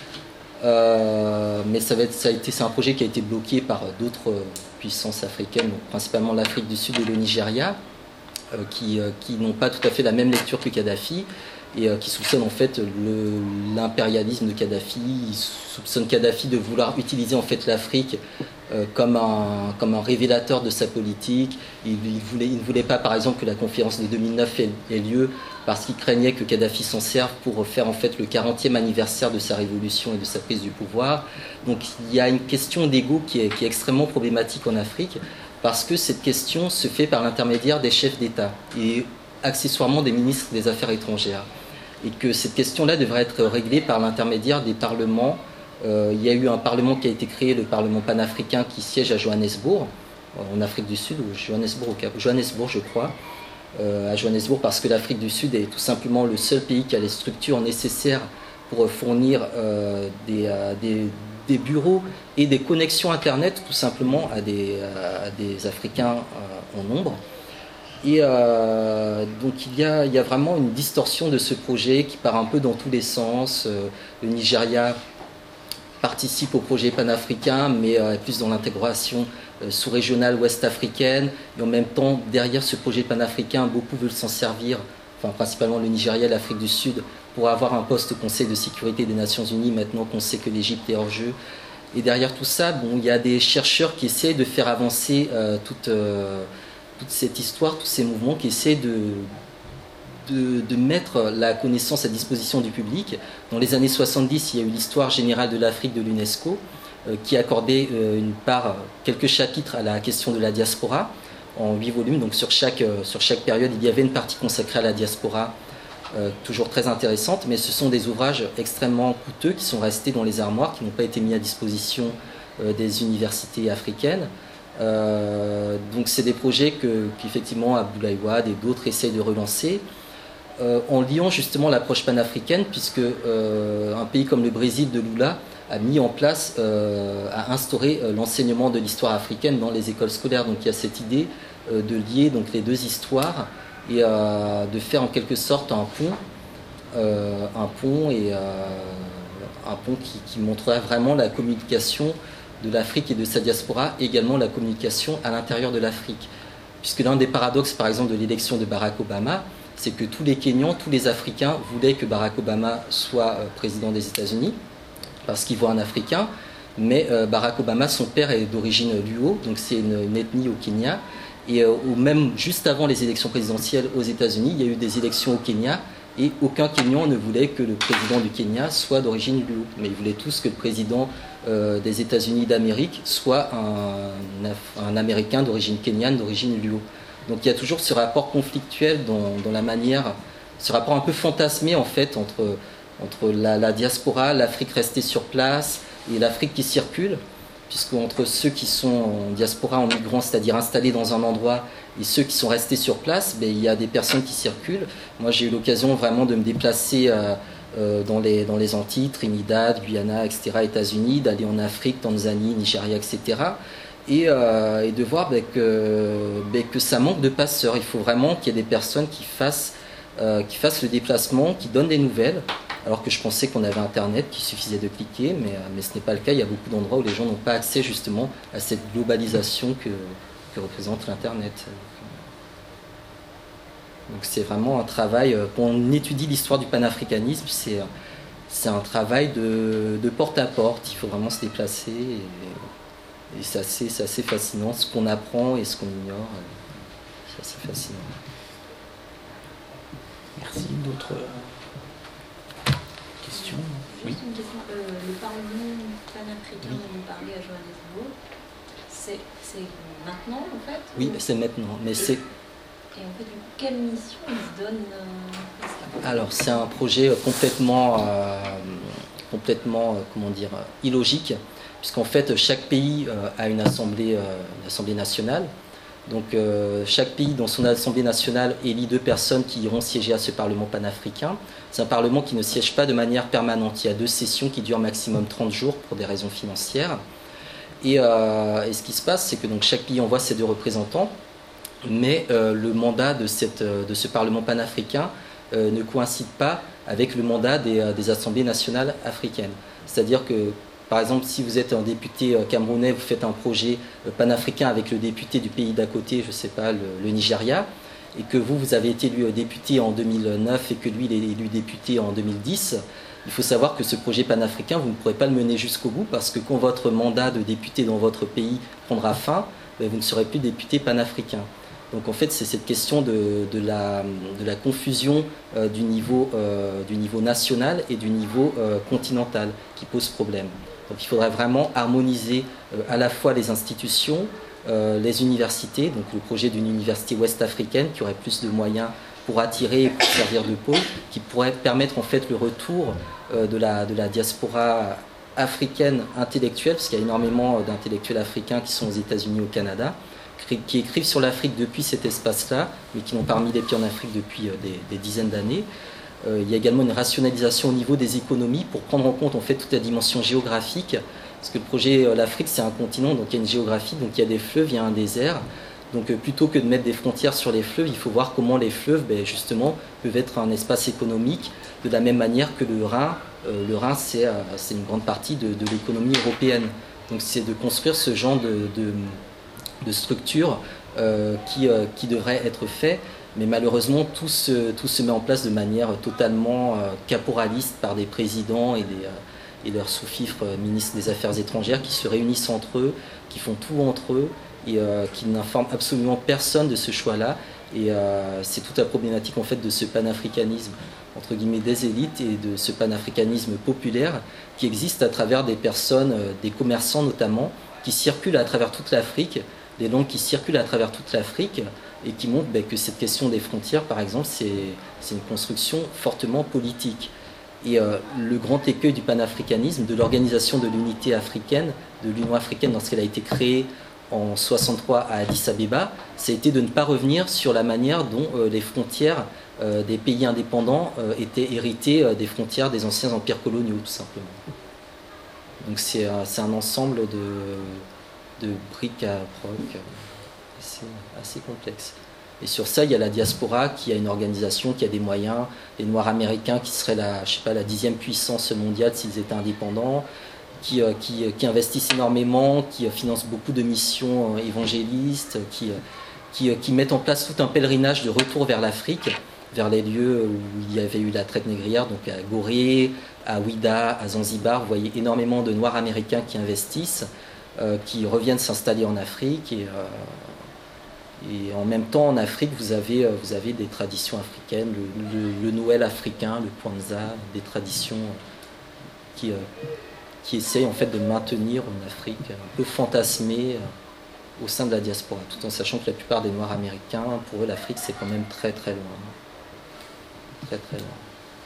Mais c'est un projet qui a été bloqué par d'autres puissances africaines, donc principalement l'Afrique du Sud et le Nigeria, qui n'ont pas tout à fait la même lecture que Kadhafi et qui soupçonnent en fait l'impérialisme de Kadhafi. Ils soupçonnent Kadhafi de vouloir utiliser en fait l'Afrique comme un révélateur de sa politique. Il ne voulait pas, par exemple, que la conférence de 2009 ait lieu parce qu'il craignait que Kadhafi s'en serve pour faire en fait le 40e anniversaire de sa révolution et de sa prise du pouvoir. Donc il y a une question d'ego qui est extrêmement problématique en Afrique parce que cette question se fait par l'intermédiaire des chefs d'État et accessoirement des ministres des Affaires étrangères. Et que cette question-là devrait être réglée par l'intermédiaire des parlements. Il y a eu un parlement qui a été créé, le Parlement panafricain, qui siège à Johannesburg, en Afrique du Sud, ou Johannesburg, je crois. À Johannesburg, parce que l'Afrique du Sud est tout simplement le seul pays qui a les structures nécessaires pour fournir des bureaux et des connexions Internet, tout simplement, à des Africains en nombre. Et donc il y a vraiment une distorsion de ce projet qui part un peu dans tous les sens. Le Nigeria participe au projet panafricain, mais plus dans l'intégration sous-régionale ouest-africaine. Et en même temps, derrière ce projet panafricain, beaucoup veulent s'en servir, enfin principalement le Nigeria et l'Afrique du Sud, pour avoir un poste au Conseil de sécurité des Nations Unies, maintenant qu'on sait que l'Égypte est hors jeu. Et derrière tout ça, il y a des chercheurs qui essaient de faire avancer toute cette histoire, tous ces mouvements qui essaient de mettre la connaissance à disposition du public. Dans les années 70, il y a eu l'histoire générale de l'Afrique de l'UNESCO, qui accordait quelques chapitres à la question de la diaspora, en 8 volumes. Donc sur chaque période, il y avait une partie consacrée à la diaspora, toujours très intéressante, mais ce sont des ouvrages extrêmement coûteux qui sont restés dans les armoires, qui n'ont pas été mis à disposition des universités africaines. Donc c'est des projets qu'effectivement Abdoulaye Wade et d'autres essayent de relancer, en liant justement l'approche panafricaine, puisque un pays comme le Brésil de Lula a mis en place, a instauré l'enseignement de l'histoire africaine dans les écoles scolaires. Donc il y a cette idée de lier donc les deux histoires et de faire en quelque sorte un pont qui montrerait vraiment la communication de l'Afrique et de sa diaspora, également la communication à l'intérieur de l'Afrique. Puisque l'un des paradoxes, par exemple, de l'élection de Barack Obama, c'est que tous les Kenyans, tous les Africains voulaient que Barack Obama soit président des États-Unis, parce qu'ils voient un Africain, mais Barack Obama, son père est d'origine Luo, donc c'est une ethnie au Kenya, et même juste avant les élections présidentielles aux États-Unis, il y a eu des élections au Kenya, et aucun Kenyan ne voulait que le président du Kenya soit d'origine Luo, mais ils voulaient tous que le président des États-Unis d'Amérique soit un Américain d'origine kenyane, d'origine Luo. Donc il y a toujours ce rapport conflictuel dans la manière, ce rapport un peu fantasmé en fait entre la diaspora, l'Afrique restée sur place et l'Afrique qui circule, puisqu'entre ceux qui sont en diaspora, en migrants, c'est-à-dire installés dans un endroit, et ceux qui sont restés sur place, il y a des personnes qui circulent. Moi j'ai eu l'occasion vraiment de me déplacer dans les Antilles, Trinidad, Guyana, etc., États-Unis, d'aller en Afrique, Tanzanie, Nigeria, etc., et de voir que ça manque de passeurs. Il faut vraiment qu'il y ait des personnes qui fassent le déplacement, qui donnent des nouvelles, alors que je pensais qu'on avait Internet, qu'il suffisait de cliquer, mais ce n'est pas le cas. Il y a beaucoup d'endroits où les gens n'ont pas accès justement à cette globalisation que représente l'Internet. Donc c'est vraiment un travail, quand on étudie l'histoire du panafricanisme, c'est un travail de porte-à-porte. Il faut vraiment se déplacer et c'est assez fascinant ce qu'on apprend et ce qu'on ignore. C'est assez fascinant. Merci. D'autres questions? Juste une question. Le Parlement panafricain dont vous parlez à Johannesburg, c'est maintenant en fait? Oui, c'est maintenant. Mais c'est... Et en fait, quelle mission ils se donnent? Alors, c'est un projet complètement comment dire, illogique, puisqu'en fait, chaque pays a une assemblée nationale. Donc, chaque pays, dans son assemblée nationale, élit 2 personnes qui iront siéger à ce Parlement panafricain. C'est un Parlement qui ne siège pas de manière permanente. Il y a 2 sessions qui durent maximum 30 jours pour des raisons financières. Et ce qui se passe, c'est que donc, chaque pays envoie ses 2 représentants. Mais le mandat de ce Parlement panafricain ne coïncide pas avec le mandat des assemblées nationales africaines. C'est-à-dire que, par exemple, si vous êtes un député camerounais, vous faites un projet panafricain avec le député du pays d'à côté, je ne sais pas, le Nigeria, et que vous avez été élu député en 2009 et que lui, il est élu député en 2010, il faut savoir que ce projet panafricain, vous ne pourrez pas le mener jusqu'au bout, parce que quand votre mandat de député dans votre pays prendra fin, vous ne serez plus député panafricain. Donc en fait, c'est cette question de la confusion du niveau national et du niveau continental qui pose problème. Donc il faudrait vraiment harmoniser à la fois les institutions, les universités, donc le projet d'une université ouest-africaine qui aurait plus de moyens pour attirer et pour servir de pôle, qui pourrait permettre en fait le retour de la diaspora africaine intellectuelle, parce qu'il y a énormément d'intellectuels africains qui sont aux États-Unis, au Canada, qui écrivent sur l'Afrique depuis cet espace-là, mais qui n'ont pas mis les pieds en Afrique depuis des dizaines d'années. Il y a également une rationalisation au niveau des économies pour prendre en compte en fait toute la dimension géographique, parce que le projet l'Afrique c'est un continent, donc il y a une géographie, donc il y a des fleuves, il y a un désert. Donc plutôt que de mettre des frontières sur les fleuves, il faut voir comment les fleuves justement peuvent être un espace économique de la même manière que le Rhin. Le Rhin c'est une grande partie de l'économie européenne. Donc c'est de construire ce genre de structure qui devrait être fait, mais malheureusement tout se met en place de manière totalement caporaliste par des présidents et leurs sous-fifres ministres des Affaires étrangères qui se réunissent entre eux, qui font tout entre eux et qui n'informent absolument personne de ce choix-là Et c'est toute la problématique en fait de ce panafricanisme entre guillemets des élites et de ce panafricanisme populaire qui existe à travers des personnes, des commerçants notamment, qui circulent à travers toute l'Afrique, des langues qui circulent à travers toute l'Afrique et qui montrent que cette question des frontières, par exemple, c'est une construction fortement politique. Et le grand écueil du panafricanisme, de l'organisation de l'unité africaine, de l'Union africaine lorsqu'elle a été créée en 63 à Addis Abeba, ça a été de ne pas revenir sur la manière dont les frontières des pays indépendants étaient héritées des frontières des anciens empires coloniaux, tout simplement. Donc c'est un ensemble de briques à broc assez complexe. Et sur ça, il y a la diaspora qui a une organisation, qui a des moyens, les Noirs américains qui seraient la 10e puissance mondiale s'ils étaient indépendants, qui investissent énormément, qui financent beaucoup de missions évangélistes, qui mettent en place tout un pèlerinage de retour vers l'Afrique, vers les lieux où il y avait eu la traite négrière, donc à Gorée, à Ouida, à Zanzibar. Vous voyez énormément de Noirs américains qui investissent, qui reviennent s'installer en Afrique. Et en même temps, en Afrique, vous avez des traditions africaines, le Noël africain, le Kwanzaa, des traditions qui essayent en fait de maintenir une Afrique un peu fantasmée au sein de la diaspora, tout en sachant que la plupart des Noirs américains, pour eux, l'Afrique, c'est quand même très très loin. Très très loin.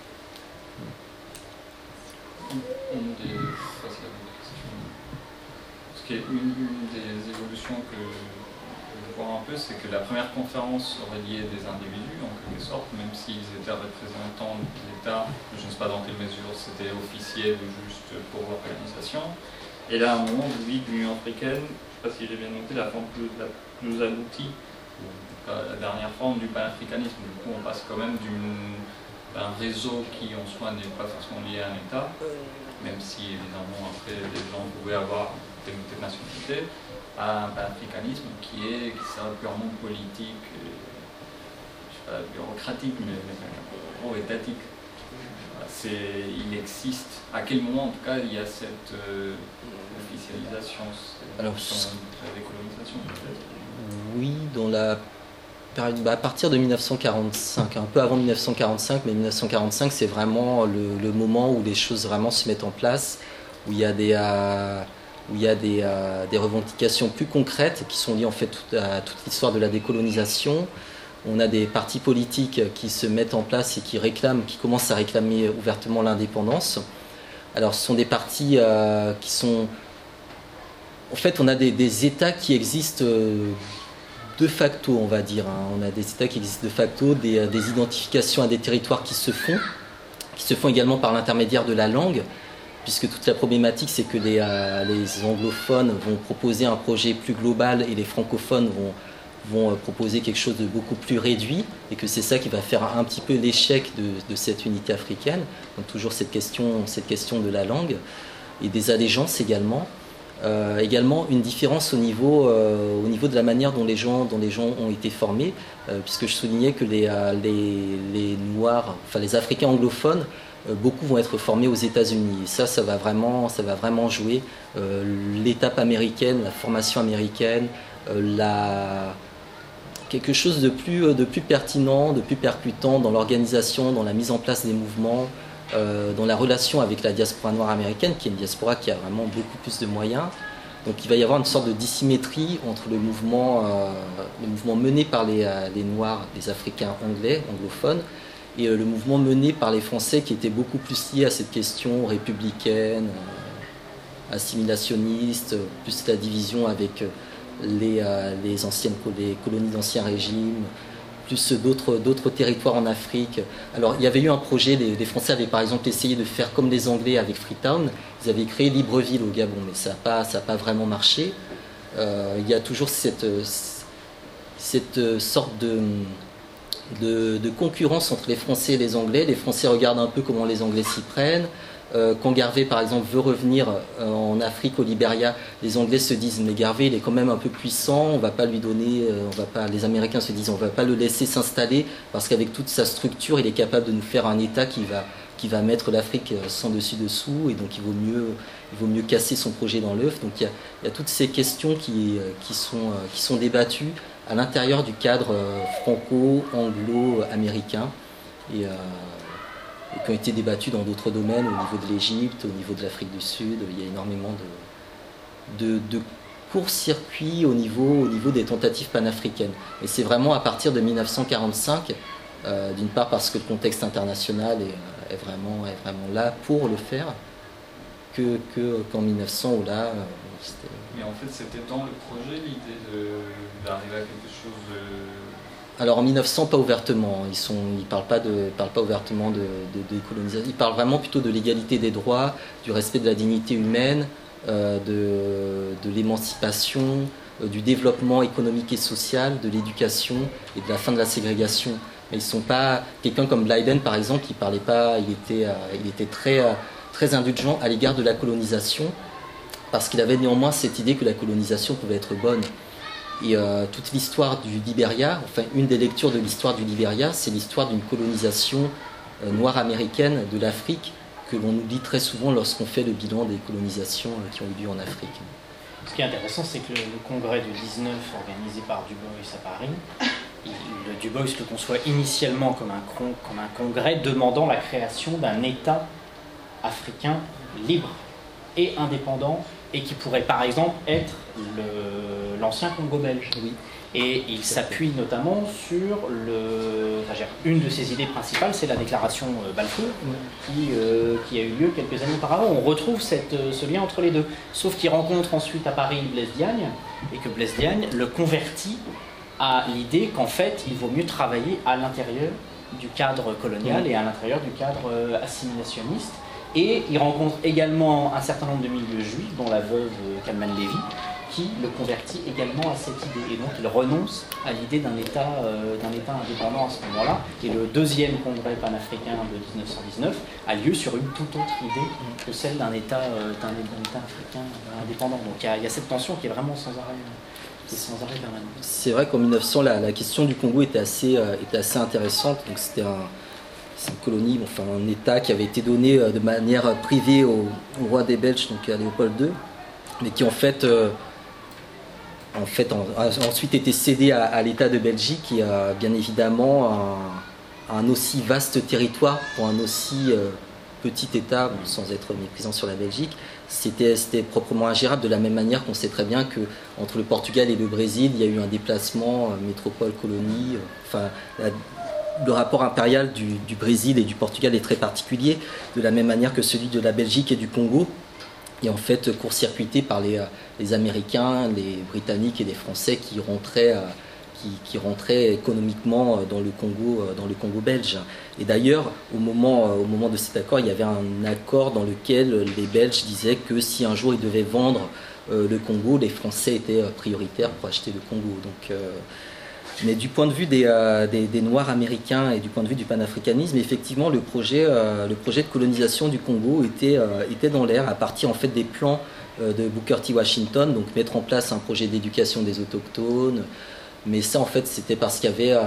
Une des évolutions que je vois un peu, c'est que la première conférence reliait des individus, en quelque sorte, même s'ils étaient représentants de l'État, je ne sais pas dans quelle mesure c'était officiel ou juste pour l'organisation. Et là, à un moment, vous dites que l'Union africaine, je ne sais pas si j'ai bien noté, la forme la plus aboutie, la dernière forme du panafricanisme. Du coup, on passe quand même d'un réseau qui, en soi, n'est pas forcément lié à un État, même si, évidemment, après, les gens pouvaient avoir telle ou telle nationalité, à un panafricanisme qui serait purement politique, je ne sais pas, bureaucratique, mais étatique. Il existe. À quel moment, en tout cas, il y a cette officialisation, la décolonisation peut-être? Oui, dans la période, à partir de 1945, un peu avant 1945, mais 1945, c'est vraiment le moment où les choses vraiment se mettent en place, où il y a des revendications plus concrètes qui sont liées en fait à toute l'histoire de la décolonisation. On a des partis politiques qui se mettent en place et qui commencent à réclamer ouvertement l'indépendance. Alors ce sont des partis qui sont... En fait, on a des États qui existent de facto, on va dire. On a des États qui existent de facto, des identifications à des territoires qui se font également par l'intermédiaire de la langue, puisque toute la problématique, c'est que les anglophones vont proposer un projet plus global et les francophones vont proposer quelque chose de beaucoup plus réduit, et que c'est ça qui va faire un petit peu l'échec de cette unité africaine. Donc toujours cette question de la langue et des allégeances également. Également une différence au niveau de la manière dont les gens ont été formés, puisque je soulignais que les Noirs, enfin les Africains anglophones, beaucoup vont être formés aux États-Unis. Et ça va vraiment jouer. L'étape américaine, la formation américaine, quelque chose de plus pertinent, de plus percutant dans l'organisation, dans la mise en place des mouvements, dans la relation avec la diaspora noire américaine, qui est une diaspora qui a vraiment beaucoup plus de moyens. Donc il va y avoir une sorte de dissymétrie entre le mouvement mené par les Noirs, les Africains anglophones, et le mouvement mené par les Français, qui était beaucoup plus lié à cette question républicaine, assimilationniste, plus la division avec les colonies d'Ancien Régime, plus d'autres territoires en Afrique. Alors il y avait eu un projet, les Français avaient par exemple essayé de faire comme les Anglais avec Freetown, ils avaient créé Libreville au Gabon, mais ça n'a pas vraiment marché. Il y a toujours cette sorte de concurrence entre les Français et les Anglais. Les Français regardent un peu comment les Anglais s'y prennent. Quand Garvey par exemple veut revenir en Afrique, au Libéria, les Anglais se disent mais Garvey il est quand même un peu puissant, on va pas lui donner, les Américains se disent on va pas le laisser s'installer parce qu'avec toute sa structure il est capable de nous faire un État qui va mettre l'Afrique sans dessus dessous, et donc il vaut mieux casser son projet dans l'œuf. Donc il y a toutes ces questions qui sont débattues à l'intérieur du cadre franco-anglo-américain et qui ont été débattus dans d'autres domaines, au niveau de l'Égypte, au niveau de l'Afrique du Sud. Il y a énormément de court-circuit au niveau des tentatives panafricaines. Et c'est vraiment à partir de 1945, d'une part parce que le contexte international est vraiment là pour le faire, qu'en 1900 ou là... Mais en fait, c'était dans le projet l'idée d'arriver à quelque chose de... Alors en 1900, pas ouvertement. Ils parlent pas ouvertement de décolonisation. Ils parlent vraiment plutôt de l'égalité des droits, du respect de la dignité humaine, de l'émancipation, du développement économique et social, de l'éducation et de la fin de la ségrégation. Mais ils sont pas... Quelqu'un comme Blyden, par exemple, il parlait pas... Il était très indulgent à l'égard de la colonisation, parce qu'il avait néanmoins cette idée que la colonisation pouvait être bonne. Et toute l'histoire du Libéria, enfin une des lectures de l'histoire du Libéria, c'est l'histoire d'une colonisation noire américaine de l'Afrique que l'on oublie très souvent lorsqu'on fait le bilan des colonisations qui ont eu lieu en Afrique. Ce qui est intéressant, c'est que le congrès de 19 organisé par Du Bois à Paris, Du Bois le conçoit initialement comme un congrès demandant la création d'un État africain libre et indépendant, et qui pourrait par exemple être l'ancien Congo belge. Oui. Et il s'appuie notamment sur une de ses idées principales, c'est la déclaration Balfour, qui a eu lieu quelques années auparavant. On retrouve ce lien entre les deux, sauf qu'il rencontre ensuite à Paris Blaise Diagne, et que Blaise Diagne le convertit à l'idée qu'en fait il vaut mieux travailler à l'intérieur du cadre colonial et à l'intérieur du cadre assimilationniste. Et il rencontre également un certain nombre de milieux juifs, dont la veuve Kalman Levy, qui le convertit également à cette idée. Et donc il renonce à l'idée d'un État indépendant à ce moment-là. Et le deuxième congrès panafricain de 1919 a lieu sur une toute autre idée que celle d'un État africain indépendant. Donc il y a cette tension qui est vraiment sans arrêt permanente. C'est vrai qu'en 1900, la question du Congo était assez intéressante. Donc c'est une colonie, enfin un État qui avait été donné de manière privée au roi des Belges, donc à Léopold II, mais qui a ensuite été cédé à l'État de Belgique, qui a bien évidemment un aussi vaste territoire pour un aussi petit État, sans être méprisant sur la Belgique. C'était proprement ingérable, de la même manière qu'on sait très bien qu'entre le Portugal et le Brésil, il y a eu un déplacement métropole-colonie. Le rapport impérial du Brésil et du Portugal est très particulier, de la même manière que celui de la Belgique et du Congo, et en fait court-circuité par les Américains, les Britanniques et les Français qui rentraient économiquement dans le Congo belge. Et d'ailleurs, au moment de cet accord, il y avait un accord dans lequel les Belges disaient que si un jour ils devaient vendre le Congo, les Français étaient prioritaires pour acheter le Congo. Donc, mais du point de vue des Noirs américains et du point de vue du panafricanisme, effectivement, le projet de colonisation du Congo était dans l'air à partir en fait des plans de Booker T. Washington, donc mettre en place un projet d'éducation des autochtones. Mais ça, en fait, c'était parce qu'il y avait,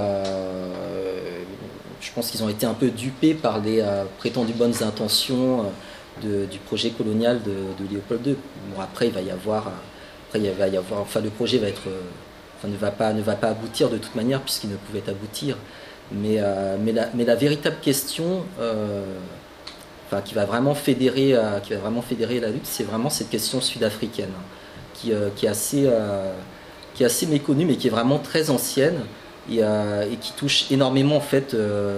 je pense qu'ils ont été un peu dupés par les prétendues bonnes intentions du projet colonial de Léopold II. Bon, après, il va y avoir, enfin, le projet va être ne va pas aboutir de toute manière puisqu'il ne pouvait aboutir. Mais la véritable question qui va vraiment fédérer la lutte, c'est vraiment cette question sud-africaine qui est assez méconnue, mais qui est vraiment très ancienne et qui touche énormément en fait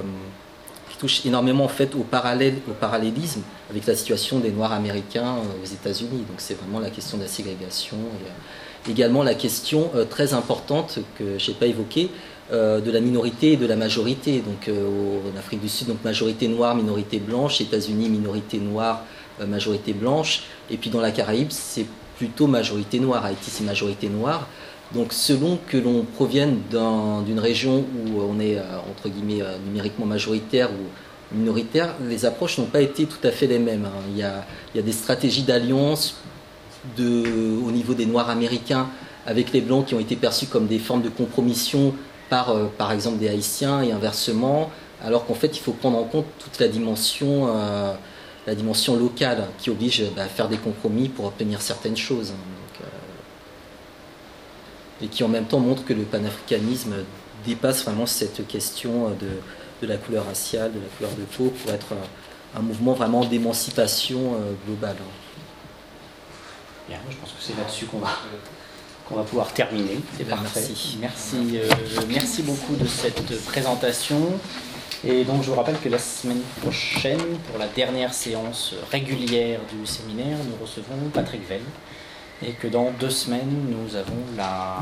au parallélisme avec la situation des Noirs américains aux États-Unis. Donc c'est vraiment la question de la ségrégation. Également la question très importante que je n'ai pas évoquée de la minorité et de la majorité. Donc en Afrique du Sud, donc majorité noire, minorité blanche, États-Unis, minorité noire, majorité blanche. Et puis dans la Caraïbe, c'est plutôt majorité noire. Haïti, c'est majorité noire. Donc selon que l'on provienne d'une région où on est entre guillemets numériquement majoritaire ou minoritaire, les approches n'ont pas été tout à fait les mêmes. Il y a des stratégies d'alliance au niveau des Noirs américains avec les Blancs qui ont été perçus comme des formes de compromission par exemple des Haïtiens et inversement, alors qu'en fait il faut prendre en compte toute la dimension locale qui oblige à faire des compromis pour obtenir certaines choses. Donc, et qui en même temps montre que le panafricanisme dépasse vraiment cette question de la couleur raciale, de la couleur de peau, pour être un mouvement vraiment d'émancipation globale. Bien, je pense que c'est là-dessus qu'on va pouvoir terminer. C'est parfait. Merci beaucoup de cette présentation. Et donc je vous rappelle que la semaine prochaine, pour la dernière séance régulière du séminaire, nous recevons Patrick Veil. Et que dans 2 semaines, nous avons la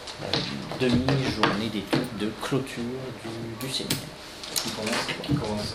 demi-journée d'études de clôture du séminaire. Qui commence